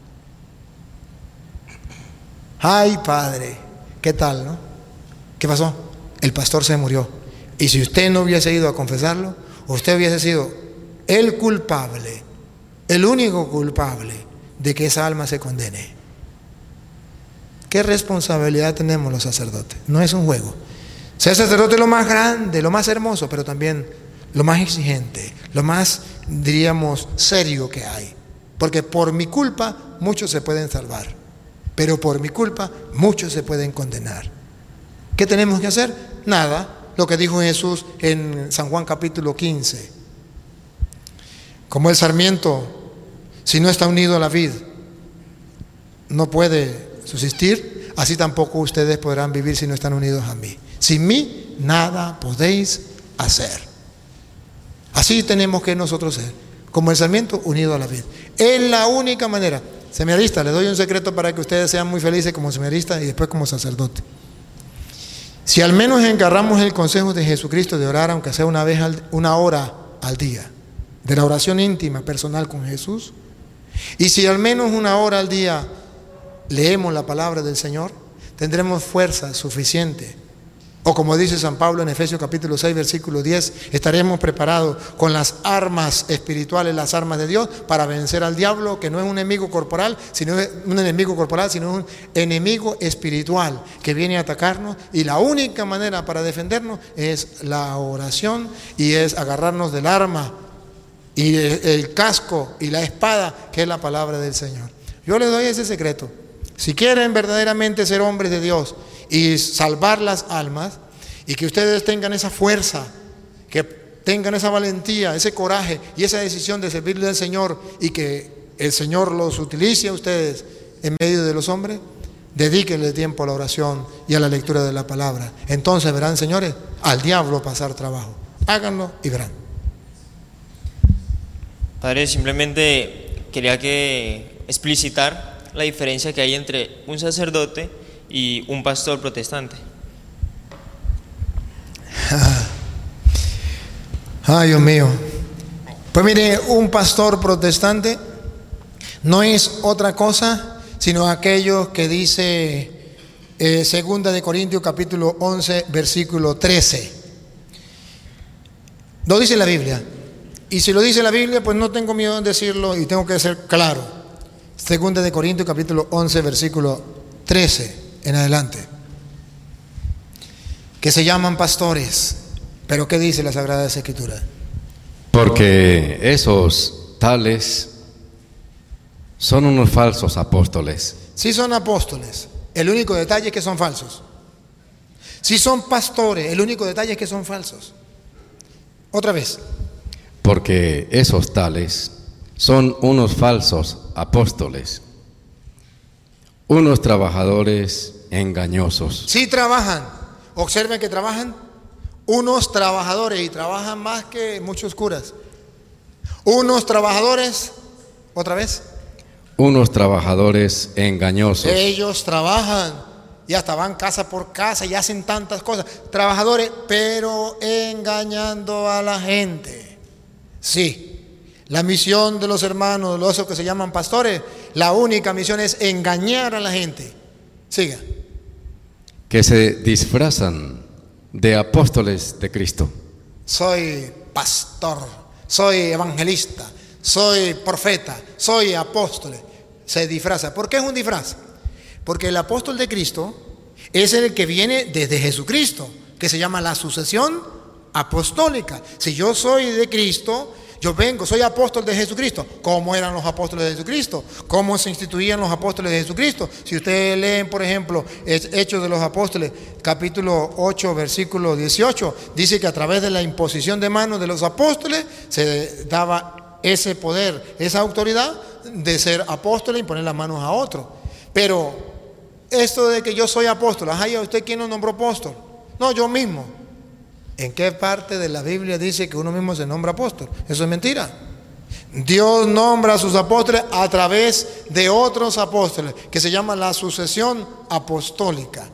Ay, padre, ¿qué tal, no? ¿Qué pasó? El pastor se murió. Y si usted no hubiese ido a confesarlo, usted hubiese sido el culpable, el único culpable de que esa alma se condene. ¿Qué responsabilidad tenemos los sacerdotes? No es un juego. Ser sacerdote es lo más grande, lo más hermoso, pero también lo más exigente, lo más, diríamos, serio que hay. Porque por mi culpa muchos se pueden salvar, pero por mi culpa muchos se pueden condenar. ¿Qué tenemos que hacer? Nada. Lo que dijo Jesús en San Juan capítulo 15. Como el sarmiento, si no está unido a la vid, no puede subsistir, así tampoco ustedes podrán vivir si no están unidos a mí. Sin mí nada podéis hacer. Así tenemos que nosotros ser, como el sarmiento unido a la vid. Es la única manera. Seminarista, les doy un secreto para que ustedes sean muy felices como seminarista y después como sacerdote. Si al menos encargamos el consejo de Jesucristo de orar, aunque sea una hora al día, de la oración íntima, personal con Jesús, y si al menos una hora al día leemos la palabra del Señor, tendremos fuerza suficiente. O como dice San Pablo en Efesios capítulo 6, versículo 10, estaremos preparados con las armas espirituales, las armas de Dios, para vencer al diablo, que no es un enemigo corporal, sino un enemigo espiritual que viene a atacarnos, y la única manera para defendernos es la oración y es agarrarnos del arma y el casco y la espada, que es la palabra del Señor. Yo les doy ese secreto. Si quieren verdaderamente ser hombres de Dios y salvar las almas, y que ustedes tengan esa fuerza, que tengan esa valentía, ese coraje y esa decisión de servirle al Señor, y que el Señor los utilice a ustedes en medio de los hombres, dedíquenle tiempo a la oración y a la lectura de la palabra. Entonces verán, señores, al diablo pasar trabajo. Háganlo y verán. Padre, simplemente quería explicitar la diferencia que hay entre un sacerdote y un pastor protestante. Ay, Dios mío. Pues mire, un pastor protestante no es otra cosa sino aquello que dice 2 de Corintios capítulo 11 versículo 13. Lo dice la Biblia. Y si lo dice la Biblia, pues no tengo miedo en decirlo y tengo que ser claro. 2 de Corintios capítulo 11 versículo 13 en adelante. Que se llaman pastores. Pero ¿qué dice la Sagrada Escritura? Porque esos tales son unos falsos apóstoles. Sí son apóstoles, el único detalle es que son falsos. Sí son pastores, el único detalle es que son falsos. Otra vez. Porque esos tales son unos falsos apóstoles, unos trabajadores engañosos. Sí trabajan, observen que trabajan, unos trabajadores, y trabajan más que muchos curas. Unos trabajadores, otra vez. Unos trabajadores engañosos. Ellos trabajan y hasta van casa por casa y hacen tantas cosas. Trabajadores, pero engañando a la gente. Sí, la misión de los hermanos, los que se llaman pastores, la única misión es engañar a la gente. Siga. Que se disfrazan de apóstoles de Cristo. Soy pastor, soy evangelista, soy profeta, soy apóstol. Se disfraza. ¿Por qué es un disfraz? Porque el apóstol de Cristo es el que viene desde Jesucristo, que se llama la sucesión apostólica. Si yo soy de Cristo, yo vengo, soy apóstol de Jesucristo. ¿Cómo eran los apóstoles de Jesucristo? ¿Cómo se instituían los apóstoles de Jesucristo? Si ustedes leen, por ejemplo, Hechos de los Apóstoles, capítulo 8, versículo 18, dice que a través de la imposición de manos de los apóstoles se daba ese poder, esa autoridad de ser apóstol y poner las manos a otro. Pero esto de que yo soy apóstol, ajá, ¿y a usted quién lo nombró apóstol? No, yo mismo. ¿En qué parte de la Biblia dice que uno mismo se nombra apóstol? Eso es mentira. Dios nombra a sus apóstoles a través de otros apóstoles, que se llama la sucesión apostólica.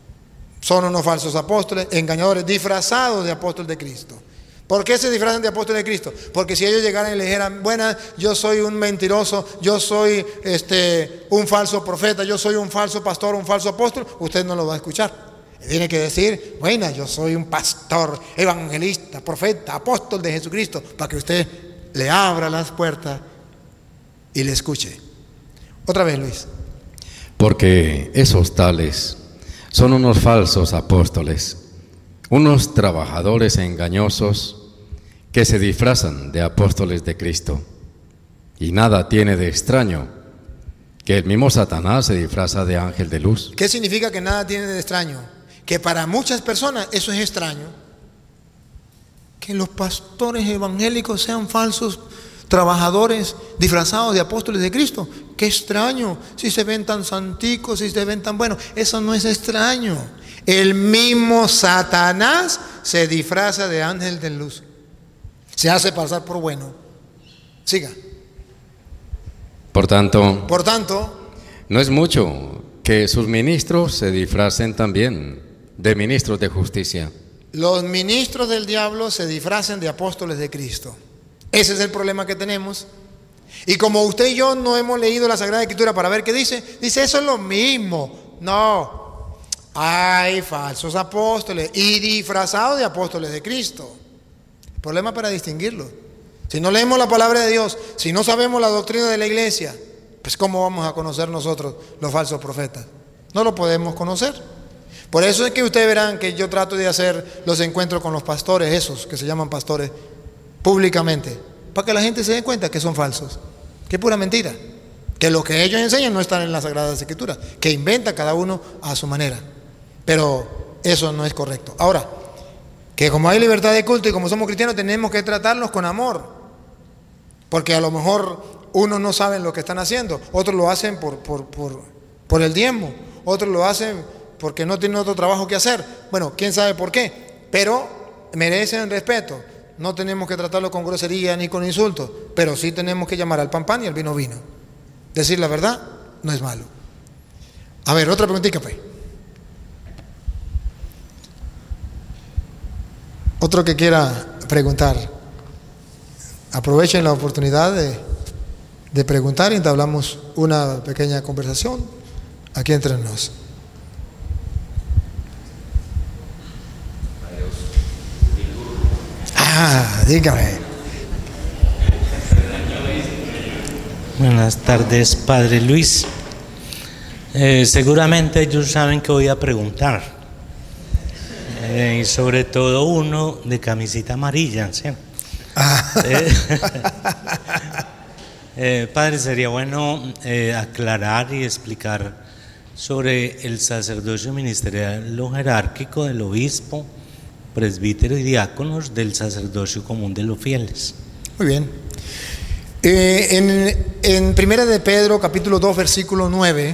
Son unos falsos apóstoles, engañadores, disfrazados de apóstol de Cristo. ¿Por qué se disfrazan de apóstol de Cristo? Porque si ellos llegaran y le dijeran, bueno, yo soy un mentiroso, yo soy un falso profeta, yo soy un falso pastor, un falso apóstol, usted no lo va a escuchar. Tiene que decir, bueno, yo soy un pastor, evangelista, profeta, apóstol de Jesucristo, para que usted le abra las puertas y le escuche. Otra vez, Luis. Porque esos tales son unos falsos apóstoles, unos trabajadores engañosos que se disfrazan de apóstoles de Cristo. Y nada tiene de extraño que el mismo Satanás se disfraza de ángel de luz. ¿Qué significa que nada tiene de extraño? Que para muchas personas eso es extraño. Que los pastores evangélicos sean falsos trabajadores disfrazados de apóstoles de Cristo. Qué extraño, si se ven tan santicos, si se ven tan buenos. Eso no es extraño. El mismo Satanás se disfraza de ángel de luz, se hace pasar por bueno. Siga. Por tanto, no es mucho que sus ministros se disfracen también de ministros de justicia. Los ministros del diablo se disfrazan de apóstoles de Cristo. Ese es el problema que tenemos. Y como usted y yo no hemos leído la Sagrada Escritura para ver qué dice eso es lo mismo. No, hay falsos apóstoles y disfrazados de apóstoles de Cristo. Problema para distinguirlos. Si no leemos la palabra de Dios, si no sabemos la doctrina de la iglesia, pues ¿cómo vamos a conocer nosotros los falsos profetas? No lo podemos conocer. Por eso es que ustedes verán que yo trato de hacer los encuentros con los pastores, esos que se llaman pastores, públicamente, para que la gente se dé cuenta que son falsos, que es pura mentira, que lo que ellos enseñan no está en las Sagradas Escrituras, que inventa cada uno a su manera. Pero eso no es correcto. Ahora, que como hay libertad de culto y como somos cristianos tenemos que tratarlos con amor, porque a lo mejor unos no saben lo que están haciendo, otros lo hacen por el diezmo, otros lo hacen porque no tienen otro trabajo que hacer. Bueno, quién sabe por qué, pero merecen respeto. No tenemos que tratarlo con grosería ni con insultos, pero sí tenemos que llamar al pan pan y al vino vino. Decir la verdad no es malo. A ver, otra preguntita, pues. Otro que quiera preguntar. Aprovechen la oportunidad de preguntar y entablamos una pequeña conversación aquí entre nosotros. Dígame. Buenas tardes, Padre Luis. Seguramente ellos saben que voy a preguntar. Y sobre todo uno de camisita amarilla, ¿sí? Padre, sería bueno aclarar y explicar sobre el sacerdocio ministerial, lo jerárquico del obispo, presbítero y diáconos del sacerdocio común de los fieles. Muy bien. En Primera de Pedro, capítulo 2, versículo 9,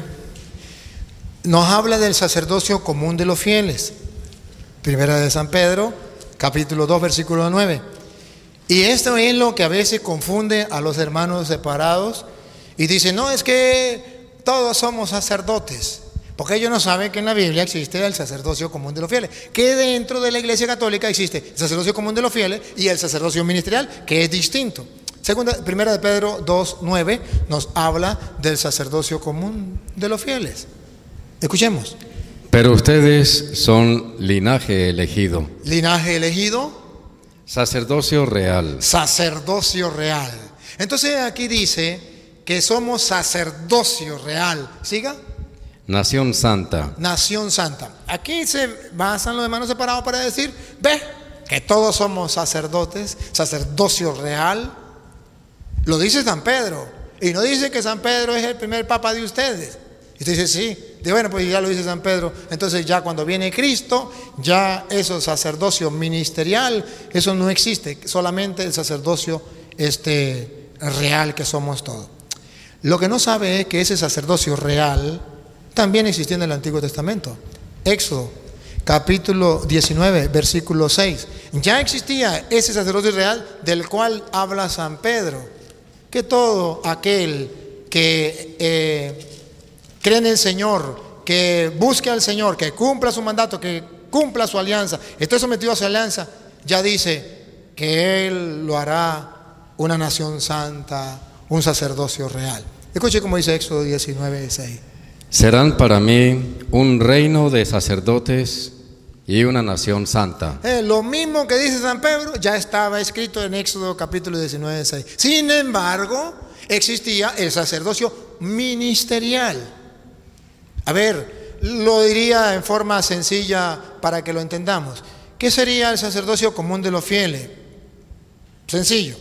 nos habla del sacerdocio común de los fieles. Primera de San Pedro, capítulo 2, versículo 9. Y esto es lo que a veces confunde a los hermanos separados y dicen, no, es que todos somos sacerdotes. Porque ellos no saben que en la Biblia existe el sacerdocio común de los fieles, que dentro de la Iglesia Católica existe el sacerdocio común de los fieles y el sacerdocio ministerial, que es distinto. Primera de Pedro 2:9 nos habla del sacerdocio común de los fieles. Escuchemos. Pero ustedes son linaje elegido. Linaje elegido. Sacerdocio real. Sacerdocio real. Entonces aquí dice que somos sacerdocio real. ¿Siga? Nación santa. Nación santa. Aquí se basan los hermanos separados para decir, ve, que todos somos sacerdotes, sacerdocio real. Lo dice San Pedro. Y no dice que San Pedro es el primer papa de ustedes. Y usted dice, sí. Dice, bueno, pues ya lo dice San Pedro. Entonces ya cuando viene Cristo, ya eso sacerdocio ministerial, eso no existe. Solamente el sacerdocio real que somos todos. Lo que no sabe es que ese sacerdocio real también existía en el Antiguo Testamento. Éxodo, capítulo 19, versículo 6. Ya existía ese sacerdocio real del cual habla San Pedro. Que todo aquel que cree en el Señor, que busque al Señor, que cumpla su mandato, que cumpla su alianza, esté sometido a su alianza, ya dice que Él lo hará una nación santa, un sacerdocio real. Escuche cómo dice Éxodo 19, 6. Serán para mí un reino de sacerdotes y una nación santa. Lo mismo que dice San Pedro ya estaba escrito en Éxodo capítulo 19, 6. Sin embargo, existía el sacerdocio ministerial. A ver, lo diría en forma sencilla para que lo entendamos. ¿Qué sería el sacerdocio común de los fieles? Sencillo.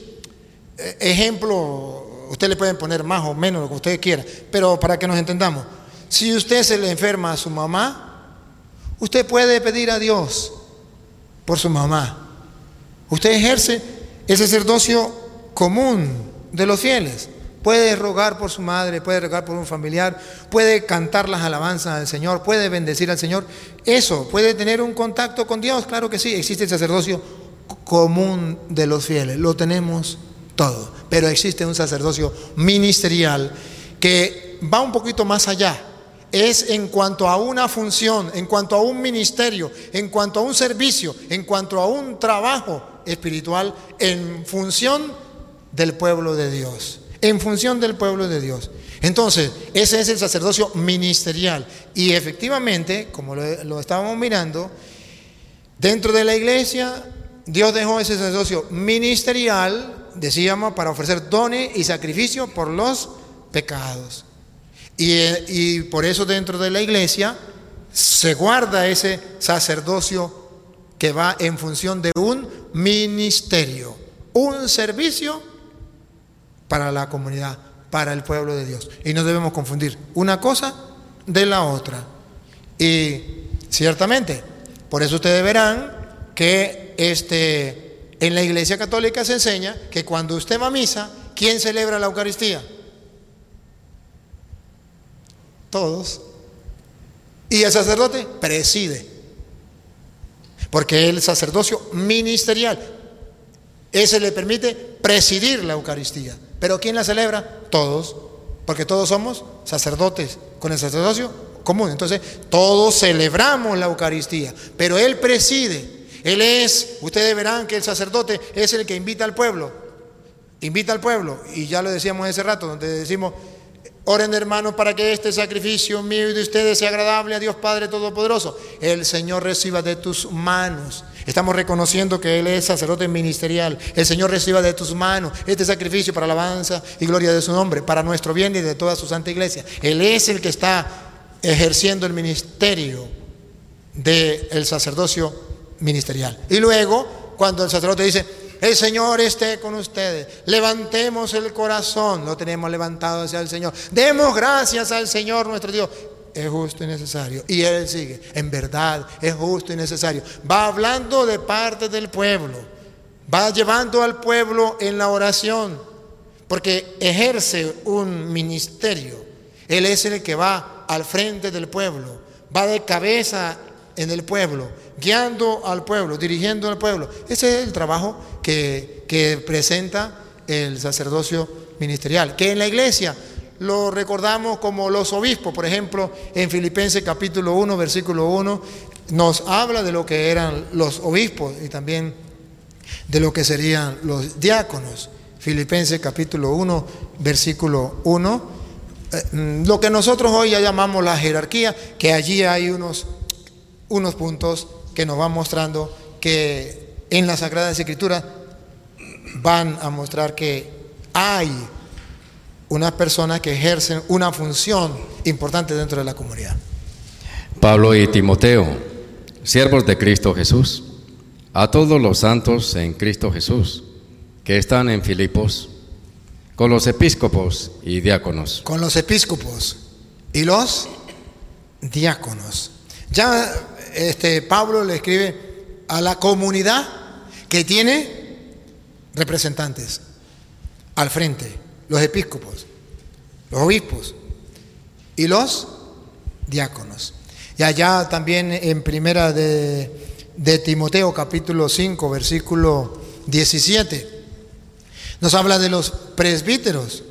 Ejemplo, usted le pueden poner más o menos lo que usted quiera, pero para que nos entendamos. Si usted se le enferma a su mamá, usted puede pedir a Dios por su mamá. Usted ejerce el sacerdocio común de los fieles. Puede rogar por su madre, puede rogar por un familiar, puede cantar las alabanzas al Señor, puede bendecir al Señor. Eso, puede tener un contacto con Dios, claro que sí. Existe el sacerdocio común de los fieles, lo tenemos todo. Pero existe un sacerdocio ministerial que va un poquito más allá. Es en cuanto a una función, en cuanto a un ministerio, en cuanto a un servicio, en cuanto a un trabajo espiritual en función del pueblo de Dios. En función del pueblo de Dios. Entonces, ese es el sacerdocio ministerial. Y efectivamente, como lo estábamos mirando, dentro de la iglesia, Dios dejó ese sacerdocio ministerial, decíamos, para ofrecer dones y sacrificio por los pecados. Y por eso dentro de la iglesia se guarda ese sacerdocio que va en función de un ministerio, un servicio para la comunidad, para el pueblo de Dios. Y no debemos confundir una cosa de la otra. Y ciertamente, por eso ustedes verán que en la Iglesia Católica se enseña que cuando usted va a misa, ¿quién celebra la Eucaristía? Todos. Y el sacerdote preside. Porque el sacerdocio ministerial, ese le permite presidir la Eucaristía. ¿Pero quién la celebra? Todos. Porque todos somos sacerdotes con el sacerdocio común. Entonces, todos celebramos la Eucaristía. Pero él preside. Ustedes verán que el sacerdote es el que invita al pueblo. Invita al pueblo. Y ya lo decíamos hace rato, donde decimos: oren, hermanos, para que este sacrificio mío y de ustedes sea agradable a Dios Padre Todopoderoso. El Señor reciba de tus manos. Estamos reconociendo que Él es sacerdote ministerial. El Señor reciba de tus manos este sacrificio para alabanza y gloria de su nombre, para nuestro bien y de toda su santa iglesia. Él es el que está ejerciendo el ministerio del sacerdocio ministerial. Y luego, cuando el sacerdote dice: el Señor esté con ustedes, levantemos el corazón, lo tenemos levantado hacia el Señor, demos gracias al Señor nuestro Dios. Es justo y necesario. Y él sigue: en verdad es justo y necesario. Va hablando de parte del pueblo, va llevando al pueblo en la oración, porque ejerce un ministerio. Él es el que va al frente del pueblo, va de cabeza en el pueblo, guiando al pueblo, dirigiendo al pueblo. Ese es el trabajo que presenta el sacerdocio ministerial, que en la iglesia lo recordamos como los obispos. Por ejemplo, en Filipenses capítulo 1, versículo 1, nos habla de lo que eran los obispos y también de lo que serían los diáconos. Filipenses capítulo 1, versículo 1, lo que nosotros hoy ya llamamos la jerarquía, que allí hay unos puntos que nos van mostrando que en las Sagradas Escrituras van a mostrar que hay unas personas que ejercen una función importante dentro de la comunidad. Pablo y Timoteo, siervos de Cristo Jesús, a todos los santos en Cristo Jesús, que están en Filipos, con los episcopos y diáconos. Con los episcopos y los diáconos. Ya Pablo le escribe a la comunidad que tiene representantes al frente: los episcopos, los obispos y los diáconos. Y allá también en primera de Timoteo capítulo 5 versículo 17 nos habla de los presbíteros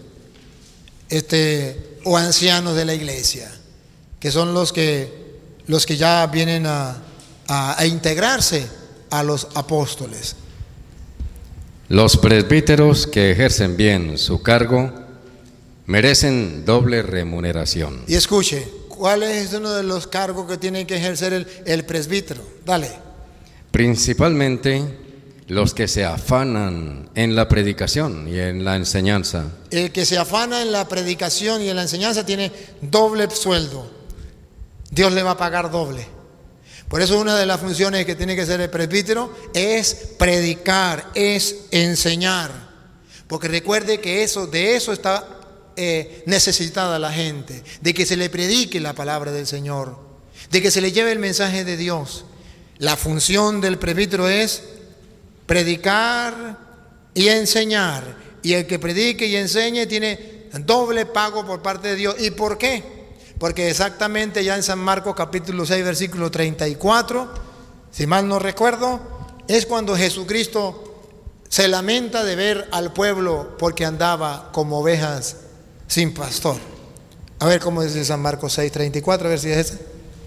o ancianos de la iglesia, que son los que ya vienen a integrarse a los apóstoles. Los presbíteros que ejercen bien su cargo merecen doble remuneración. Y escuche, ¿cuál es uno de los cargos que tiene que ejercer el presbítero? Dale. Principalmente los que se afanan en la predicación y en la enseñanza. El que se afana en la predicación y en la enseñanza tiene doble sueldo. Dios le va a pagar doble. Por eso una de las funciones que tiene que hacer el presbítero es predicar, es enseñar. Porque recuerde que de eso está necesitada la gente, de que se le predique la palabra del Señor, de que se le lleve el mensaje de Dios. La función del presbítero es predicar y enseñar Y el que predique y enseñe tiene doble pago por parte de Dios. ¿Y por qué? Porque exactamente ya en San Marcos capítulo 6 versículo 34, si mal no recuerdo, es cuando Jesucristo se lamenta de ver al pueblo porque andaba como ovejas sin pastor. A ver cómo dice San Marcos 6, 34, a ver si es ese.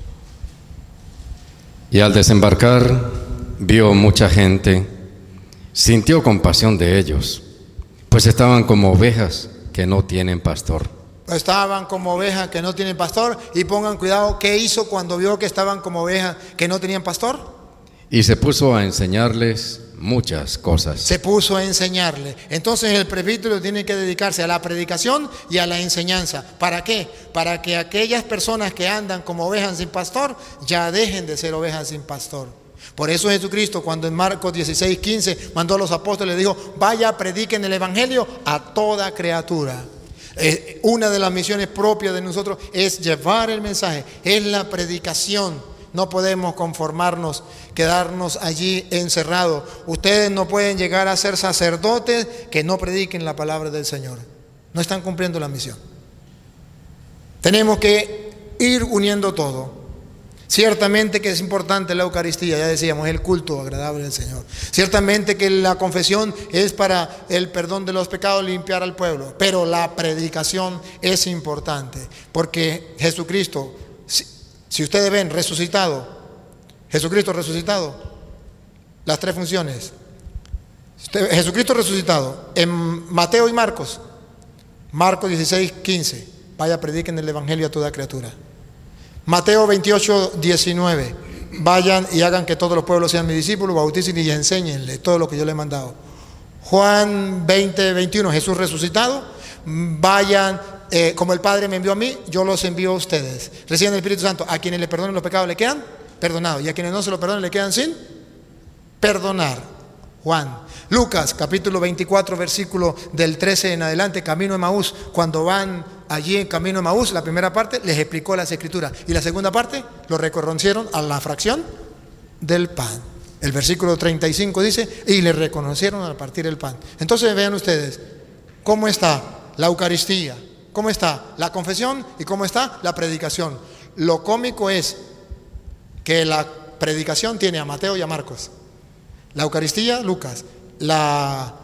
Y al desembarcar vio mucha gente, sintió compasión de ellos, pues estaban como ovejas que no tienen pastor. Estaban como ovejas que no tienen pastor. Y pongan cuidado, ¿qué hizo cuando vio que estaban como ovejas que no tenían pastor? Y se puso a enseñarles muchas cosas. Se puso a enseñarle. Entonces el presbítero tiene que dedicarse a la predicación y a la enseñanza. ¿Para qué? Para que aquellas personas que andan como ovejas sin pastor ya dejen de ser ovejas sin pastor. Por eso Jesucristo, cuando en Marcos 16, 15 mandó a los apóstoles, dijo: vaya, prediquen el evangelio a toda criatura. Una de las misiones propias de nosotros es llevar el mensaje, es la predicación. No podemos conformarnos, quedarnos allí encerrados. Ustedes no pueden llegar a ser sacerdotes que no prediquen la palabra del Señor. No están cumpliendo la misión. Tenemos que ir uniendo todo. Ciertamente que es importante la Eucaristía, ya decíamos, el culto agradable del Señor. Ciertamente que la confesión es para el perdón de los pecados, limpiar al pueblo. Pero la predicación es importante, porque Jesucristo, si ustedes ven, resucitado, Jesucristo resucitado, las tres funciones. Jesucristo resucitado, en Mateo y Marcos 16, 15, vaya, prediquen el evangelio a toda criatura. Mateo 28, 19, vayan y hagan que todos los pueblos sean mis discípulos, bautícenle y enséñenle todo lo que yo les he mandado. Juan 20, 21, Jesús resucitado, vayan, como el Padre me envió a mí, yo los envío a ustedes. Reciban el Espíritu Santo. A quienes le perdonen los pecados le quedan perdonados, y a quienes no se los perdonen le quedan sin perdonar. Juan. Lucas capítulo 24 versículo del 13 en adelante, camino de Emaús. Cuando van allí en camino de Emaús, la primera parte les explicó las escrituras, y la segunda parte lo reconocieron a la fracción del pan. El versículo 35 dice: y le reconocieron al partir el pan. Entonces vean ustedes cómo está la Eucaristía, cómo está la confesión y cómo está la predicación. Lo cómico es que la predicación tiene a Mateo y a Marcos, la Eucaristía Lucas, la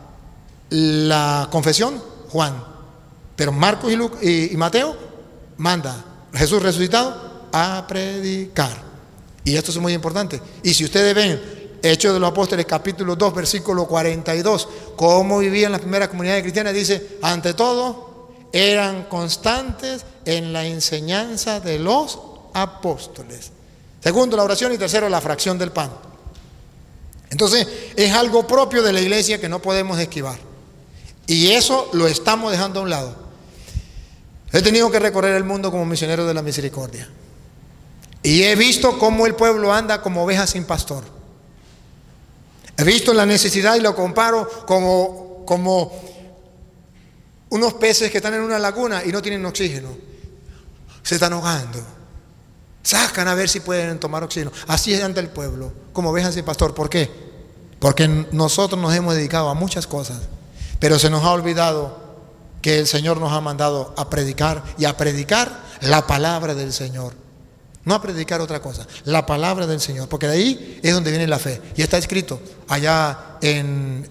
confesión Juan, pero Marcos y Mateo manda Jesús resucitado a predicar. Y esto es muy importante. Y si ustedes ven Hechos de los Apóstoles capítulo 2 versículo 42, cómo vivían las primeras comunidades cristianas, dice: ante todo eran constantes en la enseñanza de los apóstoles. Segundo, la oración, y tercero, la fracción del pan. Entonces es algo propio de la iglesia que no podemos esquivar, y eso lo estamos dejando a un lado. He tenido que recorrer el mundo como misionero de la misericordia, y he visto cómo el pueblo anda como ovejas sin pastor. He visto la necesidad y lo comparo como unos peces que están en una laguna y no tienen oxígeno, se están ahogando. Sacan a ver si pueden tomar oxígeno. Así es ante el pueblo, como ovejas sin pastor. ¿Por qué? Porque nosotros nos hemos dedicado a muchas cosas, pero se nos ha olvidado que el Señor nos ha mandado a predicar, y a predicar la palabra del Señor. No a predicar otra cosa, la palabra del Señor, porque de ahí es donde viene la fe. Y está escrito allá en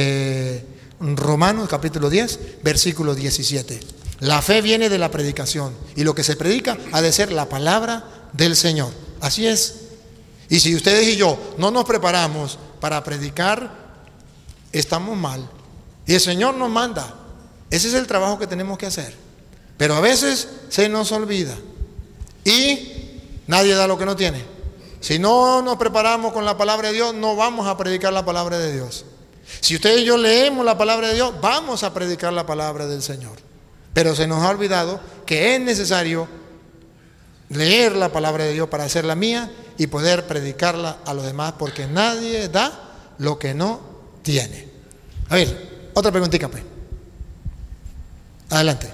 Romanos capítulo 10, versículo 17. La fe viene de la predicación, y lo que se predica ha de ser la palabra del Señor. Así es. Y si ustedes y yo no nos preparamos para predicar, estamos mal. Y el Señor nos manda. Ese es el trabajo que tenemos que hacer. Pero a veces se nos olvida. Y nadie da lo que no tiene. Si no nos preparamos con la palabra de Dios, no vamos a predicar la palabra de Dios. Si ustedes y yo leemos la palabra de Dios, vamos a predicar la palabra del Señor. Pero se nos ha olvidado que es necesario leer la palabra de Dios para hacerla mía y poder predicarla a los demás, porque nadie da lo que no tiene. A ver, otra preguntita, pues. Adelante.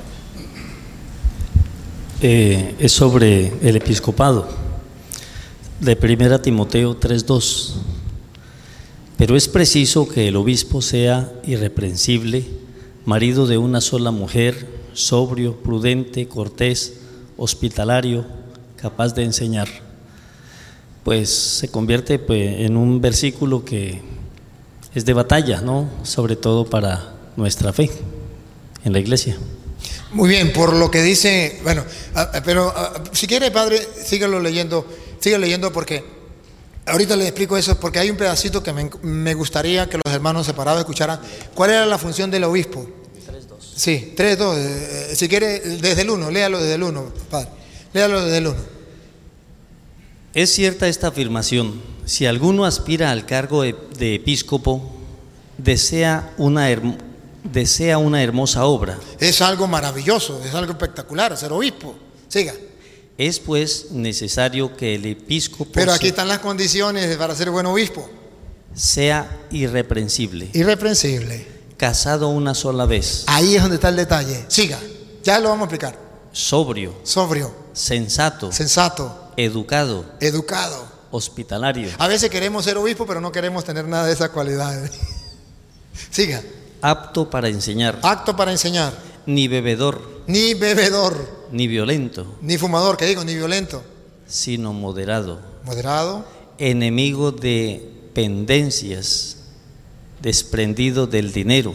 Es sobre el episcopado. de 1 Timoteo 3:2. Pero es preciso que el obispo sea irreprensible, marido de una sola mujer, sobrio, prudente, cortés, hospitalario, capaz de enseñar. Pues se convierte en un versículo que es de batalla, ¿no? Sobre todo para nuestra fe en la iglesia. Muy bien, por lo que dice, bueno, pero si quiere, padre, síguelo leyendo, sigue leyendo, porque ahorita le explico eso, porque hay un pedacito que me gustaría que los hermanos separados escucharan. ¿Cuál era la función del obispo? 3:2. Sí, 3:2. Si quiere, desde el 1, léalo desde el 1, padre. Léalo desde el 1. Es cierta esta afirmación: si alguno aspira al cargo de episcopo, desea una hermosa obra. Es algo maravilloso, es algo espectacular ser obispo. Siga. Es pues necesario que el episcopo, pero aquí están las condiciones para ser buen obispo: sea irreprensible, casado una sola vez. Ahí es donde está el detalle. Siga, ya lo vamos a explicar. Sobrio, sensato, educado, hospitalario. A veces queremos ser obispo, pero no queremos tener nada de esas cualidades. Siga. Apto para enseñar. Ni bebedor, ni violento, ni fumador, ni violento, sino moderado, enemigo de pendencias, desprendido del dinero,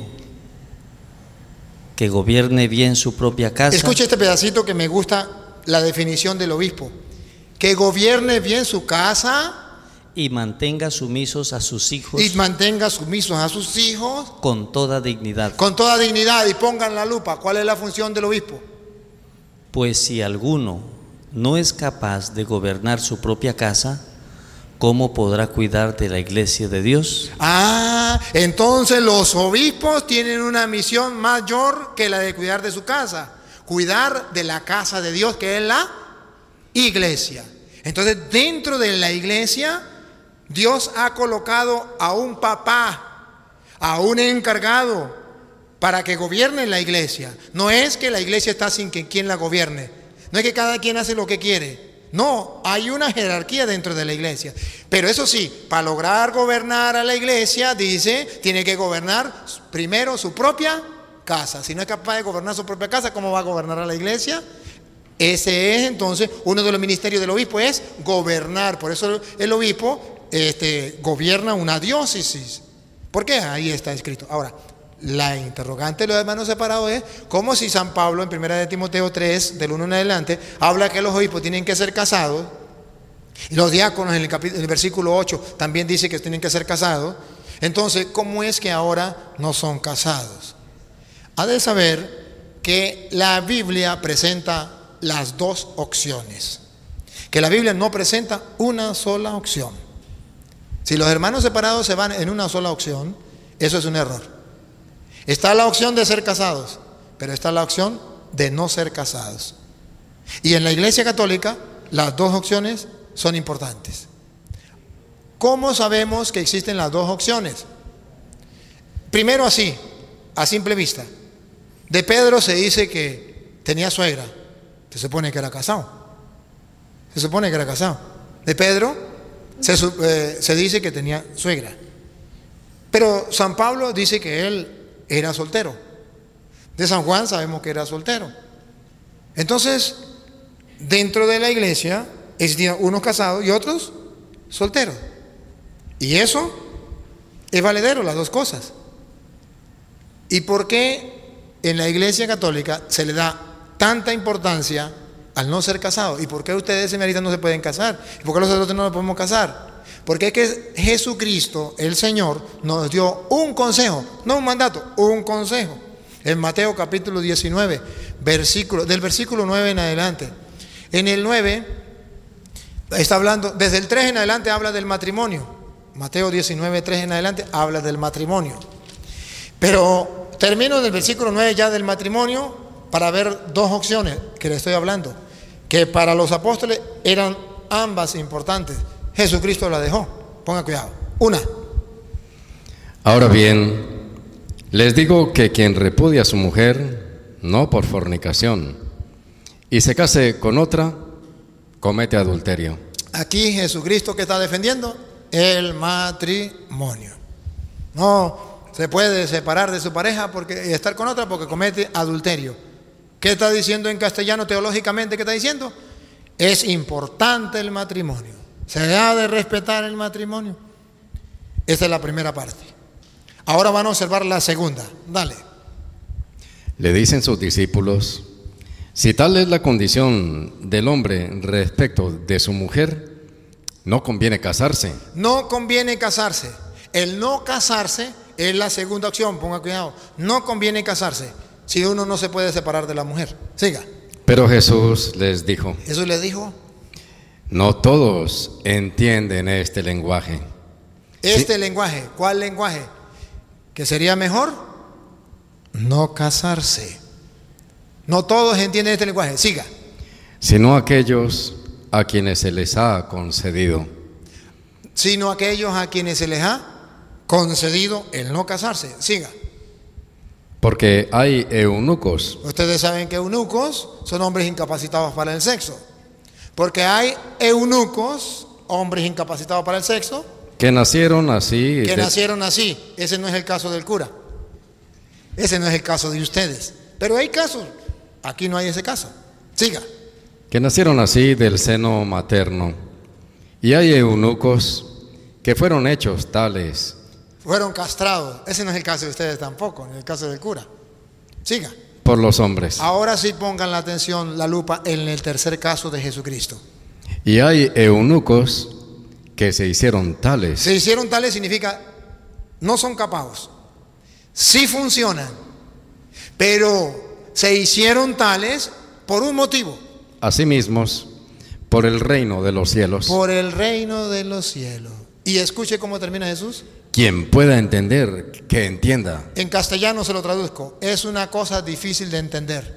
que gobierne bien su propia casa. Escucha este pedacito que me gusta, la definición del obispo: que gobierne bien su casa y mantenga sumisos a sus hijos, con toda dignidad. Y pongan la lupa, ¿cuál es la función del obispo? Pues si alguno no es capaz de gobernar su propia casa, ¿cómo podrá cuidar de la iglesia de Dios? Entonces los obispos tienen una misión mayor que la de cuidar de su casa, cuidar de la casa de Dios, que es la iglesia. Entonces, dentro de la iglesia, Dios ha colocado a un papá, a un encargado, para que gobierne la iglesia. No es que la iglesia está sin que quien la gobierne, no es que cada quien hace lo que quiere. No, hay una jerarquía dentro de la iglesia. Pero eso sí, para lograr gobernar a la iglesia, dice, tiene que gobernar primero su propia casa. Si no es capaz de gobernar su propia casa, ¿cómo va a gobernar a la iglesia? Ese es entonces uno de los ministerios del obispo, es gobernar. Por eso el obispo gobierna una diócesis. ¿Por qué? Ahí está escrito. Ahora, la interrogante de los hermanos separados es como si San Pablo en 1 Timoteo 3, del 1 en adelante, habla que los obispos tienen que ser casados, y los diáconos en el versículo 8 también dice que tienen que ser casados. Entonces, ¿cómo es que ahora no son casados? Ha de saber que la Biblia presenta las dos opciones, que la Biblia no presenta una sola opción. Si los hermanos separados se van en una sola opción, eso es un error. Está la opción de ser casados, pero está la opción de no ser casados. Y en la Iglesia Católica las dos opciones son importantes. ¿Cómo sabemos que existen las dos opciones? Primero, así, a simple vista. De Pedro se dice que tenía suegra. Se supone que era casado. De Pedro se dice que tenía suegra. Pero San Pablo dice que él era soltero. De San Juan sabemos que era soltero. Entonces, dentro de la iglesia existían unos casados y otros solteros. Y eso es valedero, las dos cosas. ¿Y por qué en la Iglesia Católica se le da tanta importancia al no ser casado? ¿Y por qué ustedes, señoritas, no se pueden casar? ¿Y por qué los sacerdotes no nos podemos casar? Porque es que Jesucristo, el Señor, nos dio un consejo, no un mandato, un consejo. En Mateo capítulo 19, del versículo 9 en adelante. En el 9 está hablando, desde el 3 en adelante habla del matrimonio. Mateo 19, 3 en adelante habla del matrimonio. Pero termino en el versículo 9 ya del matrimonio para ver dos opciones que le estoy hablando, que para los apóstoles eran ambas importantes. Jesucristo la dejó. Ponga cuidado. Una. Ahora bien, les digo que quien repudia a su mujer, no por fornicación, y se case con otra, comete adulterio. Aquí Jesucristo, ¿qué está defendiendo? El matrimonio. No se puede separar de su pareja y estar con otra porque comete adulterio. ¿Qué está diciendo en castellano teológicamente? ¿Qué está diciendo? Es importante el matrimonio. Se ha de respetar el matrimonio. Esa es la primera parte. Ahora van a observar la segunda. Dale. Le dicen sus discípulos: si tal es la condición del hombre respecto de su mujer, no conviene casarse. No conviene casarse. El no casarse es la segunda opción, ponga cuidado. No conviene casarse si uno no se puede separar de la mujer. Siga. Pero Jesús les dijo: Jesús les dijo: no todos entienden este lenguaje. Este lenguaje, ¿cuál lenguaje? ¿Que sería mejor? No casarse. No todos entienden este lenguaje. Siga. Sino aquellos a quienes se les ha concedido. Sino aquellos a quienes se les ha concedido el no casarse. Siga. Porque hay eunucos. Ustedes saben que eunucos son hombres incapacitados para el sexo. Porque hay eunucos, hombres incapacitados para el sexo, que nacieron así. Nacieron así. Ese no es el caso del cura. Ese no es el caso de ustedes. Pero hay casos. Aquí no hay ese caso. Siga. Que nacieron así del seno materno. Y hay eunucos que fueron hechos tales. Fueron castrados. Ese no es el caso de ustedes tampoco, en el caso del cura. Siga. Por los hombres. Ahora sí pongan la atención, la lupa, en el tercer caso de Jesucristo. Y hay eunucos que se hicieron tales. Se hicieron tales significa no son capaces. Sí funcionan, pero se hicieron tales por un motivo. Asimismo, por el reino de los cielos. Por el reino de los cielos. Y escuche cómo termina Jesús. Quien pueda entender, que entienda. En castellano se lo traduzco. Es una cosa difícil de entender.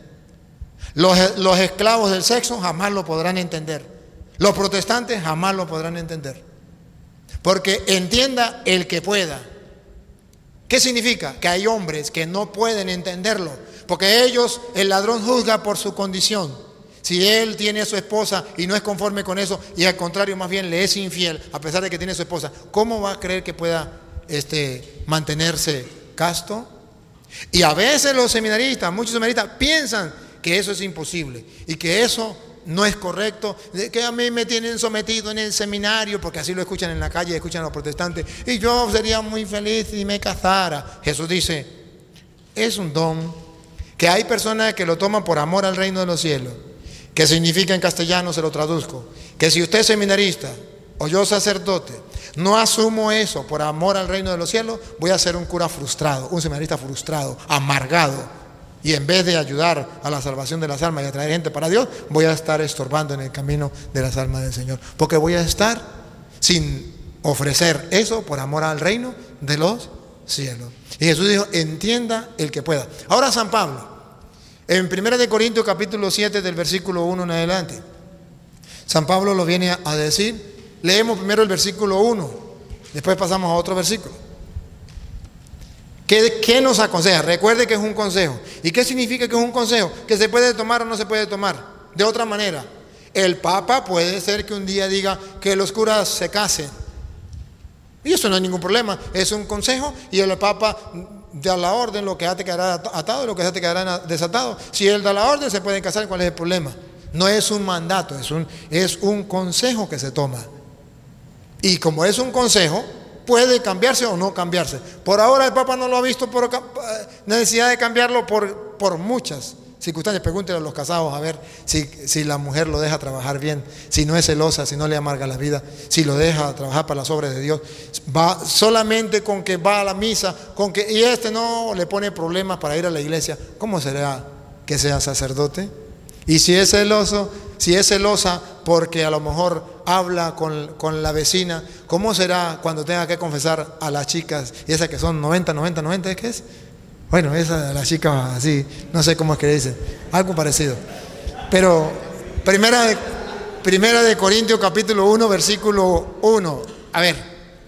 Los esclavos del sexo jamás lo podrán entender. Los protestantes jamás lo podrán entender. Porque entienda el que pueda. ¿Qué significa? Que hay hombres que no pueden entenderlo. Porque ellos, el ladrón juzga por su condición. Si él tiene a su esposa y no es conforme con eso, y al contrario más bien le es infiel, a pesar de que tiene a su esposa, ¿cómo va a creer que pueda mantenerse casto? Y a veces los seminaristas, muchos seminaristas piensan que eso es imposible y que eso no es correcto, que a mí me tienen sometido en el seminario, porque así lo escuchan en la calle, escuchan a los protestantes, y yo sería muy feliz si me casara. Jesús dice, es un don, que hay personas que lo toman por amor al reino de los cielos, que significa en castellano, se lo traduzco, que si usted es seminarista o yo sacerdote, no asumo eso por amor al reino de los cielos, voy a ser un cura frustrado, un seminarista frustrado, amargado. Y en vez de ayudar a la salvación de las almas y atraer gente para Dios, voy a estar estorbando en el camino de las almas del Señor. Porque voy a estar sin ofrecer eso por amor al reino de los cielos. Y Jesús dijo, entienda el que pueda. Ahora San Pablo, en 1 Corintios capítulo 7 del versículo 1 en adelante, San Pablo lo viene a decir. Leemos primero el versículo 1, después pasamos a otro versículo. ¿Qué nos aconseja? Recuerde que es un consejo. ¿Y qué significa que es un consejo? Que se puede tomar o no se puede tomar. De otra manera, el Papa puede ser que un día diga que los curas se casen. Y eso no hay ningún problema. Es un consejo y el Papa da la orden, lo que hace quedará atado y lo que hace quedará desatado. Si él da la orden, se pueden casar. ¿Cuál es el problema? No es un mandato, es un consejo que se toma. Y como es un consejo, puede cambiarse o no cambiarse. Por ahora el Papa no lo ha visto por necesidad de cambiarlo por muchas circunstancias. Pregúntele a los casados a ver si la mujer lo deja trabajar bien, si no es celosa, si no le amarga la vida, si lo deja trabajar para las obras de Dios. Va solamente con que va a la misa, y no le pone problemas para ir a la iglesia. ¿Cómo será que sea sacerdote? Y si es celoso, si es celosa porque a lo mejor habla con la vecina, ¿cómo será cuando tenga que confesar a las chicas, y esas que son 90, ¿es que es? Bueno, esa, las chicas así, no sé cómo es que dicen, algo parecido. Pero primera de Corintios capítulo 1, versículo 1, a ver.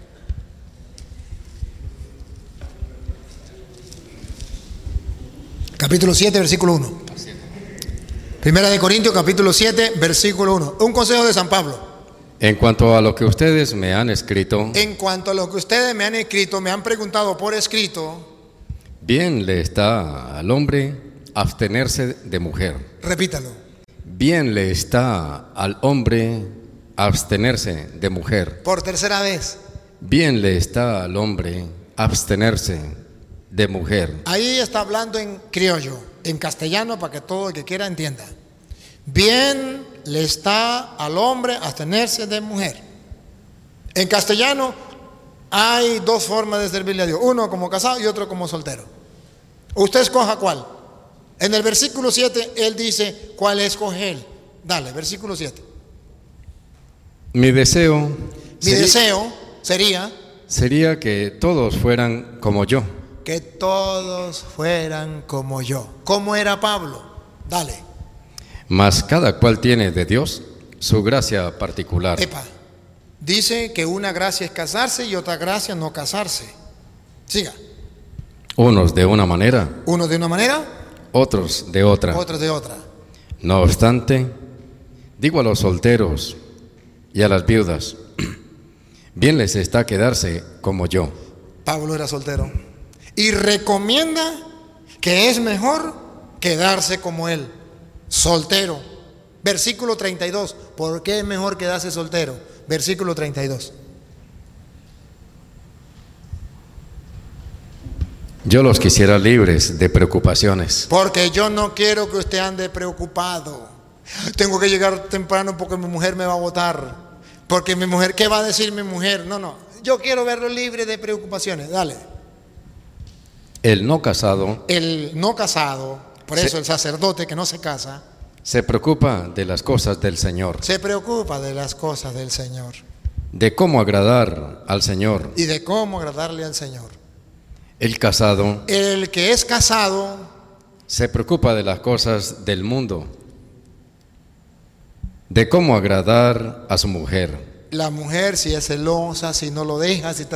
Capítulo 7, versículo 1. Primera de Corintios capítulo 7, versículo 1. Un consejo de San Pablo. En cuanto a lo que ustedes me han escrito, En cuanto a lo que ustedes me han escrito, me han preguntado por escrito, bien le está al hombre abstenerse de mujer. repítalo. Bien le está al hombre abstenerse de mujer. Por tercera vez. Bien le está al hombre abstenerse de mujer. Ahí está hablando en criollo, en castellano, para que todo el que quiera entienda. Bien le está al hombre abstenerse de mujer. En castellano hay dos formas de servirle a Dios, uno como casado y otro como soltero. Usted escoja cuál. En el versículo 7 él dice cuál escoge él. Dale, versículo 7. Mi deseo Mi deseo sería que todos fueran como yo. que todos fueran como yo. ¿Cómo era Pablo? Dale. Mas cada cual tiene de Dios su gracia particular. Epa, dice que una gracia es casarse y otra gracia no casarse. Siga. Unos de una manera, Uno de una manera, otros de otra. otro de otra. No obstante, digo a los solteros y a las viudas, bien les está quedarse como yo. Pablo era soltero. Y recomienda que es mejor quedarse como él, soltero. Versículo 32. ¿Por qué es mejor quedarse soltero? Versículo 32. Yo los quisiera libres de preocupaciones. Porque yo no quiero que usted ande preocupado. Tengo que llegar temprano porque mi mujer me va a botar. Porque mi mujer, ¿qué va a decir mi mujer? No. Yo quiero verlo libre de preocupaciones. Dale. El no casado El no casado, por eso el sacerdote que no se casa, se preocupa de las cosas del Señor, se preocupa de las cosas del Señor de cómo agradar al Señor. y de cómo agradarle al Señor. El casado El que es casado se preocupa de las cosas del mundo, de cómo agradar a su mujer. la mujer, si es celosa, si no lo deja, si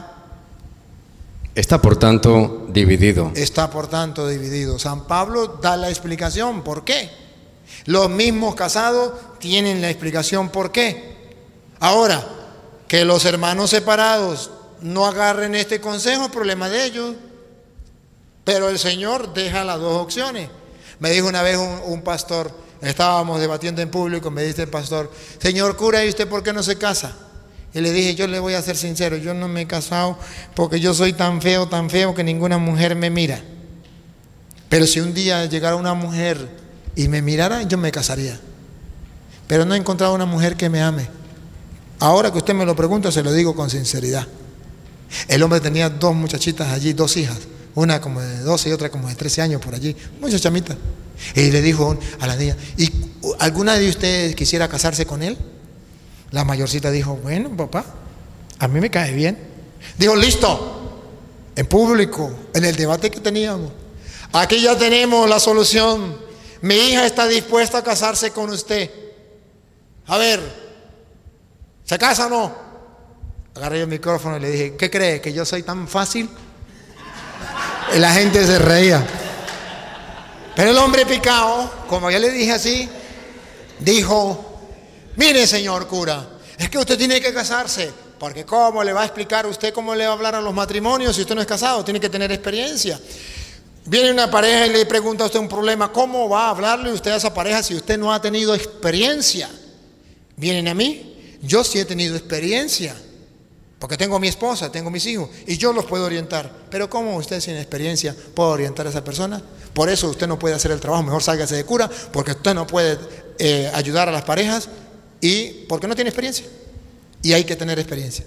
Está por tanto dividido. está por tanto dividido. San Pablo da la explicación por qué. Los mismos casados tienen la explicación por qué. Ahora, que los hermanos separados no agarren este consejo, es problema de ellos. Pero el Señor deja las dos opciones. Me dijo una vez un pastor, estábamos debatiendo en público, me dice el pastor, señor cura, ¿y usted por qué no se casa? Y le dije, yo le voy a ser sincero, yo no me he casado porque yo soy tan feo que ninguna mujer me mira. Pero si un día llegara una mujer y me mirara, yo me casaría. Pero no he encontrado una mujer que me ame. Ahora que usted me lo pregunta, se lo digo con sinceridad. El hombre tenía dos muchachitas allí, dos hijas, una como de 12 y otra como de 13 años por allí, muchas chamitas. Y le dijo a la niña, ¿y alguna de ustedes quisiera casarse con él? La mayorcita dijo, bueno, papá, a mí me cae bien. Dijo, listo, en público, en el debate que teníamos. Aquí ya tenemos la solución. Mi hija está dispuesta a casarse con usted. A ver, ¿se casa o no? Agarré el micrófono y le dije, ¿qué cree? ¿Que yo soy tan fácil? Y la gente se reía. Pero el hombre picado, como ya le dije así, dijo, mire señor cura, es que usted tiene que casarse, porque ¿cómo le va a explicar usted cómo le va a hablar a los matrimonios si usted no es casado? Tiene que tener experiencia. Viene una pareja y le pregunta a usted un problema, ¿cómo va a hablarle usted a esa pareja si usted no ha tenido experiencia? Vienen a mí, yo sí he tenido experiencia, porque tengo a mi esposa, tengo a mis hijos, y yo los puedo orientar. Pero ¿cómo usted sin experiencia puede orientar a esa persona? Por eso usted no puede hacer el trabajo, mejor sálgase de cura, porque usted no puede ayudar a las parejas, y porque no tiene experiencia. Y hay que tener experiencia.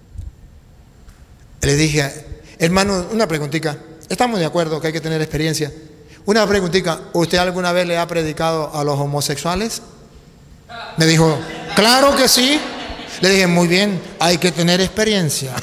Le dije, hermano, una preguntita. Estamos de acuerdo que hay que tener experiencia. Una preguntita, ¿usted alguna vez le ha predicado a los homosexuales? Me dijo, claro que sí. Le dije, muy bien, hay que tener experiencia.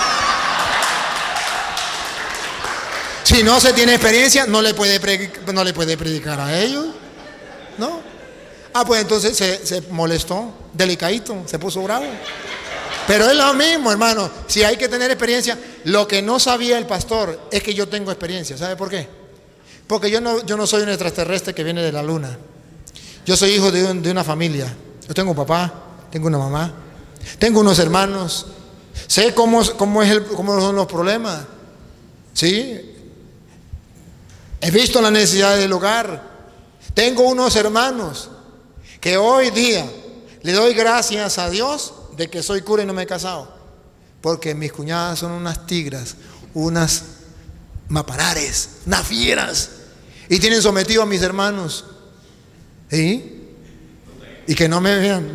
Si no se tiene experiencia, no le puede predicar a ellos, ¿no? Ah, pues entonces se molestó, delicadito, se puso bravo. Pero es lo mismo, hermano. Si hay que tener experiencia, lo que no sabía el pastor es que yo tengo experiencia. ¿Sabe por qué? Porque yo no soy un extraterrestre que viene de la luna. Yo soy hijo de una familia. Yo tengo un papá, tengo una mamá, tengo unos hermanos, sé cómo son los problemas, ¿sí? He visto la necesidad del hogar. Tengo unos hermanos que hoy día le doy gracias a Dios de que soy cura y no me he casado, porque mis cuñadas son unas tigras, unas maparares, unas fieras, y tienen sometido a mis hermanos, ¿sí? Y que no me vean.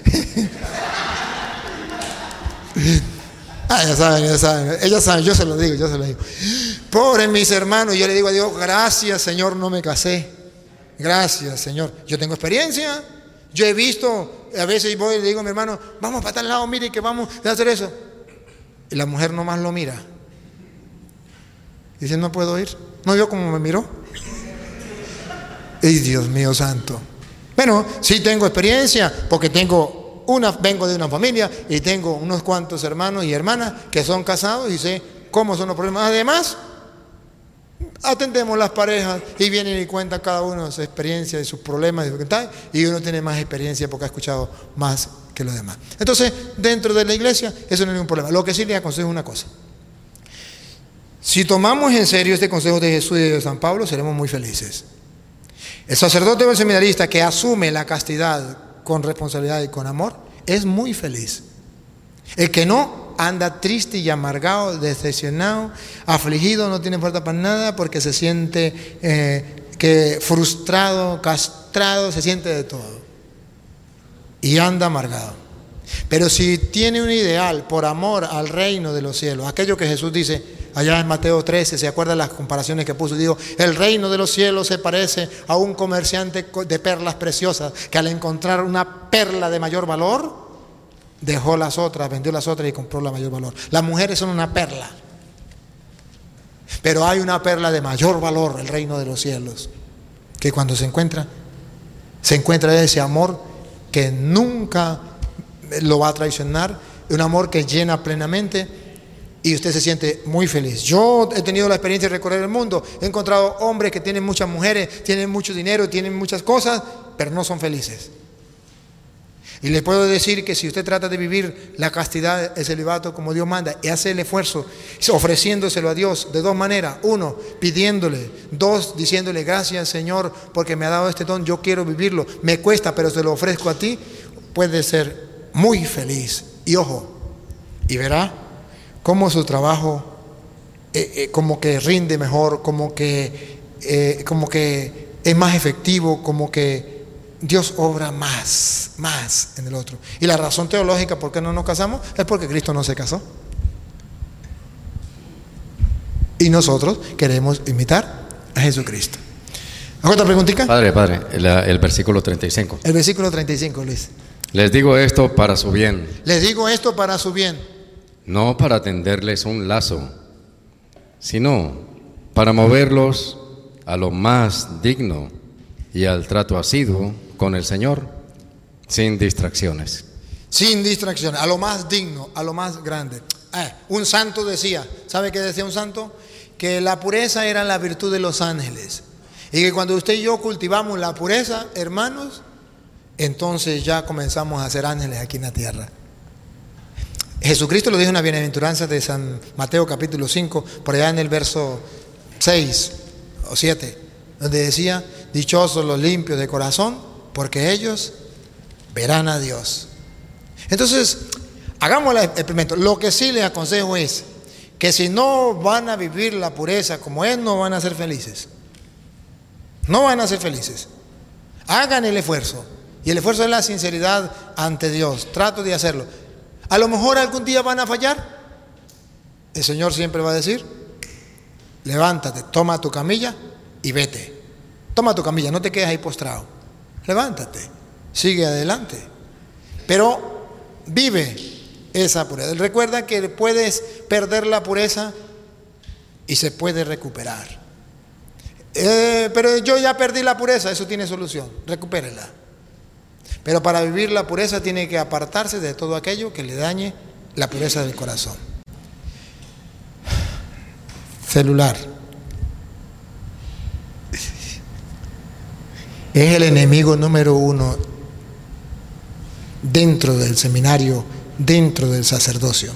Ya saben, ellas saben, yo se lo digo. Pobres mis hermanos, yo le digo a Dios, gracias Señor, no me casé. Gracias Señor. Yo tengo experiencia, yo he visto, a veces voy y le digo a mi hermano, vamos para tal lado, mire que vamos a hacer eso. Y la mujer nomás lo mira. Dice, no puedo ir. ¿No vio cómo me miró? ¡Ay, Dios mío santo! Bueno, sí tengo experiencia, porque vengo de una familia y tengo unos cuantos hermanos y hermanas que son casados y sé cómo son los problemas. Además, atendemos las parejas y vienen y cuentan cada uno su experiencia y sus problemas y uno tiene más experiencia porque ha escuchado más que los demás. Entonces, dentro de la iglesia eso no es ningún problema. Lo que sí les aconsejo es una cosa: si tomamos en serio este consejo de Jesús y de San Pablo, seremos muy felices. El sacerdote o el seminarista que asume la castidad con responsabilidad y con amor es muy feliz. El que no anda triste y amargado, decepcionado, afligido, no tiene fuerza para nada porque se siente frustrado, castrado, se siente de todo y anda amargado. Pero si tiene un ideal por amor al reino de los cielos, aquello que Jesús dice allá en Mateo 13, ¿se acuerdan las comparaciones que puso? Digo, el reino de los cielos se parece a un comerciante de perlas preciosas que al encontrar una perla de mayor valor, dejó las otras, vendió las otras y compró la mayor valor. Las mujeres son una perla, pero hay una perla de mayor valor, el reino de los cielos, que cuando se encuentra ese amor que nunca lo va a traicionar, un amor que llena plenamente y usted se siente muy feliz. Yo he tenido la experiencia de recorrer el mundo, he encontrado hombres que tienen muchas mujeres, tienen mucho dinero, tienen muchas cosas, pero no son felices. Y le puedo decir que si usted trata de vivir la castidad, el celibato como Dios manda, y hace el esfuerzo ofreciéndoselo a Dios de dos maneras: uno, pidiéndole; dos, diciéndole, gracias Señor porque me ha dado este don, yo quiero vivirlo, me cuesta pero se lo ofrezco a ti, puede ser muy feliz. Y ojo, y verá cómo su trabajo como que rinde mejor, como que es más efectivo, como que Dios obra más en el otro. Y la razón teológica por qué no nos casamos es porque Cristo no se casó. Y nosotros queremos imitar a Jesucristo. ¿Otra preguntita? Padre, el versículo 35. El versículo 35, Luis. Les digo esto para su bien. Les digo esto para su bien. No para tenderles un lazo, sino para moverlos a lo más digno y al trato asiduo con el Señor, sin distracciones. Sin distracciones, a lo más digno, a lo más grande. Un santo decía, ¿sabe qué decía un santo? Que la pureza era la virtud de los ángeles. Y que cuando usted y yo cultivamos la pureza, hermanos, entonces ya comenzamos a ser ángeles aquí en la tierra. Jesucristo lo dijo en la bienaventuranza de San Mateo capítulo 5, por allá en el verso 6 o 7, donde decía, dichosos los limpios de corazón, porque ellos verán a Dios. Entonces, hagamos el experimento. Lo que sí les aconsejo es que si no van a vivir la pureza como es, no van a ser felices. No van a ser felices. Hagan el esfuerzo. Y el esfuerzo es la sinceridad ante Dios. Trato de hacerlo. A lo mejor algún día van a fallar. El Señor siempre va a decir, levántate, toma tu camilla y vete. Toma tu camilla, no te quedes ahí postrado. Levántate, sigue adelante. Pero vive esa pureza. Recuerda que puedes perder la pureza y se puede recuperar. Pero yo ya perdí la pureza, eso tiene solución, recupérela. Pero para vivir la pureza tiene que apartarse de todo aquello que le dañe la pureza del corazón. Celular. Es el enemigo número uno dentro del seminario, dentro del sacerdocio.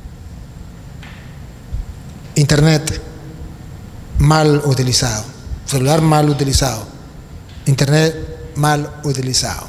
Internet mal utilizado, celular mal utilizado, internet mal utilizado.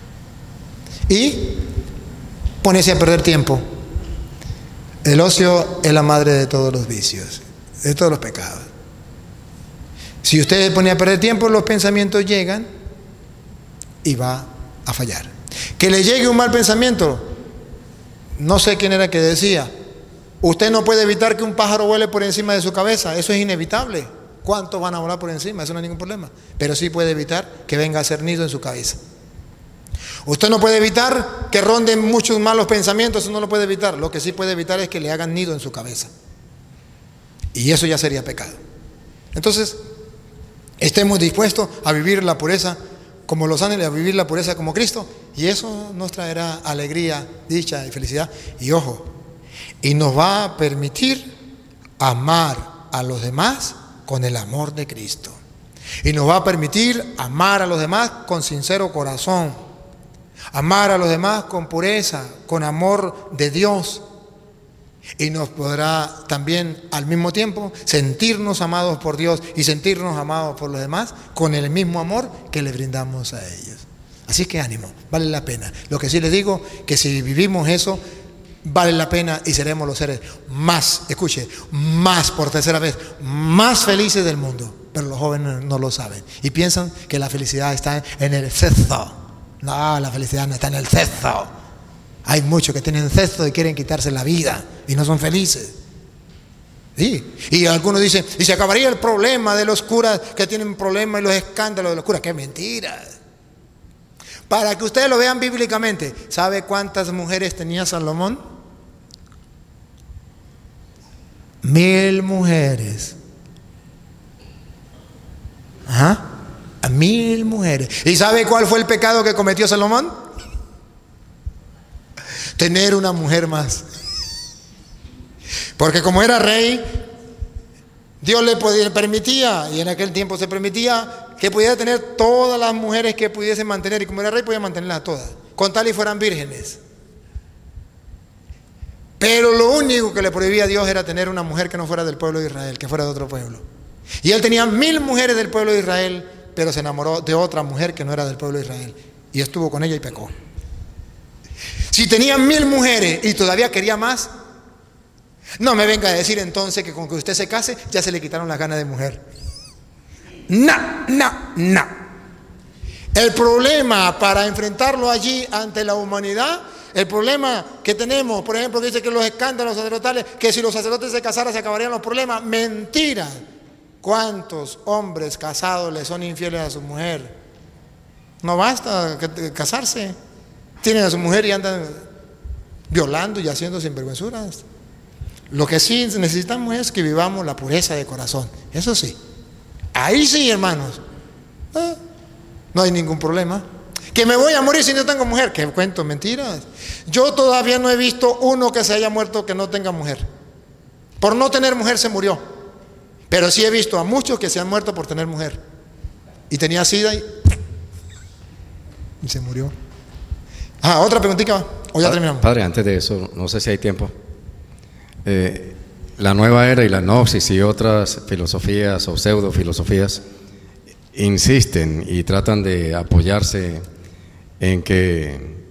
Y ponerse a perder tiempo. El ocio es la madre de todos los vicios, de todos los pecados. Si usted se pone a perder tiempo, los pensamientos llegan y va a fallar. Que le llegue un mal pensamiento, no sé quién era que decía, usted no puede evitar que un pájaro vuele por encima de su cabeza, eso es inevitable. ¿Cuántos van a volar por encima? Eso no hay ningún problema. Pero sí puede evitar que venga a hacer nido en su cabeza. Usted no puede evitar que ronden muchos malos pensamientos, eso no lo puede evitar. Lo que sí puede evitar es que le hagan nido en su cabeza. Y eso ya sería pecado. Entonces, estemos dispuestos a vivir la pureza como los ángeles, a vivir la pureza como Cristo, y eso nos traerá alegría, dicha y felicidad. Y ojo, y nos va a permitir amar a los demás con el amor de Cristo. Y nos va a permitir amar a los demás con sincero corazón, amar a los demás con pureza, con amor de Dios. Y nos podrá también al mismo tiempo sentirnos amados por Dios y sentirnos amados por los demás con el mismo amor que le brindamos a ellos. Así que ánimo, vale la pena. Lo que sí les digo, que si vivimos eso, vale la pena y seremos los seres más, escuche, más, por tercera vez, más felices del mundo. Pero los jóvenes no lo saben y piensan que la felicidad está en el sexo. No, la felicidad no está en el sexo. Hay muchos que tienen sexo y quieren quitarse la vida y no son felices. Sí. Y algunos dicen, y se acabaría el problema de los curas que tienen problemas y los escándalos de los curas. ¡Qué mentira! Para que ustedes lo vean bíblicamente, ¿sabe cuántas mujeres tenía Salomón? 1000 mujeres. Ajá. A 1000 mujeres. ¿Y sabe cuál fue el pecado que cometió Salomón? Tener una mujer más. Porque como era rey, Dios le permitía, y en aquel tiempo se permitía, que pudiera tener todas las mujeres que pudiese mantener. Y como era rey, podía mantenerlas todas, con tal y fueran vírgenes. Pero lo único que le prohibía a Dios era tener una mujer que no fuera del pueblo de Israel, que fuera de otro pueblo. Y él tenía 1000 mujeres del pueblo de Israel, pero se enamoró de otra mujer que no era del pueblo de Israel. Y estuvo con ella y pecó. Si tenía 1000 mujeres y todavía quería más, no me venga a decir entonces que con que usted se case ya se le quitaron las ganas de mujer. No. El problema para enfrentarlo allí ante la humanidad, el problema que tenemos, por ejemplo, dice que los escándalos sacerdotales, que si los sacerdotes se casaran se acabarían los problemas. Mentira. ¿Cuántos hombres casados le son infieles a su mujer? No basta casarse. Tienen a su mujer y andan violando y haciendo sinvergüenzuras. Lo que sí necesitamos es que vivamos la pureza de corazón. Eso sí. Ahí sí, hermanos. No hay ningún problema. Que me voy a morir si no tengo mujer. ¿Qué cuento? Mentiras. Yo todavía no he visto uno que se haya muerto que no tenga mujer. Por no tener mujer se murió. Pero sí he visto a muchos que se han muerto por tener mujer. Y tenía sida y se murió. Otra preguntita, o ya terminamos. Padre, antes de eso, no sé si hay tiempo. La nueva era y la gnosis y otras filosofías o pseudofilosofías insisten y tratan de apoyarse en que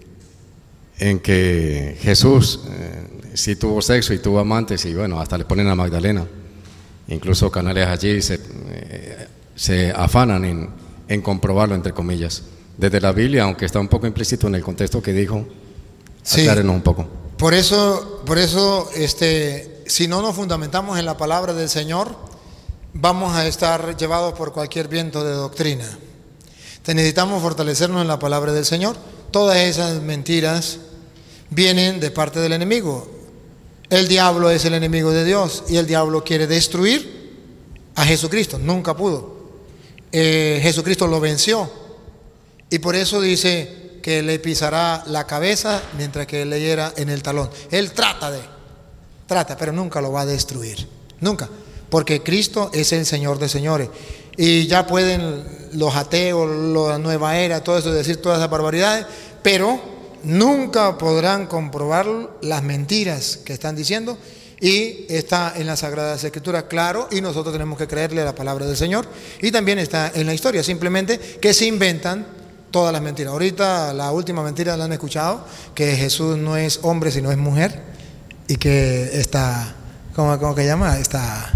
Jesús sí tuvo sexo y tuvo amantes, y bueno, hasta le ponen a Magdalena. Incluso canales allí se afanan en comprobarlo, entre comillas. Desde la Biblia, aunque está un poco implícito en el contexto que dijo, sí, aclárenos un poco. Por eso, si no nos fundamentamos en la palabra del Señor, vamos a estar llevados por cualquier viento de doctrina. Necesitamos fortalecernos en la palabra del Señor. Todas esas mentiras vienen de parte del enemigo. El diablo es el enemigo de Dios y el diablo quiere destruir a Jesucristo. Nunca pudo. Jesucristo lo venció y por eso dice que le pisará la cabeza mientras que le hiera en el talón. Él trata, pero nunca lo va a destruir. Nunca. Porque Cristo es el Señor de señores. Y ya pueden los ateos, la nueva era, todo eso, decir todas esas barbaridades, pero nunca podrán comprobar las mentiras que están diciendo, y está en las Sagradas Escrituras, claro, y nosotros tenemos que creerle a la palabra del Señor, y también está en la historia, simplemente que se inventan todas las mentiras. Ahorita la última mentira la han escuchado, que Jesús no es hombre sino es mujer, y que está, ¿cómo que llama? Está,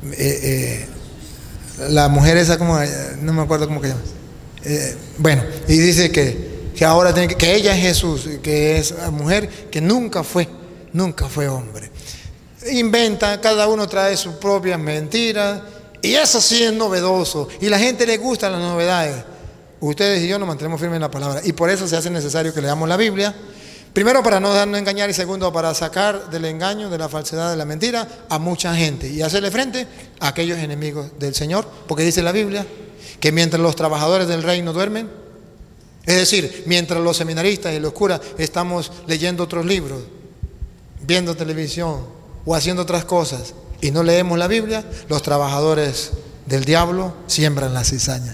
la mujer esa, como, no me acuerdo cómo que llama. Bueno, y dice que ahora tiene que ella es Jesús, que es mujer, que nunca fue hombre. Inventa, cada uno trae sus propias mentiras, y eso sí es novedoso, y la gente le gustan las novedades. Ustedes y yo nos mantenemos firmes en la palabra, y por eso se hace necesario que leamos la Biblia, primero para no dejarnos engañar, y segundo para sacar del engaño, de la falsedad, de la mentira a mucha gente, y hacerle frente a aquellos enemigos del Señor, porque dice la Biblia que mientras los trabajadores del reino duermen, es decir, mientras los seminaristas y los curas estamos leyendo otros libros, viendo televisión o haciendo otras cosas y no leemos la Biblia, los trabajadores del diablo siembran la cizaña.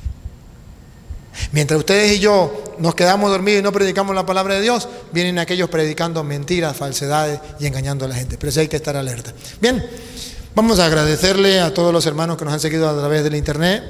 Mientras ustedes y yo nos quedamos dormidos y no predicamos la palabra de Dios, vienen aquellos predicando mentiras, falsedades y engañando a la gente. Pero sí hay que estar alerta. Bien, vamos a agradecerle a todos los hermanos que nos han seguido a través del internet,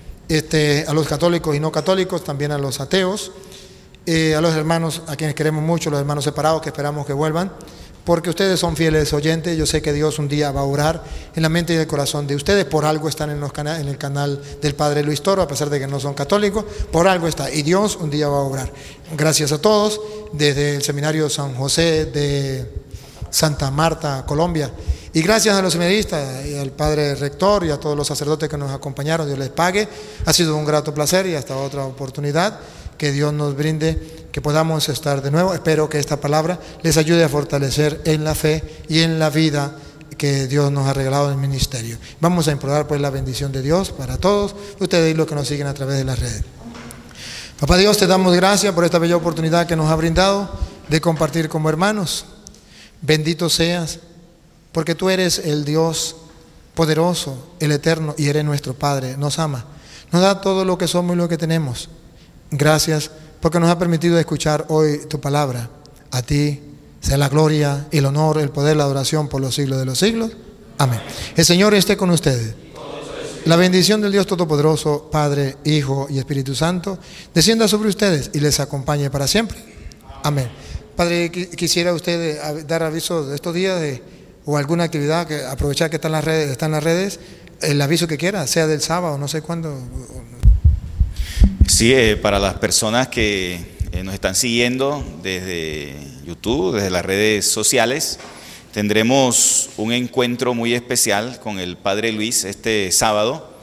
a los católicos y no católicos, también a los ateos, a los hermanos a quienes queremos mucho, los hermanos separados que esperamos que vuelvan, porque ustedes son fieles oyentes. Yo sé que Dios un día va a orar en la mente y en el corazón de ustedes. Por algo están en el canal del Padre Luis Toro, a pesar de que no son católicos, por algo está, y Dios un día va a obrar. Gracias a todos, desde el Seminario San José de Santa Marta, Colombia, y gracias a los seminaristas y al Padre Rector y a todos los sacerdotes que nos acompañaron. Dios les pague. Ha sido un grato placer, y hasta otra oportunidad que Dios nos brinde, que podamos estar de nuevo. Espero que esta palabra les ayude a fortalecer en la fe y en la vida que Dios nos ha regalado en el ministerio. Vamos a implorar pues la bendición de Dios para todos ustedes y los que nos siguen a través de las redes. Papá Dios, te damos gracias por esta bella oportunidad que nos ha brindado de compartir como hermanos. Bendito seas, porque tú eres el Dios poderoso, el eterno, y eres nuestro Padre. Nos ama, nos da todo lo que somos y lo que tenemos. Gracias porque nos ha permitido escuchar hoy tu palabra. A ti sea la gloria, el honor, el poder, la adoración por los siglos de los siglos. Amén. El Señor esté con ustedes. La bendición del Dios Todopoderoso, Padre, Hijo y Espíritu Santo, descienda sobre ustedes y les acompañe para siempre. Amén. Padre, quisiera usted dar aviso de estos días o alguna actividad, que aprovechar que están las redes, el aviso que quiera, sea del sábado, no sé cuándo. Sí, para las personas que nos están siguiendo desde YouTube, desde las redes sociales, tendremos un encuentro muy especial con el Padre Luis este sábado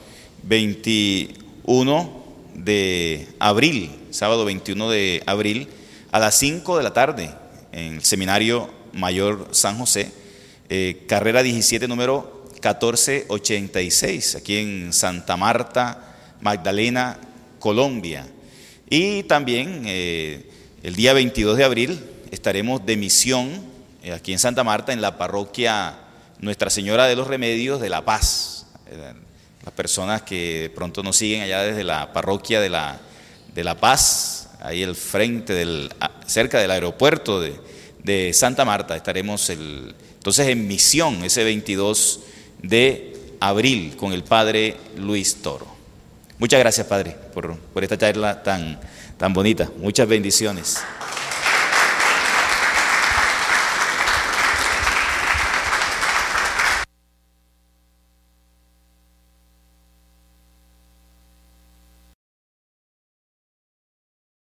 21 de abril, sábado 21 de abril, a las 5 de la tarde, en el Seminario Mayor San José, carrera 17, número 1486, aquí en Santa Marta, Magdalena, Colombia. Y también el día 22 de abril estaremos de misión aquí en Santa Marta, en la parroquia Nuestra Señora de los Remedios de La Paz. Las personas que de pronto nos siguen allá desde la parroquia de La Paz, ahí al frente, cerca del aeropuerto de Santa Marta, estaremos entonces en misión ese 22 de abril con el Padre Luis Toro. Muchas gracias, Padre, por esta charla tan bonita. Muchas bendiciones.